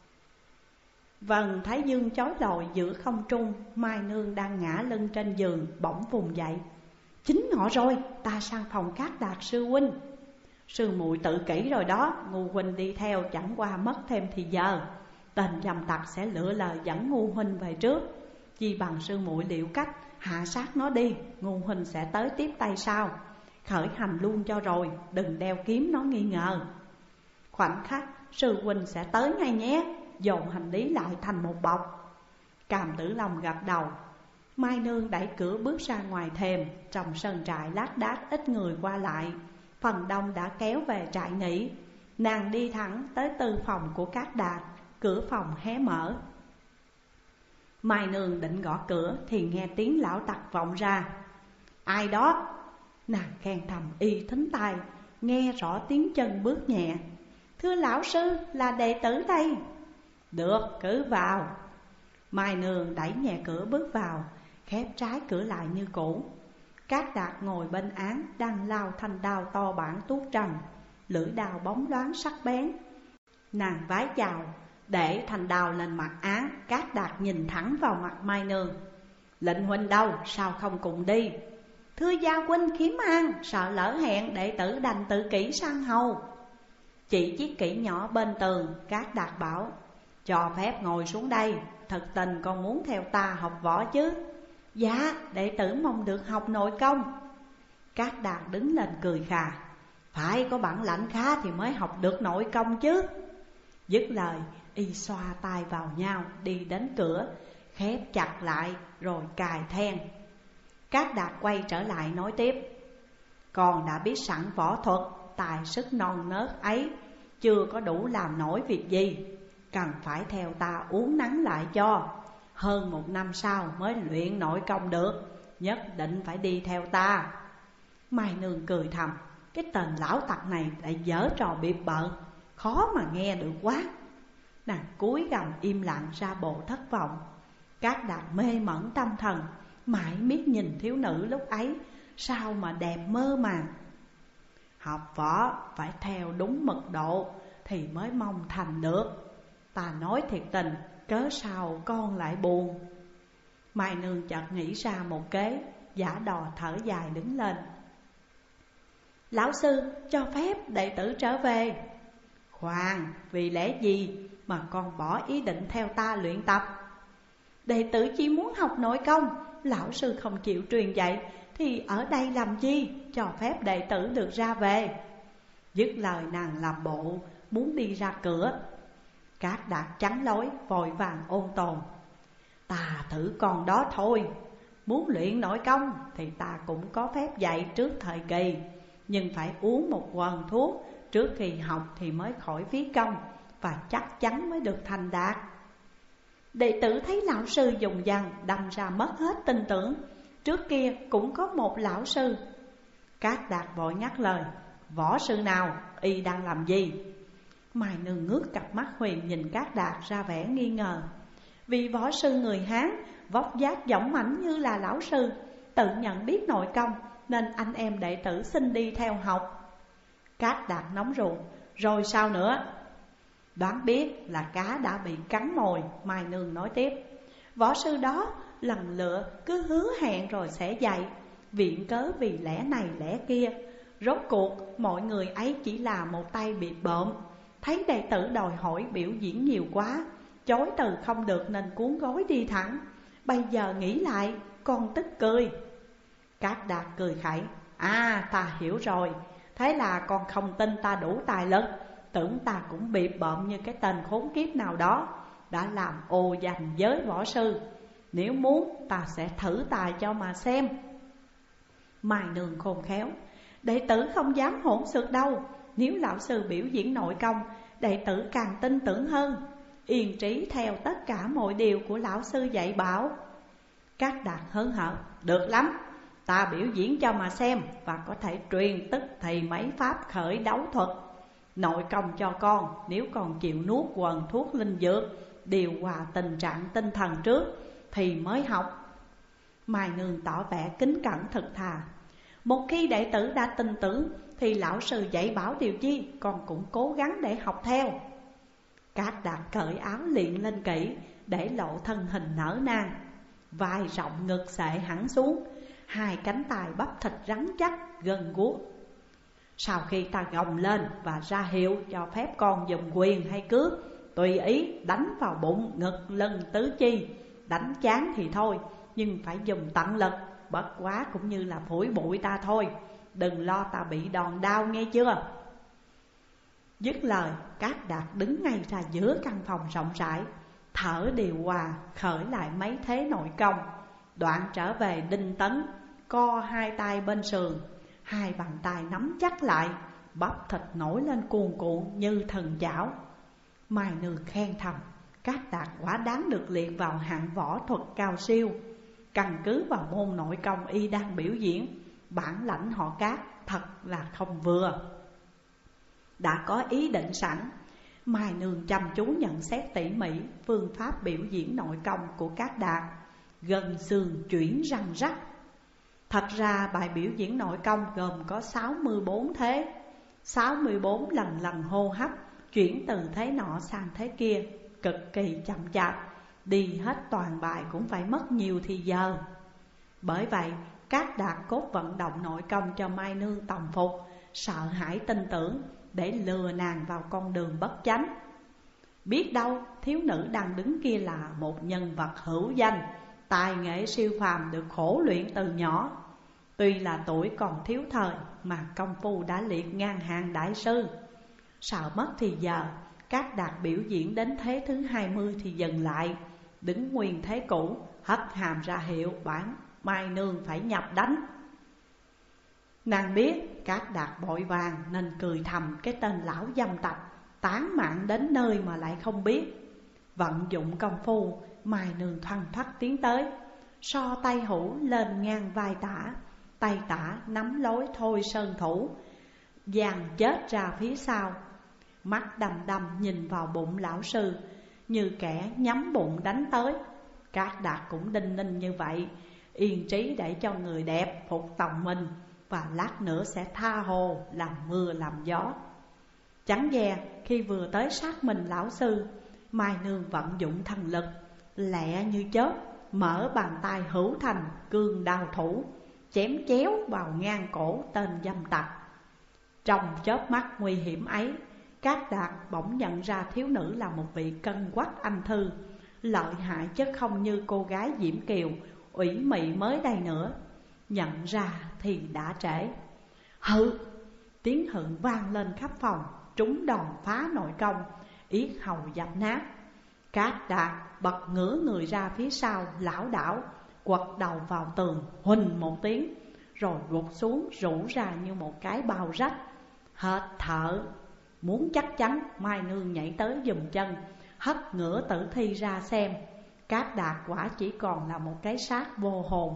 Vầng thái dương chói lọi giữa không trung, Mai Nương đang ngã lưng trên giường bỗng vùng dậy. Chín ngọ rồi, ta sang phòng Cát Đạt sư huynh. Sư muội tự kỷ rồi đó, Ngu huynh đi theo chẳng qua mất thêm thì giờ. Tên dầm tặc sẽ lựa lời dẫn Ngu huynh về trước. Chi bằng sư muội liệu cách hạ sát nó đi, Ngu huynh sẽ tới tiếp tay sau. Khởi hành luôn cho rồi, đừng đeo kiếm nó nghi ngờ. Khoảnh khắc sư huynh sẽ tới ngay nhé, dồn hành lý lại thành một bọc. Cam Tử Long gật đầu. Mai Nương đẩy cửa bước ra ngoài thềm. Trong sân trại lác đác ít người qua lại, phần đông đã kéo về trại nghỉ. Nàng đi thẳng tới tư phòng của Cát Đạt. Cửa phòng hé mở. Mai Nương định gõ cửa thì nghe tiếng lão tặc vọng ra. Ai đó? Nàng khen thầm y thính tai, nghe rõ tiếng chân bước nhẹ. Thưa lão sư, là đệ tử đây. Được, cứ vào. Mai Nương đẩy nhẹ cửa bước vào, khép trái cửa lại như cũ. Cát Đạt ngồi bên án đang lao thanh đao to bản tuốt trần, lưỡi đao bóng loáng sắc bén. Nàng vái chào, để thanh đao lên mặt án. Cát Đạt nhìn thẳng vào mặt Mai Nương. Lệnh huynh đâu, sao không cùng đi? Thưa gia huynh khiếm an, sợ lỡ hẹn đệ tử đành tự kỷ sang hầu. Chỉ chiếc kỷ nhỏ bên tường, Cát Đạt bảo: cho phép ngồi xuống đây, thật tình con muốn theo ta học võ chứ? Dạ, đệ tử mong được học nội công. Cát Đạt đứng lên cười khà: phải có bản lãnh khá thì mới học được nội công chứ. Dứt lời, y xoa tay vào nhau đi đến cửa, khép chặt lại rồi cài then. Cát Đạt quay trở lại nói tiếp: con đã biết sẵn võ thuật, tài sức non nớt ấy chưa có đủ làm nổi việc gì, cần phải theo ta uốn nắn lại cho. Hơn một năm sau mới luyện nội công được, nhất định phải đi theo ta. Mai Nương cười thầm: cái tên lão tặc này lại giở trò bịp bợm, khó mà nghe được quá. Nàng cúi gằm im lặng ra bộ thất vọng. Cát Đạt mê mẩn tâm thần, mãi miết nhìn thiếu nữ lúc ấy, sao mà đẹp mơ màng. Học võ phải theo đúng mật độ thì mới mong thành được. Ta nói thiệt tình, cớ sao con lại buồn? Mai Nương chợt nghĩ ra một kế, giả đò thở dài đứng lên. Lão sư cho phép đệ tử trở về. Khoan, vì lẽ gì mà con bỏ ý định theo ta luyện tập? Đệ tử chỉ muốn học nội công, lão sư không chịu truyền dạy thì ở đây làm chi, cho phép đệ tử được ra về. Dứt lời nàng làm bộ muốn đi ra cửa. Cát Đạt chắn lối vội vàng ôn tồn: ta thử con đó thôi, muốn luyện nội công thì ta cũng có phép dạy trước thời kỳ, nhưng phải uống một quần thuốc trước khi học thì mới khỏi phí công, và chắc chắn mới được thành đạt. Đệ tử thấy lão sư dùng dằn, đâm ra mất hết tin tưởng. Trước kia cũng có một lão sư. Cát Đạt vội nhắc lời: võ sư nào, y đang làm gì? Mai Nương ngước cặp mắt huyền nhìn Cát Đạt ra vẻ nghi ngờ. Vì võ sư người Hán, vóc dáng dõng mãnh như là lão sư, tự nhận biết nội công, nên anh em đệ tử xin đi theo học. Cát Đạt nóng ruột: rồi sao nữa? Đoán biết là cá đã bị cắn mồi. Mai Nương nói tiếp: võ sư đó lần lựa cứ hứa hẹn rồi sẽ dạy, viện cớ vì lẽ này lẽ kia. Rốt cuộc mọi người ấy chỉ là một tay bịp bợm. Thấy đệ tử đòi hỏi biểu diễn nhiều quá, chối từ không được nên cuốn gói đi thẳng. Bây giờ nghĩ lại con tức cười. Cát Đạt cười khẩy: à, ta hiểu rồi. Thế là con không tin ta đủ tài lực, tưởng ta cũng bịp bợm như cái tên khốn kiếp nào đó đã làm ồ dành giới võ sư. Nếu muốn ta sẽ thử tài cho mà xem. Mai Nương khôn khéo: đệ tử không dám hỗn xược đâu. Nếu lão sư biểu diễn nội công, đệ tử càng tin tưởng hơn, yên trí theo tất cả mọi điều của lão sư dạy bảo. Cát Đạt hớn hở: được lắm, ta biểu diễn cho mà xem, và có thể truyền tức thì mấy pháp khởi đấu thuật. Nội công cho con, nếu con chịu nuốt quần thuốc linh dược, điều hòa tình trạng tinh thần trước thì mới học. Mai Nương tỏ vẻ kính cẩn thật thà: một khi đệ tử đã tin tưởng thì lão sư dạy bảo điều chi, con cũng cố gắng để học theo. Cát Đạt cởi áo liền lên kỹ, để lộ thân hình nở nang, vai rộng ngực xệ hẳn xuống, hai cánh tay bắp thịt rắn chắc gân guốc. Sau khi ta gồng lên và ra hiệu cho phép con dùng quyền hay cước, tùy ý đánh vào bụng, ngực, lưng, tứ chi. Đánh chán thì thôi, nhưng phải dùng tận lực, bất quá cũng như là phủi bụi ta thôi. Đừng lo ta bị đòn đau nghe chưa? Dứt lời, Cát Đạt đứng ngay ra giữa căn phòng rộng rãi, thở điều hòa, khởi lại mấy thế nội công. Đoạn trở về đinh tấn, co hai tay bên sườn, hai bàn tay nắm chắc lại, bắp thịt nổi lên cuồn cuộn như thần chảo. Mai Nương khen thầm: Cát Đạt quả đáng được liệt vào hạng võ thuật cao siêu. Căn cứ vào môn nội công y đang biểu diễn, bản lãnh họ Cát thật là không vừa. Đã có ý định sẵn, Mai Nương chăm chú nhận xét tỉ mỉ phương pháp biểu diễn nội công của Cát Đạt. Gân xương chuyển răng rắc. Thật ra bài biểu diễn nội công gồm có sáu mươi bốn thế, sáu mươi bốn lần lần hô hấp, chuyển từ thế nọ sang thế kia, cực kỳ chậm chạp. Đi hết toàn bài cũng phải mất nhiều thì giờ. Bởi vậy Cát Đạt cốt vận động nội công cho Mai Nương tòng phục, sợ hãi tin tưởng để lừa nàng vào con đường bất chánh. Biết đâu thiếu nữ đang đứng kia là một nhân vật hữu danh, tài nghệ siêu phàm được khổ luyện từ nhỏ. Tuy là tuổi còn thiếu thời mà công phu đã liệt ngang hàng đại sư. Sợ mất thì giờ, Cát Đạt biểu diễn đến thế thứ hai mươi thì dừng lại, đứng nguyên thế cũ, hất hàm ra hiệu bản Mai Nương phải nhập đánh. Nàng biết Cát Đạt vội vàng nên cười thầm cái tên lão dâm tặc, tán mạng đến nơi mà lại không biết. Vận dụng công phu, Mai Nương thoăn thoắt tiến tới, so tay hữu lên ngang vai tả, tay tả nắm lối thôi sơn thủ, dàn chết ra phía sau. Mắt đăm đăm nhìn vào bụng lão sư, như kẻ nhắm bụng đánh tới. Cát Đạt cũng đinh ninh như vậy, yên trí để cho người đẹp phục tòng mình, và lát nữa sẽ tha hồ làm mưa làm gió. Chẳng dè khi vừa tới sát mình lão sư, Mai Nương vận dụng thần lực, lẹ như chớp, mở bàn tay hữu thành cương đao thủ, chém chéo vào ngang cổ tên dâm tặc. Trong chớp mắt nguy hiểm ấy, Cát Đạt bỗng nhận ra thiếu nữ là một vị cân quắc anh thư, lợi hại chứ không như cô gái Diễm Kiều ủy mị mới đây nữa. Nhận ra thì đã trễ. Hự! Tiếng hự vang lên khắp phòng, trúng đòn phá nội công, yết hầu dập nát. Cát Đạt bật ngửa người ra phía sau, lảo đảo quật đầu vào tường, huỳnh một tiếng, rồi gục xuống rũ ra như một cái bao rách. Hết thở. Muốn chắc chắn, Mai Nương nhảy tới giùm chân, hất ngửa tử thi ra xem. Cát Đạt quả chỉ còn là một cái xác vô hồn.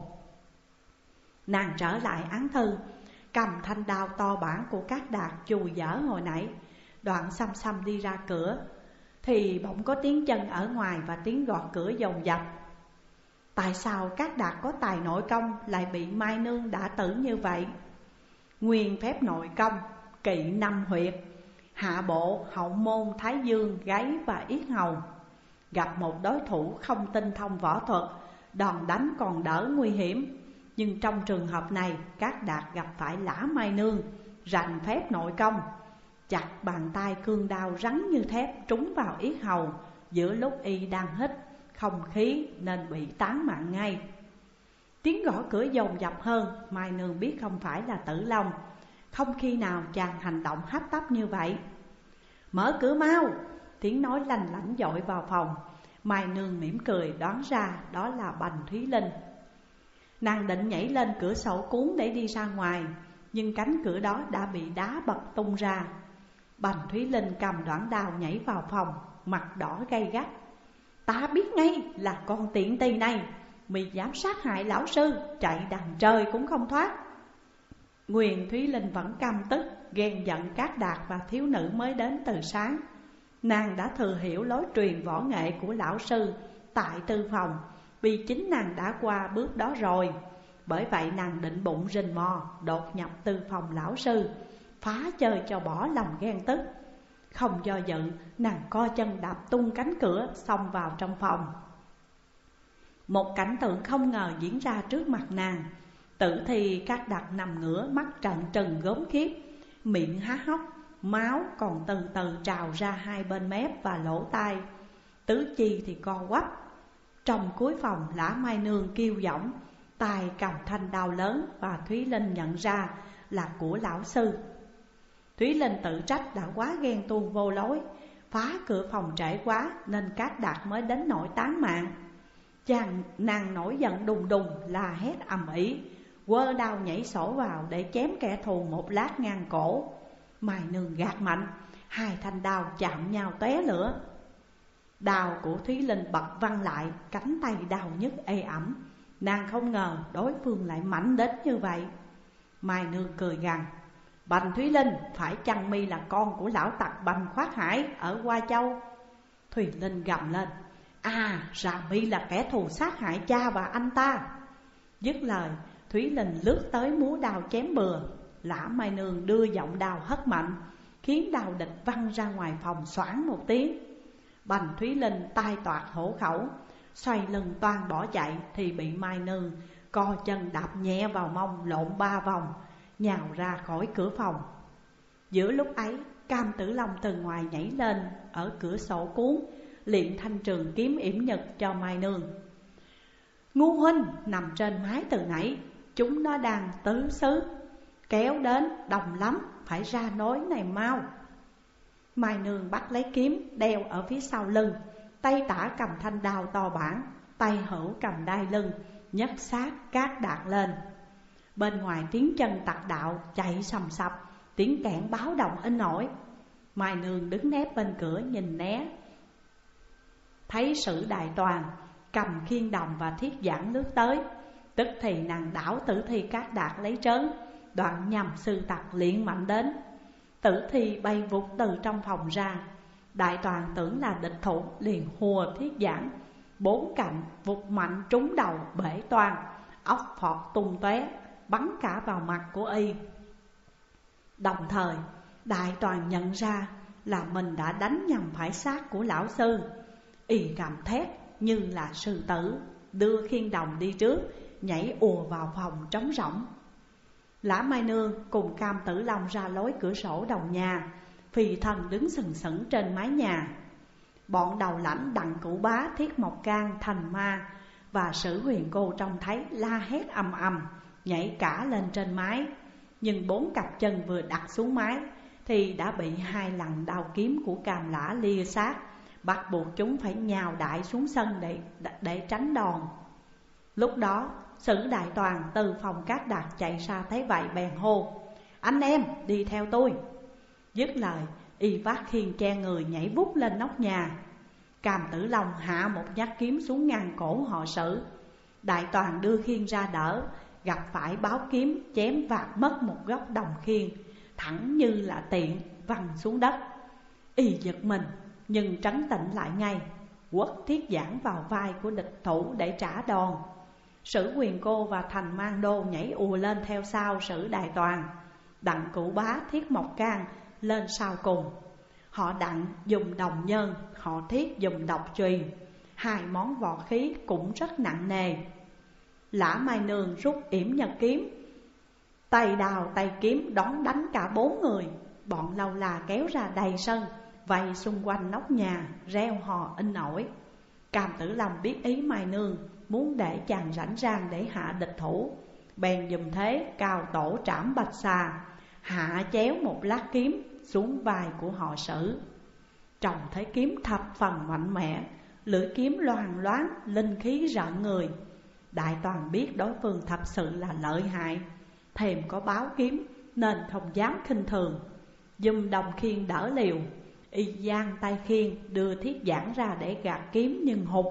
Nàng trở lại án thư, cầm thanh đao to bản của Cát Đạt chùi dở hồi nãy, đoạn xăm xăm đi ra cửa. Thì bỗng có tiếng chân ở ngoài và tiếng gọt cửa dồn dập. Tại sao Cát Đạt có tài nội công lại bị Mai Nương đã tử như vậy? Nguyên phép nội công, kỵ năm huyệt, hạ bộ, hậu môn, thái dương, gáy và yết hầu. Gặp một đối thủ không tinh thông võ thuật, đòn đánh còn đỡ nguy hiểm. Nhưng trong trường hợp này, Cát Đạt gặp phải Lã Mai Nương, rành phép nội công, chặt bàn tay cương đao rắn như thép trúng vào yết hầu giữa lúc y đang hít không khí nên bị tán mạng ngay. Tiếng gõ cửa dồn dập hơn, Mai Nương biết không phải là Tử Long. Không khi nào chàng hành động hấp tấp như vậy. Mở cửa mau! Tiếng nói lanh lảnh dội vào phòng. Mai Nương mỉm cười đoán ra đó là Bành Thúy Linh. Nàng định nhảy lên cửa sổ cuốn để đi ra ngoài, nhưng cánh cửa đó đã bị đá bật tung ra. Bành Thúy Linh cầm đoạn đao nhảy vào phòng, mặt đỏ gay gắt. Ta biết ngay là con tiện tỳ này, mày dám sát hại lão sư, chạy đằng trời cũng không thoát. Nguyên Thúy Linh vẫn căm tức, ghen giận Cát Đạt và thiếu nữ mới đến từ sáng. Nàng đã thừa hiểu lối truyền võ nghệ của lão sư tại tư phòng, vì chính nàng đã qua bước đó rồi. Bởi vậy nàng định bụng rình mò đột nhập tư phòng lão sư, phá chơi cho bỏ lòng ghen tức. Không do dự, nàng co chân đạp tung cánh cửa xông vào trong phòng. Một cảnh tượng không ngờ diễn ra trước mặt nàng. Tử thi Cát Đạt nằm ngửa, mắt trợn trừng gớm khiếp, miệng há hốc, máu còn từ từ trào ra hai bên mép và lỗ tai, tứ chi thì co quắp. Trong cuối phòng, Lã Mai Nương kêu giọng, tay cầm thanh đao lớn, và Thúy Linh nhận ra là của lão sư. Thúy Linh tự trách đã quá ghen tuông vô lối, phá cửa phòng trễ quá nên Cát Đạt mới đến nỗi tán mạng. Chàng nàng nổi giận đùng đùng la hét ầm ĩ, quơ đao nhảy sổ vào để chém kẻ thù một lát ngang cổ. Mai Nương gạt mạnh, hai thanh đao chạm nhau tóe lửa. Đao của Thúy Linh bật văng lại, cánh tay đau nhức ê ẩm. Nàng không ngờ đối phương lại mạnh đến như vậy. Mai Nương cười gằn, Bành Thúy Linh, phải chăng mi là con của lão tặc Bành Khoát Hải ở Hoa Châu? Thùy Linh gầm lên, à, ra mi là kẻ thù sát hại cha và anh ta. Dứt lời, Thúy Linh lướt tới múa đao chém bừa. Lã Mai Nương đưa giọng đao hất mạnh, khiến đao địch văng ra ngoài phòng xoảng một tiếng. Bành Thúy Linh tai toạc hổ khẩu, xoay lưng toan bỏ chạy thì bị Mai Nương co chân đạp nhẹ vào mông, lộn ba vòng, nhào ra khỏi cửa phòng. Giữa lúc ấy, Cam Tử Long từ ngoài nhảy lên ở cửa sổ cuốn, liệm thanh trường kiếm yểm nhật cho Mai Nương. Ngu huynh nằm trên mái từ nãy, chúng nó đang tứ xứ, kéo đến đông lắm, phải ra nối này mau. Mai Nương bắt lấy kiếm đeo ở phía sau lưng, tay tả cầm thanh đao to bản, tay hữu cầm đai lưng, nhấc xác cát đạt lên. Bên ngoài tiếng chân tặc đạo chạy sầm sập, tiếng kẽn báo động in ỏi. Mai Nương đứng nép bên cửa nhìn né, thấy Sử Đại Toàn cầm khiên đồng và thiết giảng lướt tới. Tức thì nàng đảo Tử Thi Cát Đạt lấy trớn, đoạn nhằm sư tặc liền mạnh đến. Tử Thi bay vụt từ trong phòng ra. Đại Toàn tưởng là địch thủ, liền hùa thiết giảng, bốn cạnh vụt mạnh trúng đầu bể toang, óc phọt tung tóe, bắn cả vào mặt của y. Đồng thời Đại Toàn nhận ra là mình đã đánh nhầm phải xác của lão sư. Y gầm thét như là sư tử, đưa khiên đồng đi trước, nhảy ùa vào phòng trống rỗng. Lã Mai Nương cùng Cam Tử Long ra lối cửa sổ đầu nhà, Phi Thần đứng sừng sững trên mái nhà. Bọn đầu lãnh Đặng Cửu Bá, Thiết Mộc Can, Thành Ma và Sử Huyền Cô trông thấy la hét ầm ầm, nhảy cả lên trên mái. Nhưng bốn cặp chân vừa đặt xuống mái thì đã bị hai lần đao kiếm của Cam Lã lia sát, bắt buộc chúng phải nhào đại xuống sân để, để tránh đòn. Lúc đó Sử Đại Toàn từ phòng Cát Đạt chạy ra thấy vậy bèn hô: Anh em đi theo tôi. Dứt lời y vác khiên che người nhảy vút lên nóc nhà. Cam Tử Long hạ một nhát kiếm xuống ngang cổ họ Sử. Đại Toàn đưa khiên ra đỡ, gặp phải báo kiếm chém vạt mất một góc đồng khiên, thẳng như là tiện văng xuống đất. Y giật mình nhưng trấn tĩnh lại ngay, quất thiết giảng vào vai của địch thủ để trả đòn. Sử Huyền Cô và Thành Mang Đô nhảy ùa lên theo sau Sử Đại Toàn. Đặng Cửu Bá, Thiết Mộc Can lên sau cùng. Họ Đặng dùng đồng nhân, họ Thiết dùng độc chùy, hai món võ khí cũng rất nặng nề. Lã Mai Nương rút yểm nhật kiếm, tay đào tay kiếm đón đánh cả bốn người. Bọn Lâu La kéo ra đầy sân, vây xung quanh nóc nhà, reo hò in ỏi. Cam Tử Long biết ý Mai Nương muốn để chàng rảnh rang để hạ địch thủ, bèn dùng thế cao tổ trảm bạch xà, hạ chéo một lát kiếm xuống vai của họ Sử. Trông thấy kiếm thập phần mạnh mẽ, lưỡi kiếm loàn loáng, linh khí rợn người. Đại Toàn biết đối phương thật sự là lợi hại, thèm có báo kiếm nên không dám khinh thường. Dùng đồng khiên đỡ liều, y giang tay khiên đưa thiết giảng ra để gạt kiếm nhưng hụt.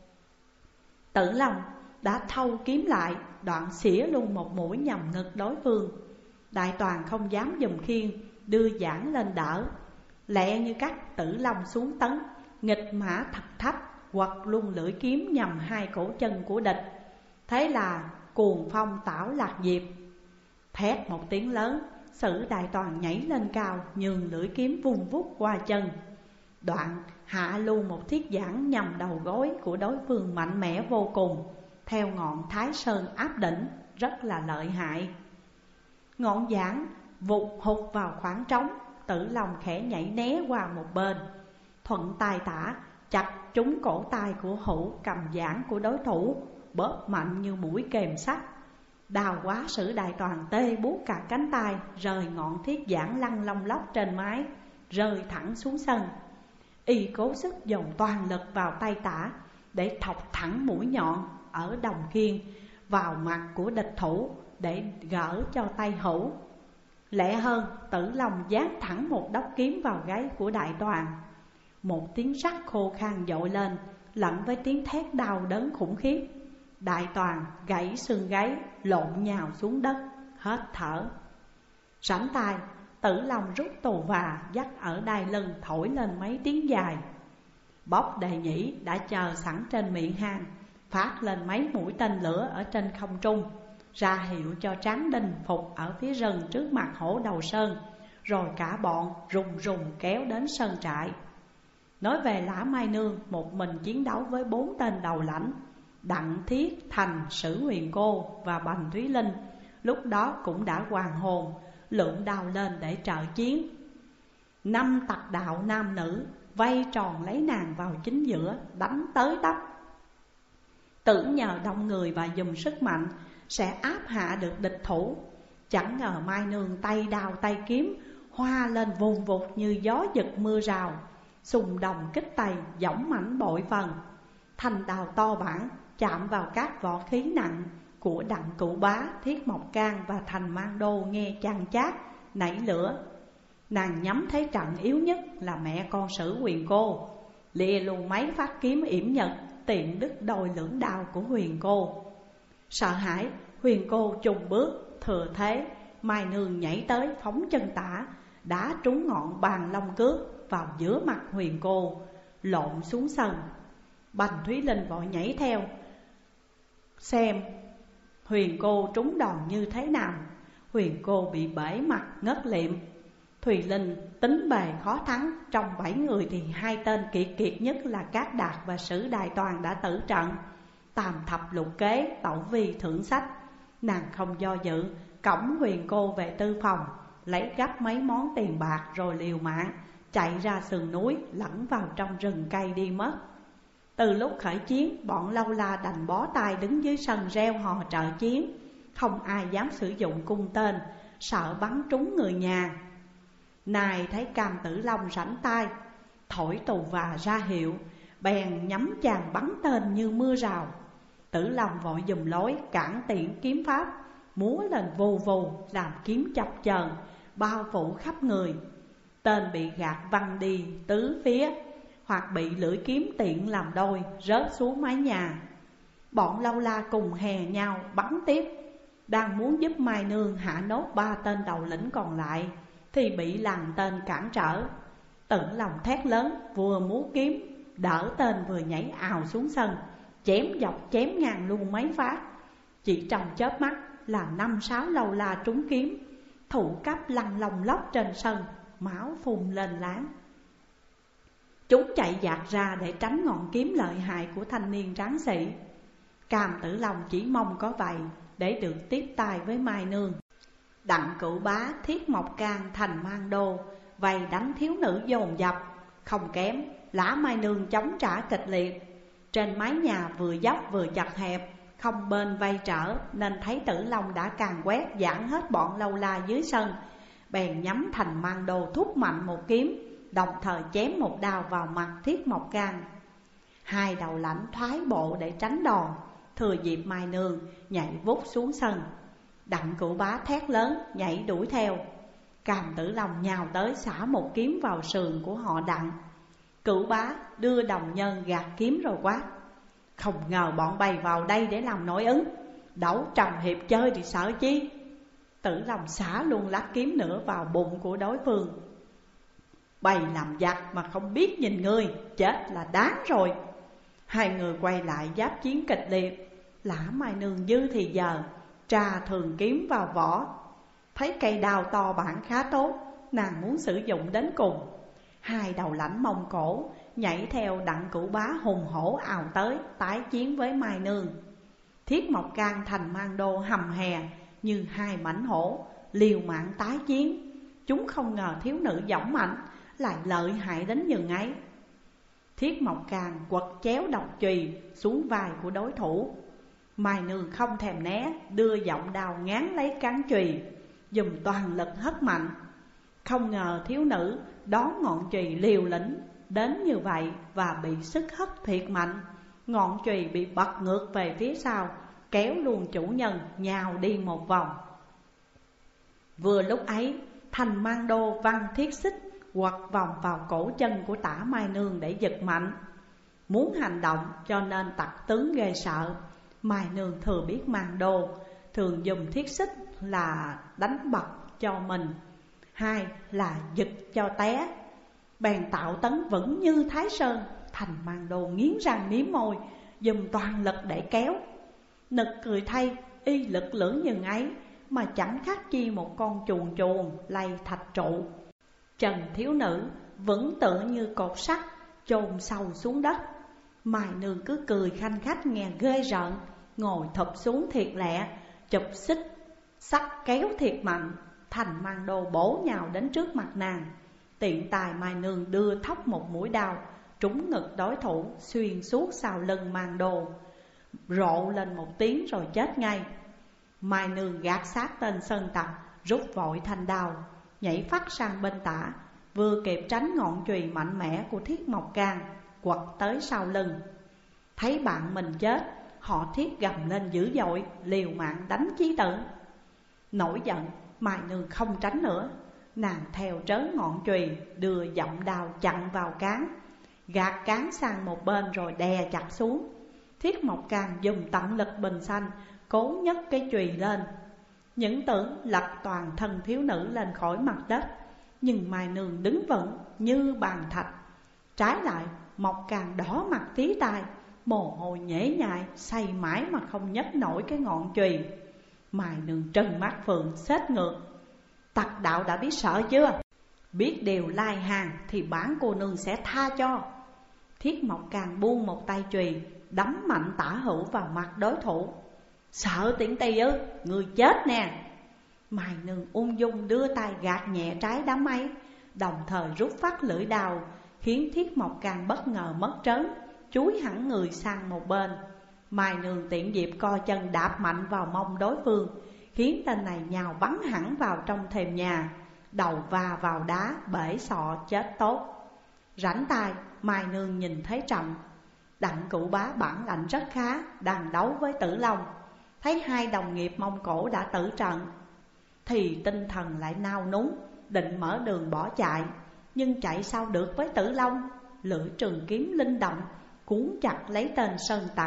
Tử Long đã thâu kiếm lại, đoạn xỉa luôn một mũi nhằm ngực đối phương. Đại Toàn không dám dùng khiên, đưa giảng lên đỡ, lẹ như cắt Tử Long xuống tấn, nghịch mã thật thấp, quật luôn lưỡi kiếm nhằm hai cổ chân của địch. Thế là cuồng phong tảo lạc diệp. Thét một tiếng lớn, Sử Đại Toàn nhảy lên cao, nhường lưỡi kiếm vung vút qua chân. Đoạn hạ luôn một thiết giảng nhằm đầu gối của đối phương mạnh mẽ vô cùng, theo ngọn Thái Sơn áp đỉnh, rất là lợi hại. Ngọn giảng vụt hụt vào khoảng trống, Tử Long khẽ nhảy né qua một bên, thuận tay tả chặt trúng cổ tay của hữu cầm giảng của đối thủ, bóp mạnh như mũi kềm sắt. Đào quá Sử Đại Toàn tê buốt cả cánh tay, rời ngọn thiết giảng lăn lông lóc trên mái, rơi thẳng xuống sân. Y cố sức dồn toàn lực vào tay tả để thọc thẳng mũi nhọn ở đồng khiên vào mặt của địch thủ để gỡ cho tay hữu. Lẹ hơn, Tử Long giáng thẳng một đốc kiếm vào gáy của Đại Toàn. Một tiếng rắc khô khan dội lên, lẫn với tiếng thét đau đớn khủng khiếp. Đại Toàn gãy xương gáy, lộn nhào xuống đất, hết thở. Sảnh tay, Tử Long rút tù và dắt ở đai lưng thổi lên mấy tiếng dài. Bốc Đề Nhĩ đã chờ sẵn trên miệng hang, phát lên mấy mũi tên lửa ở trên không trung, ra hiệu cho Tráng Đinh phục ở phía rừng trước mặt Hổ Đầu Sơn. Rồi cả bọn rùng rùng kéo đến sơn trại. Nói về Lã Mai Nương một mình chiến đấu với bốn tên đầu lãnh Đặng Thiết, Thành, Sử Huyền Cô và Bành Thúy Linh, lúc đó cũng đã hoàn hồn, lượn đao lên để trợ chiến. Năm tặc đạo nam nữ vây tròn lấy nàng vào chính giữa, đánh tới tấp. Tưởng nhờ đông người và dùng sức mạnh sẽ áp hạ được địch thủ. Chẳng ngờ Mai Nương tay đao tay kiếm hoa lên vùng vụt như gió giật mưa rào, xung đồng kích tày dõng mãnh bội phần. Thanh đào to bản chạm vào các võ khí nặng của Đặng Cửu Bá, Thiết Mộc Can và Thành Mang Đô nghe chan chát nảy lửa. Nàng nhắm thấy trận yếu nhất là mẹ con Sử Huyền Cô, lìa luôn mấy phát kiếm yểm nhật tiện đứt đôi lưỡng đao của Huyền Cô. Sợ hãi, Huyền Cô trùng bước thừa thế, Mai Nương nhảy tới phóng chân tả, đã trúng ngọn bàn long cước vào giữa mặt Huyền Cô, lộn xuống sân. Bành Thúy Linh vội nhảy theo xem Huyền Cô trúng đòn như thế nào. Huyền Cô bị bể mặt ngất liệm. Thùy Linh tính bề khó thắng, trong bảy người thì hai tên kiệt kiệt nhất là Cát Đạt và Sử Đại Toàn đã tử trận. Tam thập lục kế, tẩu vi thưởng sách. Nàng không do dự, cõng Huyền Cô về tư phòng, lấy gấp mấy món tiền bạc rồi liều mạng chạy ra sườn núi, lẫn vào trong rừng cây đi mất. Từ lúc khởi chiến, bọn Lâu La đành bó tay đứng dưới sân reo hò trợ chiến. Không ai dám sử dụng cung tên, sợ bắn trúng người nhà. Này thấy Cam Tử Long rảnh tay, thổi tù và ra hiệu, bèn nhắm chàng bắn tên như mưa rào. Tử Long vội dùm lối cản tiễn kiếm pháp, múa lên vù vù làm kiếm chập chờn bao phủ khắp người. Tên bị gạt văng đi tứ phía, hoặc bị lưỡi kiếm tiện làm đôi rớt xuống mái nhà. Bọn Lâu La cùng hè nhau bắn tiếp, đang muốn giúp Mai Nương hạ nốt ba tên đầu lĩnh còn lại thì bị lằn tên cản trở. Tử Long thét lớn, vừa múa kiếm đỡ tên vừa nhảy ào xuống sân, chém dọc chém ngang luôn mấy phát. Chỉ trong chớp mắt là năm sáu Lâu La trúng kiếm, thủ cấp lăn lông lóc trên sân, máu phun lên láng. Chúng chạy dạt ra để tránh ngọn kiếm lợi hại của thanh niên tráng sĩ. Cam Tử Long chỉ mong có vậy để được tiếp tay với Mai Nương. Đặng Cửu Bá, Thiết Mộc Can, Thành Mang Đô vây đánh thiếu nữ dồn dập. Không kém, Lã Mai Nương chống trả kịch liệt. Trên mái nhà vừa dốc vừa chật hẹp, không bên vây trở, nên thấy Tử Long đã càn quét giãn hết bọn Lâu La dưới sân. Bèn nhắm Thành Mang Đô thúc mạnh một kiếm, đồng thời chém một đao vào mặt Thiết Mộc Can. Hai đầu lãnh thoái bộ để tránh đòn, thừa dịp Mai Nương nhảy vút xuống sân. Đặng Cửu Bá thét lớn nhảy đuổi theo. Cam Tử Long nhào tới xả một kiếm vào sườn của họ Đặng. Cửu Bá đưa đồng nhân gạt kiếm rồi quát: không ngờ bọn bay vào đây để làm nội ứng, đấu trầm hiệp chơi thì sợ chi. Tử Long xả luôn lát kiếm nữa vào bụng của đối phương. Bày làm giặc mà không biết nhìn người, chết là đáng rồi. Hai người quay lại giáp chiến kịch liệt. Lã Mai Nương dư thì giờ trà thường kiếm vào vỏ, thấy cây đao to bản khá tốt, nàng muốn sử dụng đến cùng. Hai đầu lãnh Mông Cổ nhảy theo Đặng Cửu Bá hùng hổ ào tới tái chiến với Mai Nương. Thiết Mộc Can, Thành Mang Đô hầm hè như hai mãnh hổ liều mạng tái chiến. Chúng không ngờ thiếu nữ dõng mạnh lại lợi hại đến nhường ấy. Thiết Mộc Can quật chéo độc chùy xuống vai của đối thủ. Mai Nương không thèm né, đưa giọng đao ngán lấy cán chùy, dùng toàn lực hất mạnh. Không ngờ thiếu nữ đón ngọn chùy liều lĩnh đến như vậy và bị sức hất thiệt mạnh. Ngọn chùy bị bật ngược về phía sau, kéo luôn chủ nhân nhào đi một vòng. Vừa lúc ấy, Thành Mang Đô văng thiết xích quật vòng vào cổ chân của tả Mai Nương để giật mạnh. Muốn hành động cho nên tặc tướng ghê sợ. Mai Nương thừa biết Mang Đô thường dùng thiết xích là đánh bật cho mình, hai là giật cho té. Bèn tạo tấn vững như Thái Sơn. Thành Mang Đô nghiến răng miếm môi, dùng toàn lực để kéo. Nực cười thay, y lực lưỡng nhường ấy mà chẳng khác chi một con chuồn chuồn lay thạch trụ. Trần thiếu nữ vững tựa như cột sắt chôn sâu xuống đất. Mai Nương cứ cười khanh khách nghe ghê rợn, ngồi thụp xuống thiệt lẹ, chụp xích sắt kéo thiệt mạnh. Thành mang đồ bổ nhào đến trước mặt nàng. Tiện tài Mai Nương đưa thóc một mũi đao trúng ngực đối thủ, xuyên suốt sau lưng mang đồ, rộ lên một tiếng rồi chết ngay. Mai Nương gạt sát tên sơn tặc, rút vội thanh đao, nhảy phắt sang bên tả, vừa kịp tránh ngọn chùy mạnh mẽ của Thiết Mộc Can quật tới sau lưng. Thấy bạn mình chết, họ Thiết gầm lên dữ dội, liều mạng đánh chí tử. Nổi giận, Mai Nương không tránh nữa, nàng theo trớn ngọn chùy, đưa giọng đao chặn vào cán, gạt cán sang một bên rồi đè chặt xuống. Thiết Mộc Can dùng tận lực bình xanh, cố nhấc cái chùy lên, những tưởng lật toàn thân thiếu nữ lên khỏi mặt đất. Nhưng Mai Nương đứng vững như bàn thạch. Trái lại Mộc Can đỏ mặt tí tai, mồ hôi nhễ nhại, say mãi mà không nhấc nổi cái ngọn chùy. Mai Nương trừng mắt phượng xết ngược. Tặc đạo đã biết sợ chưa? Biết điều lai hàng thì bản cô nương sẽ tha cho. Thiết Mộc Can buông một tay chùy, đấm mạnh tả hữu vào mặt đối thủ. Sợ tiện tì ư? Người chết nè. Mai Nương ung dung đưa tay gạt nhẹ trái đám ấy, đồng thời rút phát lưỡi đao, khiến Thiết Mộc Can bất ngờ mất trớn, chúi hẳn người sang một bên. Mai Nương tiện dịp co chân đạp mạnh vào mông đối phương, khiến tên này nhào bắn hẳn vào trong thềm nhà, đầu va vào đá bể sọ chết tốt. Rảnh tay, Mai Nương nhìn thấy Trọng. Đặng Cửu Bá bản lãnh rất khá, đang đấu với Tử Long. Thấy hai đồng nghiệp Mông Cổ đã tử trận thì tinh thần lại nao núng, định mở đường bỏ chạy. Nhưng chạy sao được với Tử Long, lưỡi trường kiếm linh động cuốn chặt lấy tên sơn tặc.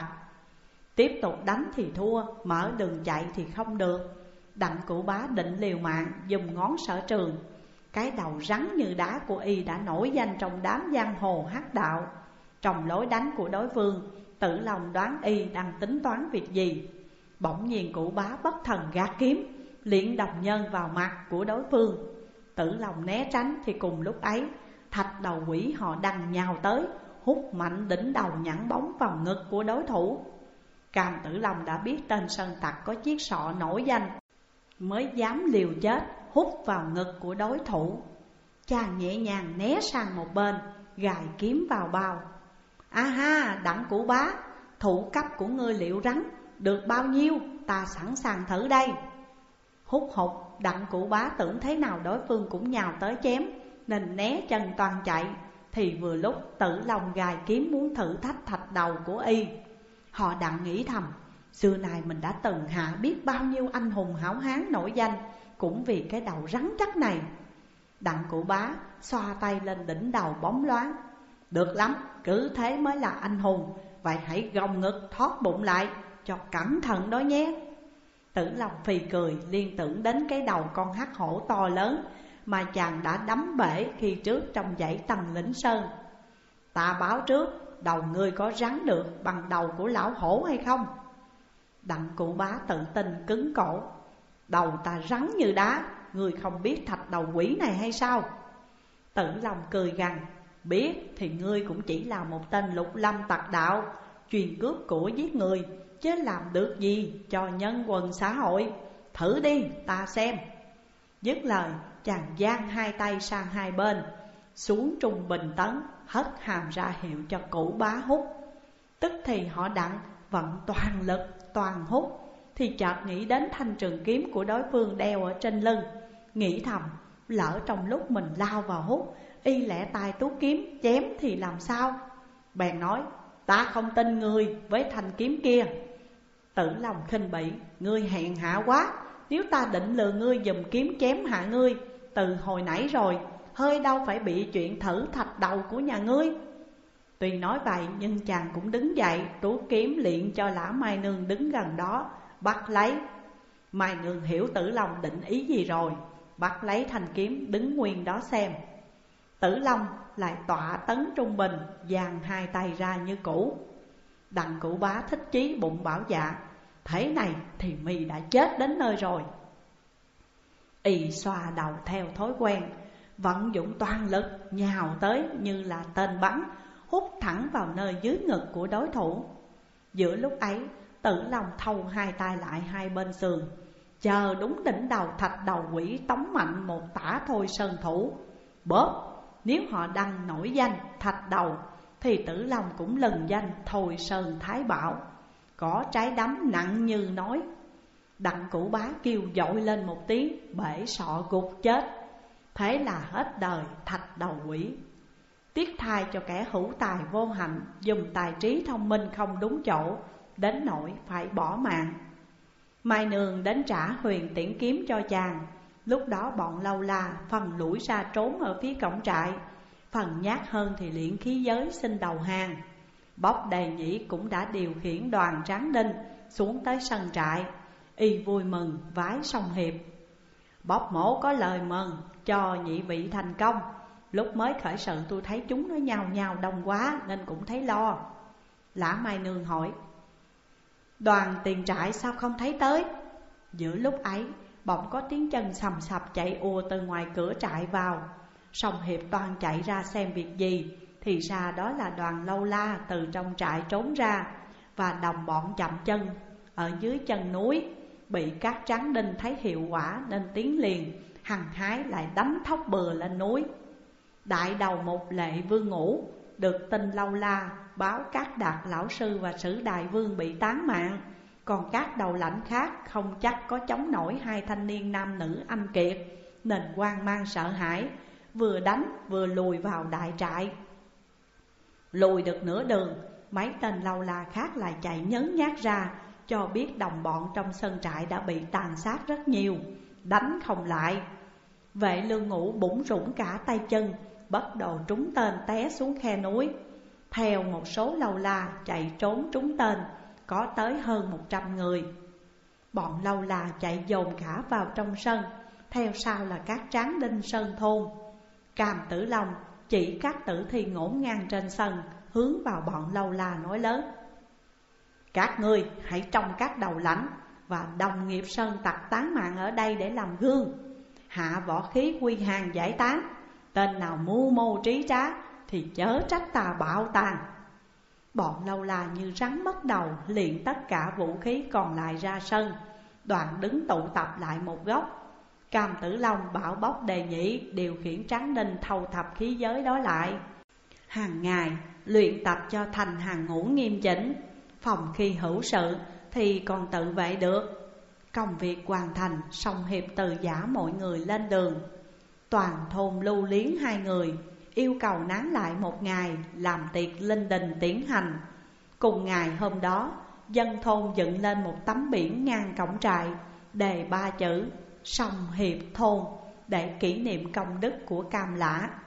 Tiếp tục đánh thì thua, mở đường chạy thì không được. Đặng Cửu Bá định liều mạng, dùng ngón sở trường. Cái đầu rắn như đá của y đã nổi danh trong đám giang hồ hắc đạo. Trong lối đánh của đối phương, Tử Long đoán y đang tính toán việc gì. Bỗng nhiên Cửu Bá bất thần gạt kiếm, liệng đồng nhân vào mặt của đối phương. Tử Long né tránh thì cùng lúc ấy, thạch đầu quỷ họ đằng nhào tới, hút mạnh đỉnh đầu nhẵn bóng vào ngực của đối thủ. Cam Tử Long đã biết tên sơn tặc có chiếc sọ nổi danh, mới dám liều chết hút vào ngực của đối thủ. Chàng nhẹ nhàng né sang một bên, gài kiếm vào bao. A ha, Đặng Cửu Bá, thủ cấp của ngươi liệu rắn được bao nhiêu, ta sẵn sàng thử đây. Hút hụt, Đặng Cửu Bá tưởng thế nào đối phương cũng nhào tới chém, nên né chân toàn chạy. Thì vừa lúc Tử Long gài kiếm muốn thử thách thạch đầu của y. Họ Đặng nghĩ thầm, xưa này mình đã từng hạ biết bao nhiêu anh hùng hảo hán nổi danh, cũng vì cái đầu rắn chắc này. Đặng Cửu Bá xoa tay lên đỉnh đầu bóng loáng. Được lắm, cứ thế mới là anh hùng. Vậy hãy gồng ngực thoát bụng lại cho cẩn thận đó nhé. Tử Long phì cười, liên tưởng đến cái đầu con hắc hổ to lớn mà chàng đã đấm bể khi trước trong dãy Tần Lĩnh Sơn. Ta báo trước, đầu ngươi có rắn được bằng đầu của lão hổ hay không? Đặng Cửu Bá tự tin cứng cổ. Đầu ta rắn như đá, ngươi không biết thạch đầu quỷ này hay sao? Tử Long cười gằn, biết thì ngươi cũng chỉ là một tên lục lâm tặc đạo, chuyên cướp của giết người, chứ làm được gì cho nhân quần xã hội. Thử đi, ta xem. Dứt lời, chàng giang hai tay sang hai bên, xuống trung bình tấn, hất hàm ra hiệu cho Cửu Bá hút. Tức thì họ Đặng vận toàn lực, toàn hút. Thì chợt nghĩ đến thanh trường kiếm của đối phương đeo ở trên lưng, nghĩ thầm, lỡ trong lúc mình lao vào hút, y lẽ tay tuốt kiếm chém thì làm sao? Bèn nói, ta không tin ngươi với thanh kiếm kia. Tử Long khinh bỉ, ngươi hèn hạ quá. Nếu ta định lừa ngươi dùng kiếm chém hạ ngươi từ hồi nãy rồi, hơi đâu phải bị chuyện thử thạch đầu của nhà ngươi. Tuy nói vậy nhưng chàng cũng đứng dậy, tuốt kiếm liệng cho Lã Mai Nương đứng gần đó, bắt lấy. Mai Nương hiểu Tử Long định ý gì rồi, bắt lấy thanh kiếm đứng nguyên đó xem. Tử Long lại tọa tấn trung bình, dàn hai tay ra như cũ. Đặng Cửu Bá thích chí bụng bảo dạ, thế này thì mi đã chết đến nơi rồi. Y xoa đầu theo thói quen, vận dụng toàn lực nhào tới như là tên bắn, hút thẳng vào nơi dưới ngực của đối thủ. Giữa lúc ấy, Tử Long thâu hai tay lại hai bên sườn, chờ đúng đỉnh đầu thạch đầu quỷ tống mạnh một tả Thôi Sơn thủ. Bóp, nếu họ đăng nổi danh thạch đầu thì Tử Long cũng lừng danh Thôi Sơn Thái Bảo, có trái đấm nặng như nói. Đặng Cửu Bá kêu dội lên một tiếng, bể sọ gục chết. Thế là hết đời thạch đầu quỷ. Tiếc thay cho kẻ hữu tài vô hạnh, dùng tài trí thông minh không đúng chỗ, đến nỗi phải bỏ mạng. Mai Nương đến trả huyền tiễn kiếm cho chàng. Lúc đó bọn Lâu La phần lủi ra trốn ở phía cổng trại, phần nhát hơn thì luyện khí giới xin đầu hàng. Bóc Đề Nhĩ cũng đã điều khiển đoàn Tráng Đinh xuống tới sân trại. Y vui mừng vái song hiệp. Bóc mổ có lời mừng cho nhị vị thành công. Lúc mới khởi sự tôi thấy chúng nó nhào nhào đông quá nên cũng thấy lo. Lã Mai Nương hỏi: đoàn tiền trại sao không thấy tới? Giữa lúc ấy bỗng có tiếng chân sầm sập chạy ùa từ ngoài cửa trại vào. Song hiệp toàn chạy ra xem việc gì, thì ra đó là đoàn Lâu La từ trong trại trốn ra, và đồng bọn chậm chân ở dưới chân núi. Bị các Tráng Đinh thấy hiệu quả nên tiến liền, hăng hái lại đánh thóc bừa lên núi. Đại đầu một Lệ Vương Ngũ được tin Lâu La báo các Đạt lão sư và Sử Đại Vương bị tán mạng, còn các đầu lãnh khác không chắc có chống nổi hai thanh niên nam nữ anh kiệt, nên hoang mang sợ hãi, vừa đánh vừa lùi vào đại trại. Lùi được nửa đường, mấy tên Lâu La khác lại chạy nhấn nhát ra, cho biết đồng bọn trong sân trại đã bị tàn sát rất nhiều, đánh không lại. Vệ Lương Ngũ bủn rủn cả tay chân, bất đồ trúng tên té xuống khe núi. Theo một số Lâu La chạy trốn trúng tên, có tới hơn một trăm người. Bọn Lâu La chạy dồn cả vào trong sân, theo sau là các Tráng Đinh sơn thôn. Cam Tử Long chỉ các tử thi ngổn ngang trên sân, hướng vào bọn Lâu La nói lớn: các ngươi hãy trông các đầu lãnh và đồng nghiệp sơn tặc tán mạng ở đây để làm gương, hạ võ khí quy hàng giải tán. Tên nào mưu mô trí trá thì chớ trách ta bạo tàn. Bọn Lâu La như rắn mất đầu, liền tất cả vũ khí còn lại ra sân, đoàn đứng tụ tập lại một góc. Cam Tử Long bảo Bóc Đề Nhĩ điều khiển Tráng Đinh thâu thập khí giới đó lại, hàng ngày luyện tập cho thành hàng ngũ nghiêm chỉnh, phòng khi hữu sự thì còn tự vệ được. Công việc hoàn thành, song hiệp từ giả mọi người lên đường. Toàn thôn lưu liếng hai người, yêu cầu nán lại một ngày làm tiệc linh đình tiến hành. Cùng ngày hôm đó, dân thôn dựng lên một tấm biển ngang cổng trại, đề ba chữ song hiệp thôn, để kỷ niệm công đức của Cam Lã.